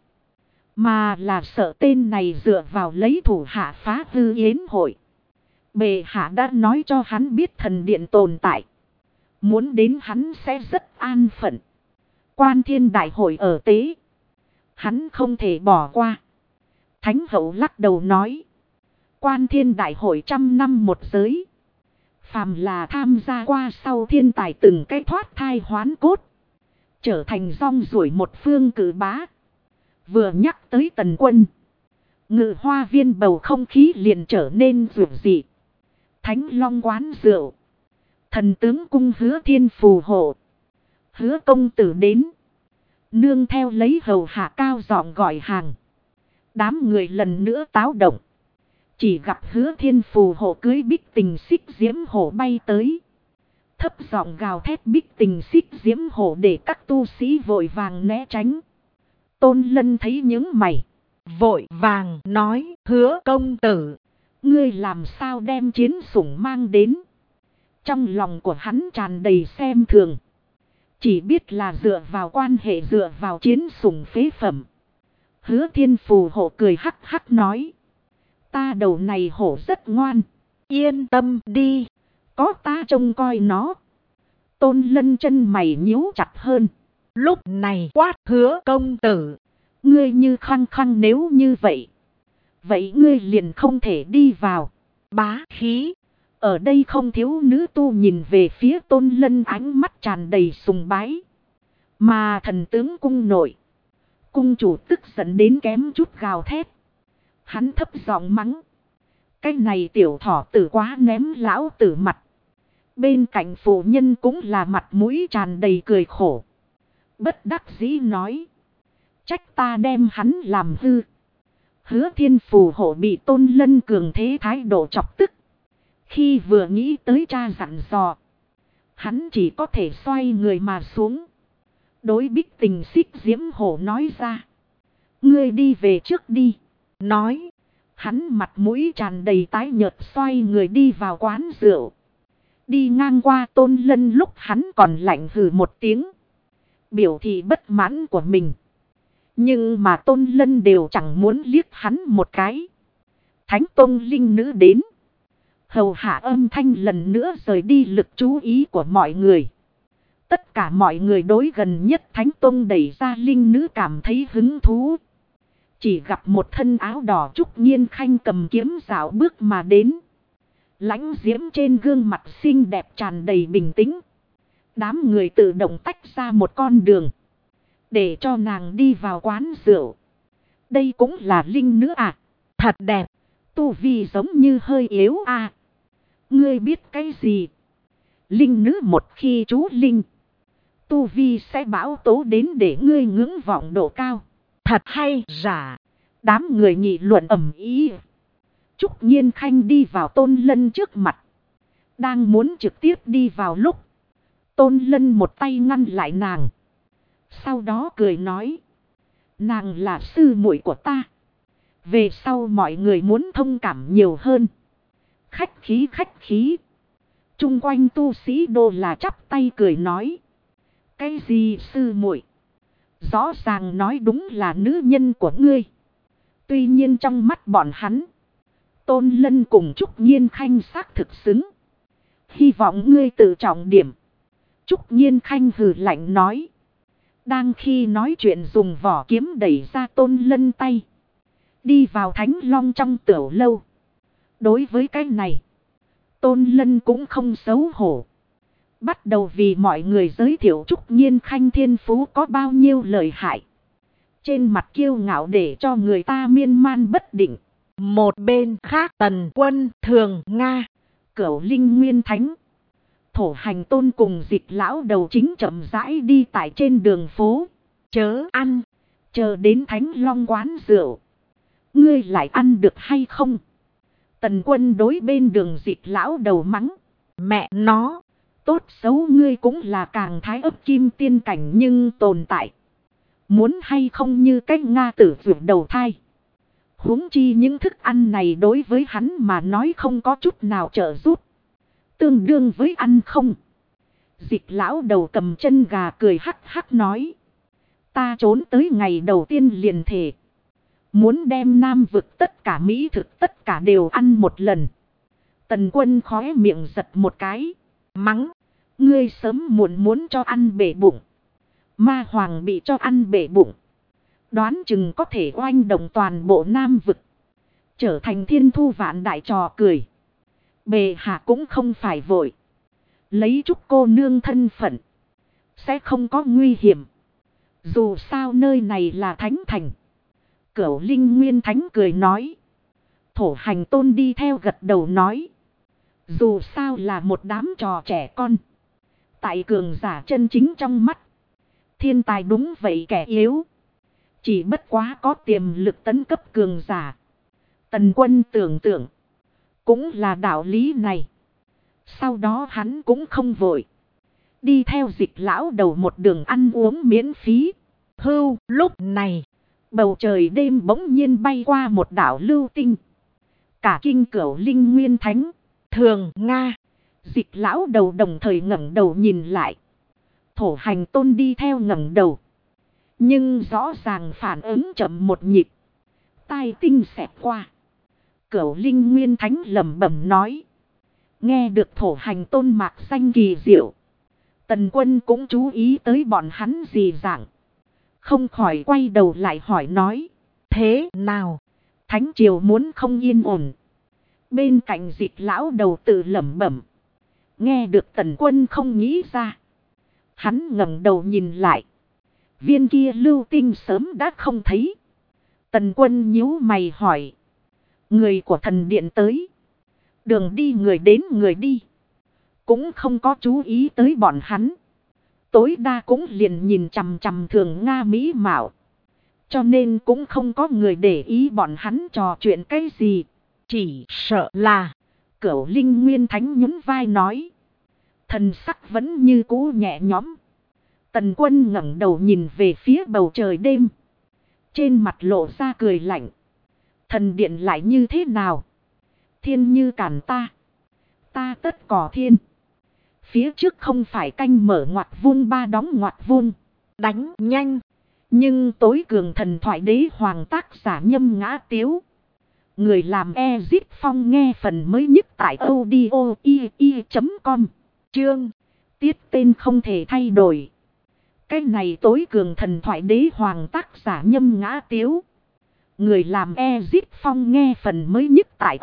Mà là sợ tên này dựa vào lấy thủ hạ phá hư yến hội. Bệ hạ đã nói cho hắn biết thần điện tồn tại. Muốn đến hắn sẽ rất an phận. Quan Thiên đại hội ở tế. Hắn không thể bỏ qua. Thánh hậu lắc đầu nói. Quan Thiên đại hội 100 năm một giới. Phàm là tham gia qua sau thiên tài từng cái thoát thai hoán cốt. Trở thành rong ruổi một phương cử bá. Vừa nhắc tới Tần Quân. Ngự hoa viên bầu không khí liền trở nên rượu dị. Thánh Long quán rượu. Thần tướng cung Hứa Thiên phù hộ. Hứa công tử đến. Nương theo lấy hầu hạ cao giọng gọi hàng. Đám người lần nữa táo động. Chỉ gặp Hứa Thiên phù hộ cưới Bích Tình Xích Diễm Hổ bay tới. Thấp giọng gào thét Bích Tình Xích Diễm Hổ để các tu sĩ vội vàng né tránh. Tôn Lân thấy những mày. Vội vàng nói. Hứa công tử. Ngươi làm sao đem chiến sủng mang đến. Trong lòng của hắn tràn đầy xem thường. Chỉ biết là dựa vào quan hệ dựa vào chiến sủng phế phẩm. Hứa Thiên phù hộ cười hắc hắc nói. Ta đầu này hổ rất ngoan. Yên tâm đi. Có ta trông coi nó. Tôn Lân chân mày nhíu chặt hơn. Lúc này quát Hứa công tử. Ngươi như khăng khăng nếu như vậy. Vậy ngươi liền không thể đi vào. Bá khí. Ở đây không thiếu nữ tu nhìn về phía Tôn Lân ánh mắt tràn đầy sùng bái. Mà thần tướng cung nội. Cung chủ tức giận đến kém chút gào thét. Hắn thấp giọng mắng. Cái này tiểu thỏ tử quá ném lão tử mặt. Bên cạnh phụ nhân cũng là mặt mũi tràn đầy cười khổ. Bất đắc dĩ nói. Trách ta đem hắn làm hư. Hứa Thiên phù hộ bị Tôn Lân cường thế thái độ chọc tức. Khi vừa nghĩ tới cha dặn dò. Hắn chỉ có thể xoay người mà xuống. Đối Bích Tình Xích Diễm Hổ nói ra. Ngươi đi về trước đi. Nói. Hắn mặt mũi tràn đầy tái nhợt xoay người đi vào quán rượu. Đi ngang qua Tôn Lân lúc hắn còn lạnh hừ một tiếng. Biểu thị bất mãn của mình. Nhưng mà Tôn Lân đều chẳng muốn liếc hắn một cái. Thánh Tông linh nữ đến. Hầu hạ âm thanh lần nữa rời đi lực chú ý của mọi người. Tất cả mọi người đối gần nhất Thánh Tông đẩy ra linh nữ cảm thấy hứng thú. Chỉ gặp một thân áo đỏ Trúc Nhiên Khanh cầm kiếm dạo bước mà đến. Lãnh diễm trên gương mặt xinh đẹp tràn đầy bình tĩnh. Đám người tự động tách ra một con đường. Để cho nàng đi vào quán rượu. Đây cũng là linh nữ à? Thật đẹp. Tu vi giống như hơi yếu à? Ngươi biết cái gì? Linh nữ một khi trú linh. Tu vi sẽ bão tố đến để ngươi ngưỡng vọng độ cao. Thật hay giả? Đám người nghị luận ầm ĩ. Trúc Nhiên Khanh đi vào Tôn Lân trước mặt. Đang muốn trực tiếp đi vào lúc. Tôn Lân một tay ngăn lại nàng. Sau đó cười nói. Nàng là sư muội của ta. Về sau mọi người muốn thông cảm nhiều hơn. Khách khí khách khí. Trung quanh tu sĩ đô là chắp tay cười nói. Cái gì sư muội? Rõ ràng nói đúng là nữ nhân của ngươi. Tuy nhiên trong mắt bọn hắn. Tôn Lân cùng Trúc Nhiên Khanh xác thực xứng. Hy vọng ngươi tự trọng điểm. Trúc Nhiên Khanh hừ lạnh nói. Đang khi nói chuyện dùng vỏ kiếm đẩy ra Tôn Lân tay. Đi vào Thánh Long trong tiểu lâu. Đối với cái này. Tôn Lân cũng không xấu hổ. Bắt đầu vì mọi người giới thiệu Trúc Nhiên Khanh thiên phú có bao nhiêu lợi hại. Trên mặt kiêu ngạo để cho người ta miên man bất định. Một bên khác Tần Quân Thường Nga. Cửu Linh Nguyên Thánh. Thổ Hành Tôn cùng Dịch lão đầu chính chậm rãi đi tại trên đường phố. Chớ ăn. Chờ đến Thánh Long quán rượu. Ngươi lại ăn được hay không? Tần Quân đối bên đường Dịch lão đầu mắng. Mẹ nó. Tốt xấu ngươi cũng là càng thái ấp kim tiên cảnh nhưng tồn tại. Muốn hay không như cách Nga tử vượt đầu thai. Huống chi những thức ăn này đối với hắn mà nói không có chút nào trợ giúp. Tương đương với ăn không. Dịch lão đầu cầm chân gà cười hắc hắc nói. Ta trốn tới ngày đầu tiên liền thể. Muốn đem Nam vực tất cả mỹ thực tất cả đều ăn một lần. Tần Quân khóe miệng giật một cái. Mắng. Ngươi sớm muộn muốn cho ăn bể bụng. Ma Hoàng bị cho ăn bể bụng. Đoán chừng có thể oanh động toàn bộ Nam vực. Trở thành thiên thu vạn đại trò cười. Bề hạ cũng không phải vội. Lấy Trúc cô nương thân phận. Sẽ không có nguy hiểm. Dù sao nơi này là thánh thành. Cửu Linh Nguyên Thánh cười nói. Thổ Hành Tôn đi theo gật đầu nói. Dù sao là một đám trò trẻ con. Tại cường giả chân chính trong mắt. Thiên tài đúng vậy kẻ yếu. Chỉ bất quá có tiềm lực tấn cấp cường giả. Tần Quân tưởng tượng. Cũng là đạo lý này. Sau đó hắn cũng không vội. Đi theo Dịch lão đầu một đường ăn uống miễn phí. Hưu lúc này. Bầu trời đêm bỗng nhiên bay qua một đảo lưu tinh. Cả kinh Cửu Linh Nguyên Thánh. Thường Nga. Dịch lão đầu đồng thời ngẩng đầu nhìn lại. Thổ Hành Tôn đi theo ngẩng đầu. Nhưng rõ ràng phản ứng chậm một nhịp. Tai tinh xẹt qua. Cửu Linh Nguyên Thánh lẩm bẩm nói. Nghe được Thổ Hành Tôn mạc danh kỳ diệu. Tần Quân cũng chú ý tới bọn hắn gì dạng. Không khỏi quay đầu lại hỏi nói. Thế nào? Thánh triều muốn không yên ổn. Bên cạnh Dịch lão đầu tự lẩm bẩm. Nghe được Tần Quân không nghĩ ra. Hắn ngẩng đầu nhìn lại. Viên kia lưu tinh sớm đã không thấy. Tần Quân nhíu mày hỏi. Người của thần điện tới. Đường đi người đến người đi. Cũng không có chú ý tới bọn hắn. Tối đa cũng liền nhìn chằm chằm Thường Nga mỹ mạo. Cho nên cũng không có người để ý bọn hắn trò chuyện cái gì. Chỉ sợ là. Cửu Linh Nguyên Thánh nhún vai nói. Thần sắc vẫn như cũ nhẹ nhõm. Tần Quân ngẩng đầu nhìn về phía bầu trời đêm. Trên mặt lộ ra cười lạnh. Thần điện lại như thế nào? Thiên như cản ta. Ta tất cỏ thiên. Phía trước không phải canh mở ngoặt vuông ba đóng ngoặt vuông. Đánh nhanh. Nhưng tối cường thần thoại đế hoàng tác giả Nhâm Ngã Tiếu. Người làm Ezip Phong nghe phần mới nhất tại audio.com. Chương. Tiết tên không thể thay đổi. Cái này tối cường thần thoại đế hoàng tác giả Nhâm Ngã Tiếu. Người làm Ezip Phong nghe phần mới nhất tại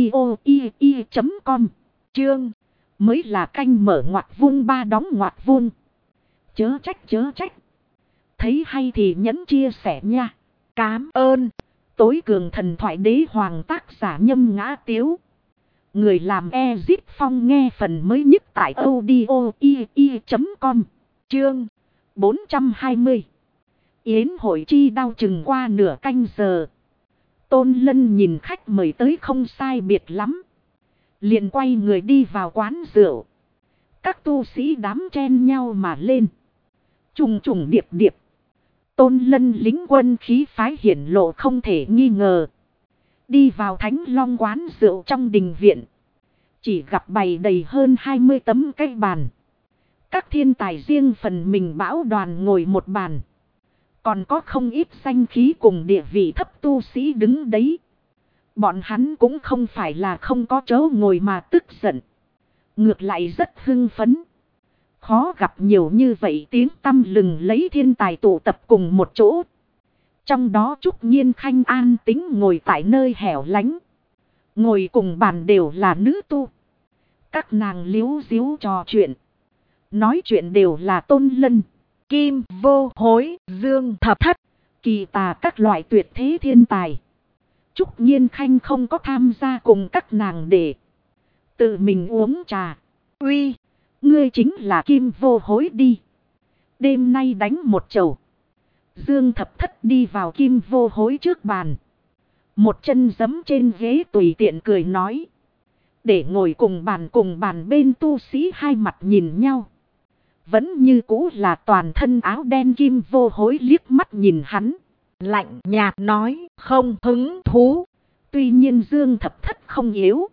audio.com. Chương. Mới là canh mở ngoặt vuông ba đóng ngoặt vuông. Chớ trách. Thấy hay thì nhấn chia sẻ nha. Cám ơn. Tối cường thần thoại đế hoàng tác giả Nhâm Ngã Tiếu. Người làm Ezip Phong nghe phần mới nhất tại audio.com. Chương 420. Yến hội chi đao chừng qua nửa canh giờ. Tôn Lân nhìn khách mời tới không sai biệt lắm. Liền quay người đi vào quán rượu. Các tu sĩ đám chen nhau mà lên. Trùng điệp. Tôn Lân lính quân khí phái hiển lộ không thể nghi ngờ. Đi vào Thánh Long quán rượu trong đình viện. Chỉ gặp bày đầy hơn 20 tấm cây bàn. Các thiên tài riêng phần mình bão đoàn ngồi một bàn. Còn có không ít danh khí cùng địa vị thấp tu sĩ đứng đấy. Bọn hắn cũng không phải là không có chỗ ngồi mà tức giận. Ngược lại rất hưng phấn. Khó gặp nhiều như vậy tiếng tăm lừng lấy thiên tài tụ tập cùng một chỗ. Trong đó Trúc Nhiên Khanh an tính ngồi tại nơi hẻo lánh. Ngồi cùng bàn đều là nữ tu. Các nàng liếu díu trò chuyện. Nói chuyện đều là Tôn Lân, Kim Vô Hối, Dương Thập Thất, kỳ tà các loại tuyệt thế thiên tài. Trúc Nhiên Khanh không có tham gia cùng các nàng để tự mình uống trà. Uy, ngươi chính là Kim Vô Hối đi. Đêm nay đánh một chầu. Dương Thập Thất đi vào Kim Vô Hối trước bàn. Một chân giẫm trên ghế tùy tiện cười nói. Để ngồi cùng bàn bên tu sĩ hai mặt nhìn nhau. Vẫn như cũ là toàn thân áo đen Kim Vô Hối liếc mắt nhìn hắn. lạnh nhạt nói, không hứng thú. Tuy nhiên Dương Thập Thất không yếu.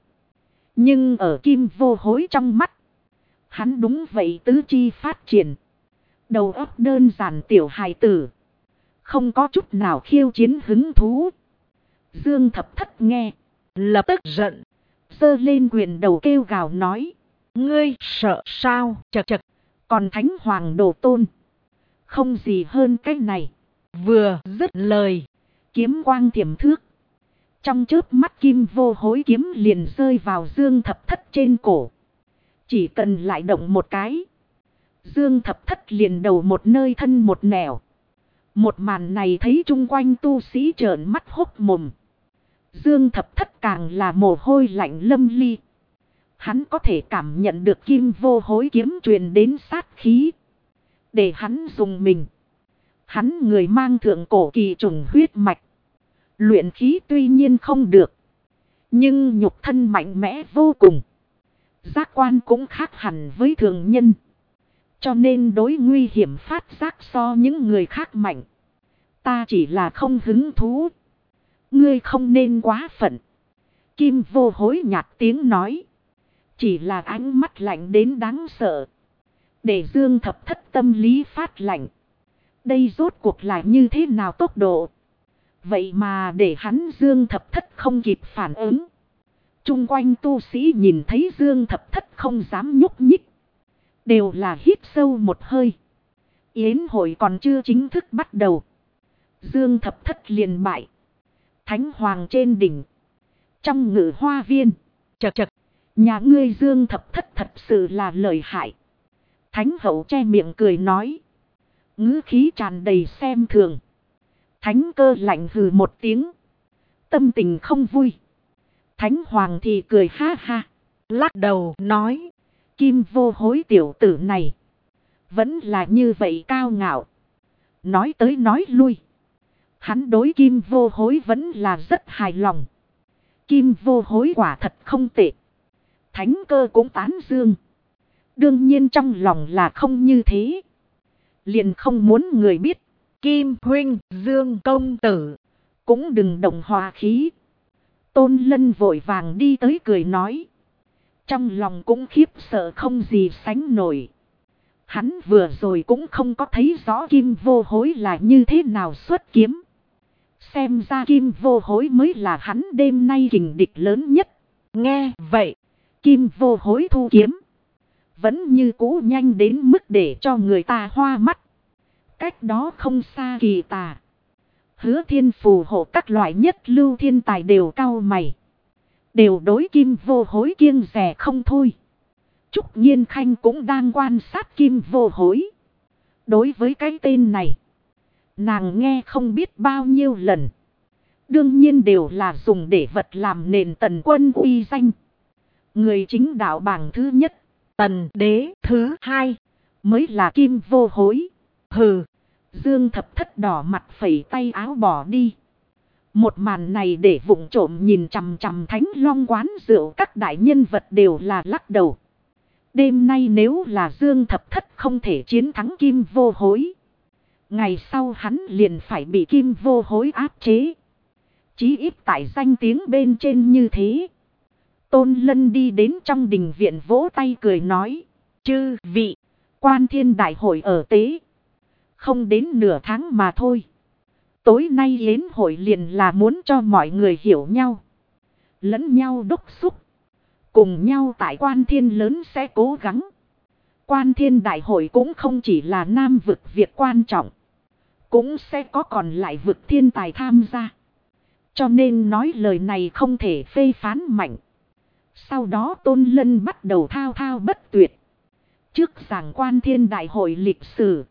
Nhưng ở Kim Vô Hối trong mắt. Hắn đúng vậy tứ chi phát triển. Đầu óc đơn giản tiểu hài tử. Không có chút nào khiêu chiến hứng thú. Dương Thập Thất nghe. Lập tức giận. Giơ lên quyền đầu kêu gào nói. Ngươi sợ sao? Chật. Còn Thánh Hoàng Đồ Tôn. Không gì hơn cái này. Vừa dứt lời. Kiếm quang thiểm thước. Trong chớp mắt Kim Vô Hối kiếm liền rơi vào Dương Thập Thất trên cổ. Chỉ cần lại động một cái. Dương Thập Thất liền đầu một nơi thân một nẻo. Một màn này thấy chung quanh tu sĩ trợn mắt hốc mồm. Dương Thập Thất càng là mồ hôi lạnh lâm ly. Hắn có thể cảm nhận được Kim Vô Hối kiếm truyền đến sát khí. Để hắn dùng mình. Hắn người mang thượng cổ kỳ trùng huyết mạch. Luyện khí tuy nhiên không được. Nhưng nhục thân mạnh mẽ vô cùng. Giác quan cũng khác hẳn với thường nhân. Cho nên đối nguy hiểm phát giác so những người khác mạnh. Ta chỉ là không hứng thú. Ngươi không nên quá phận. Kim Vô Hối nhạt tiếng nói. Chỉ là ánh mắt lạnh đến đáng sợ. Để Dương Thập Thất tâm lý phát lạnh. Đây rốt cuộc là như thế nào tốc độ. Vậy mà để hắn Dương Thập Thất không kịp phản ứng. Trung quanh tu sĩ nhìn thấy Dương Thập Thất không dám nhúc nhích. Đều là hít sâu một hơi. Yến hội còn chưa chính thức bắt đầu. Dương Thập Thất liền bại. Thánh Hoàng trên đỉnh. Trong ngự hoa viên. Chật. Nhà ngươi Dương Thập Thất thật sự là lợi hại. Thánh hậu che miệng cười nói. Ngữ khí tràn đầy xem thường. Thánh cơ lạnh hừ một tiếng. Tâm tình không vui. Thánh Hoàng thì cười ha ha. Lắc đầu nói. Kim Vô Hối tiểu tử này. Vẫn là như vậy cao ngạo. Nói tới nói lui. Hắn đối Kim Vô Hối vẫn là rất hài lòng. Kim Vô Hối quả thật không tệ. Thánh cơ cũng tán dương. Đương nhiên trong lòng là không như thế. Liền không muốn người biết. Kim huynh, Dương công tử. Cũng đừng động hòa khí. Tôn Lân vội vàng đi tới cười nói. Trong lòng cũng khiếp sợ không gì sánh nổi. Hắn vừa rồi cũng không có thấy rõ Kim Vô Hối là như thế nào xuất kiếm. Xem ra Kim Vô Hối mới là hắn đêm nay kình địch lớn nhất. Nghe vậy, Kim Vô Hối thu kiếm. Vẫn như cũ nhanh đến mức để cho người ta hoa mắt. Cách đó không xa Kỳ Tà, Hứa Thiên phù hộ các loại nhất lưu thiên tài đều cau mày. Đều đối Kim Vô Hối kiêng dè không thôi. Trúc Nhiên Khanh cũng đang quan sát Kim Vô Hối. Đối với cái tên này, nàng nghe không biết bao nhiêu lần. Đương nhiên đều là dùng để vật làm nền Tần Quân uy danh. Người chính đạo bảng thứ nhất, Tần Đế thứ hai, mới là Kim Vô Hối. hừ. Dương Thập Thất đỏ mặt phẩy tay áo bỏ đi. Một màn này để vụng trộm nhìn chằm chằm Thánh Long quán rượu các đại nhân vật đều là lắc đầu. Đêm nay nếu là Dương Thập Thất không thể chiến thắng Kim Vô Hối, ngày sau hắn liền phải bị Kim Vô Hối áp chế. Chí ít tại danh tiếng bên trên như thế. Tôn Lân đi đến trong đình viện vỗ tay cười nói. Chư vị, Quan Thiên đại hội ở tế. Không đến nửa tháng mà thôi. Tối nay yến hội liền là muốn cho mọi người hiểu nhau. Lẫn nhau đốc xúc. Cùng nhau tại Quan Thiên lớn sẽ cố gắng. Quan Thiên đại hội cũng không chỉ là Nam vực việc quan trọng. Cũng sẽ có còn lại vực thiên tài tham gia. Cho nên nói lời này không thể phê phán mạnh. Sau đó Tôn Lân bắt đầu thao thao bất tuyệt. Trước giảng Quan Thiên đại hội lịch sử.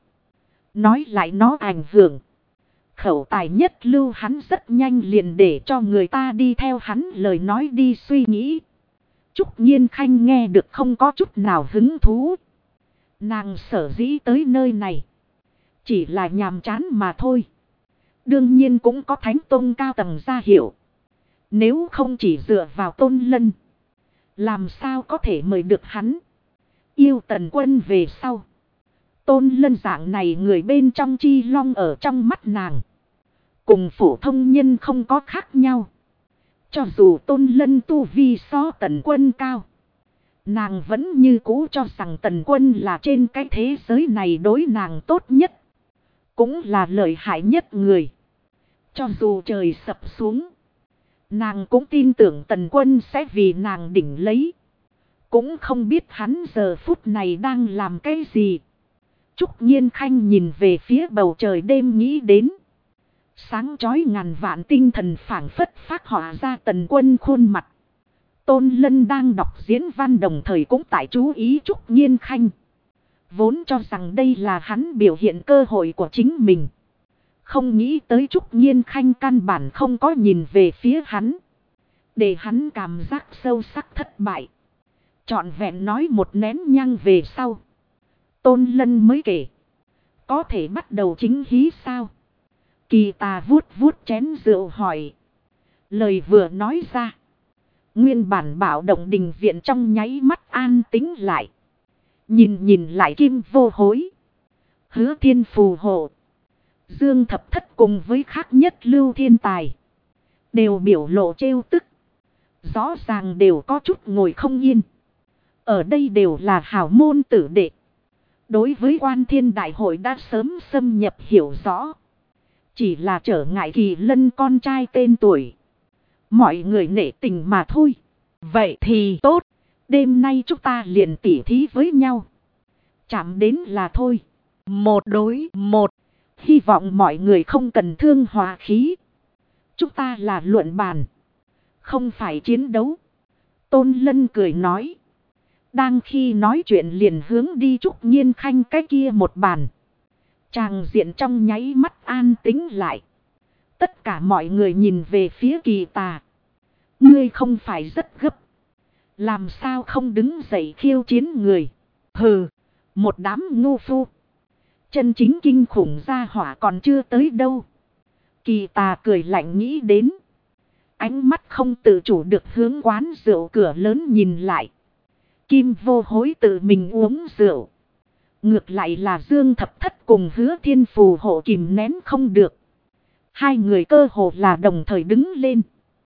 Nói lại nó ảnh hưởng. Khẩu tài nhất lưu hắn rất nhanh liền để cho người ta đi theo hắn lời nói đi suy nghĩ. Trúc Nhiên Khanh nghe được không có chút nào hứng thú. Nàng sở dĩ tới nơi này chỉ là nhàm chán mà thôi. Đương nhiên cũng có Thánh Tông cao tầng ra hiệu. Nếu không chỉ dựa vào Tôn Lân, làm sao có thể mời được hắn. Yêu Tần Quân về sau, Tôn Lân dạng này người bên trong chi long ở trong mắt nàng, cùng phổ thông nhân không có khác nhau. Cho dù Tôn Lân tu vi so Tần Quân cao, nàng vẫn như cũ cho rằng Tần Quân là trên cái thế giới này đối nàng tốt nhất. Cũng là lợi hại nhất người. Cho dù trời sập xuống, nàng cũng tin tưởng Tần Quân sẽ vì nàng đỉnh lấy. Cũng không biết hắn giờ phút này đang làm cái gì. Trúc Nhiên Khanh nhìn về phía bầu trời đêm nghĩ đến. Sáng chói ngàn vạn tinh thần phảng phất phát họa ra Tần Quân khuôn mặt. Tôn Lân đang đọc diễn văn đồng thời cũng tại chú ý Trúc Nhiên Khanh. Vốn cho rằng đây là hắn biểu hiện cơ hội của chính mình. Không nghĩ tới Trúc Nhiên Khanh căn bản không có nhìn về phía hắn. Để hắn cảm giác sâu sắc thất bại. Trọn vẹn nói một nén nhang về sau, Tôn Lân mới kể. Có thể bắt đầu chính hí sao? Kỳ Tà vuốt vuốt chén rượu hỏi. Lời vừa nói ra, nguyên bản bạo động đình viện trong nháy mắt an tĩnh lại. Nhìn lại Kim Vô Hối, Hứa Thiên phù hộ, Dương Thập Thất cùng với khác nhất lưu thiên tài, đều biểu lộ trêu tức. Rõ ràng đều có chút ngồi không yên. Ở đây đều là hảo môn tử đệ. Đối với Quan Thiên đại hội đã sớm xâm nhập hiểu rõ. Chỉ là trở ngại Kỳ Lân con trai tên tuổi. Mọi người nể tình mà thôi. Vậy thì tốt. Đêm nay chúng ta liền tỉ thí với nhau. Chạm đến là thôi. 1 đối 1. Hy vọng mọi người không cần thương hòa khí. Chúng ta là luận bàn, không phải chiến đấu. Tôn Lân cười nói. Đang khi nói chuyện liền hướng đi Trúc Nhiên Khanh cái kia một bàn. Tràng diện trong nháy mắt an tĩnh lại. Tất cả mọi người nhìn về phía Kỳ Tà. Ngươi không phải rất gấp, làm sao không đứng dậy khiêu chiến người? Hừ, một đám ngu phu. Chân chính kinh khủng gia hỏa còn chưa tới đâu. Kỳ Tà cười lạnh nghĩ đến. Ánh mắt không tự chủ được hướng quán rượu cửa lớn nhìn lại. Kim Vô Hối tự mình uống rượu. Ngược lại là Dương Thập Thất cùng Hứa Thiên phù hộ kìm nén không được. Hai người cơ hồ là đồng thời đứng lên.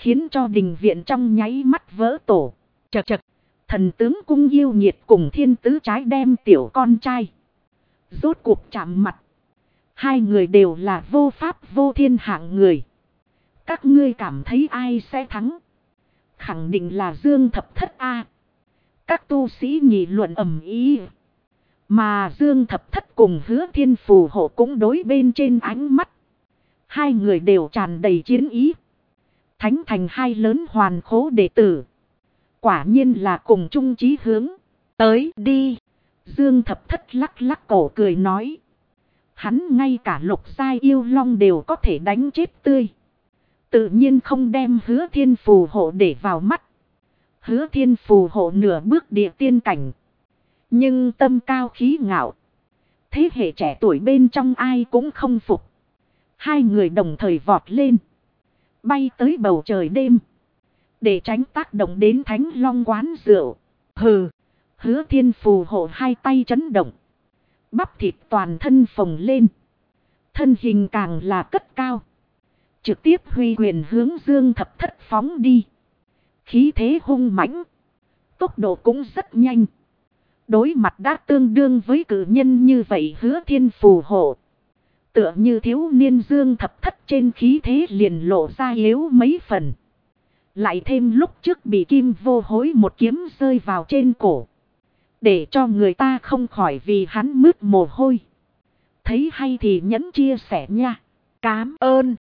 khiến cho đình viện trong nháy mắt vỡ tổ. Chậc chậc. Thần tướng cung yêu nhiệt cùng thiên tứ trái đem tiểu con trai rốt cuộc chạm mặt. Hai người đều là vô pháp vô thiên hạng người. Các ngươi cảm thấy ai sẽ thắng? Khẳng định là Dương Thập Thất A. Các tu sĩ nghị luận ầm ĩ. Mà Dương Thập Thất cùng Hứa Thiên Phù Hộ cũng đối bên trên ánh mắt. Hai người đều tràn đầy chiến ý. Thánh thành hai lớn hoàn khố đệ tử. Quả nhiên là cùng chung chí hướng. Tới đi. Dương Thập Thất lắc lắc cổ cười nói. Hắn ngay cả lục giai yêu long đều có thể đánh chết tươi. Tự nhiên không đem Hứa Thiên Phù Hộ để vào mắt. Hứa Thiên Phù Hộ nửa bước địa tiên cảnh. Nhưng tâm cao khí ngạo. Thế hệ trẻ tuổi bên trong ai cũng không phục. Hai người đồng thời vọt lên. Bay tới bầu trời đêm. Để tránh tác động đến Thánh Long quán rượu. Hừ. Hứa Thiên Phù Hộ hai tay chấn động. Bắp thịt toàn thân phồng lên. Thân hình càng là cất cao. Trực tiếp huy quyền hướng Dương Thập Thất phóng đi. Khí thế hung mãnh. Tốc độ cũng rất nhanh. Đối mặt đã tương đương với cử nhân như vậy Hứa Thiên Phù Hộ. Tựa như thiếu niên Dương Thập Thất trên khí thế liền lộ ra yếu mấy phần. Lại thêm lúc trước bị Kim Vô Hối một kiếm rơi vào trên cổ. Để cho người ta không khỏi vì hắn mướt mồ hôi. Thấy hay thì nhẫn chia sẻ nha. Cám ơn.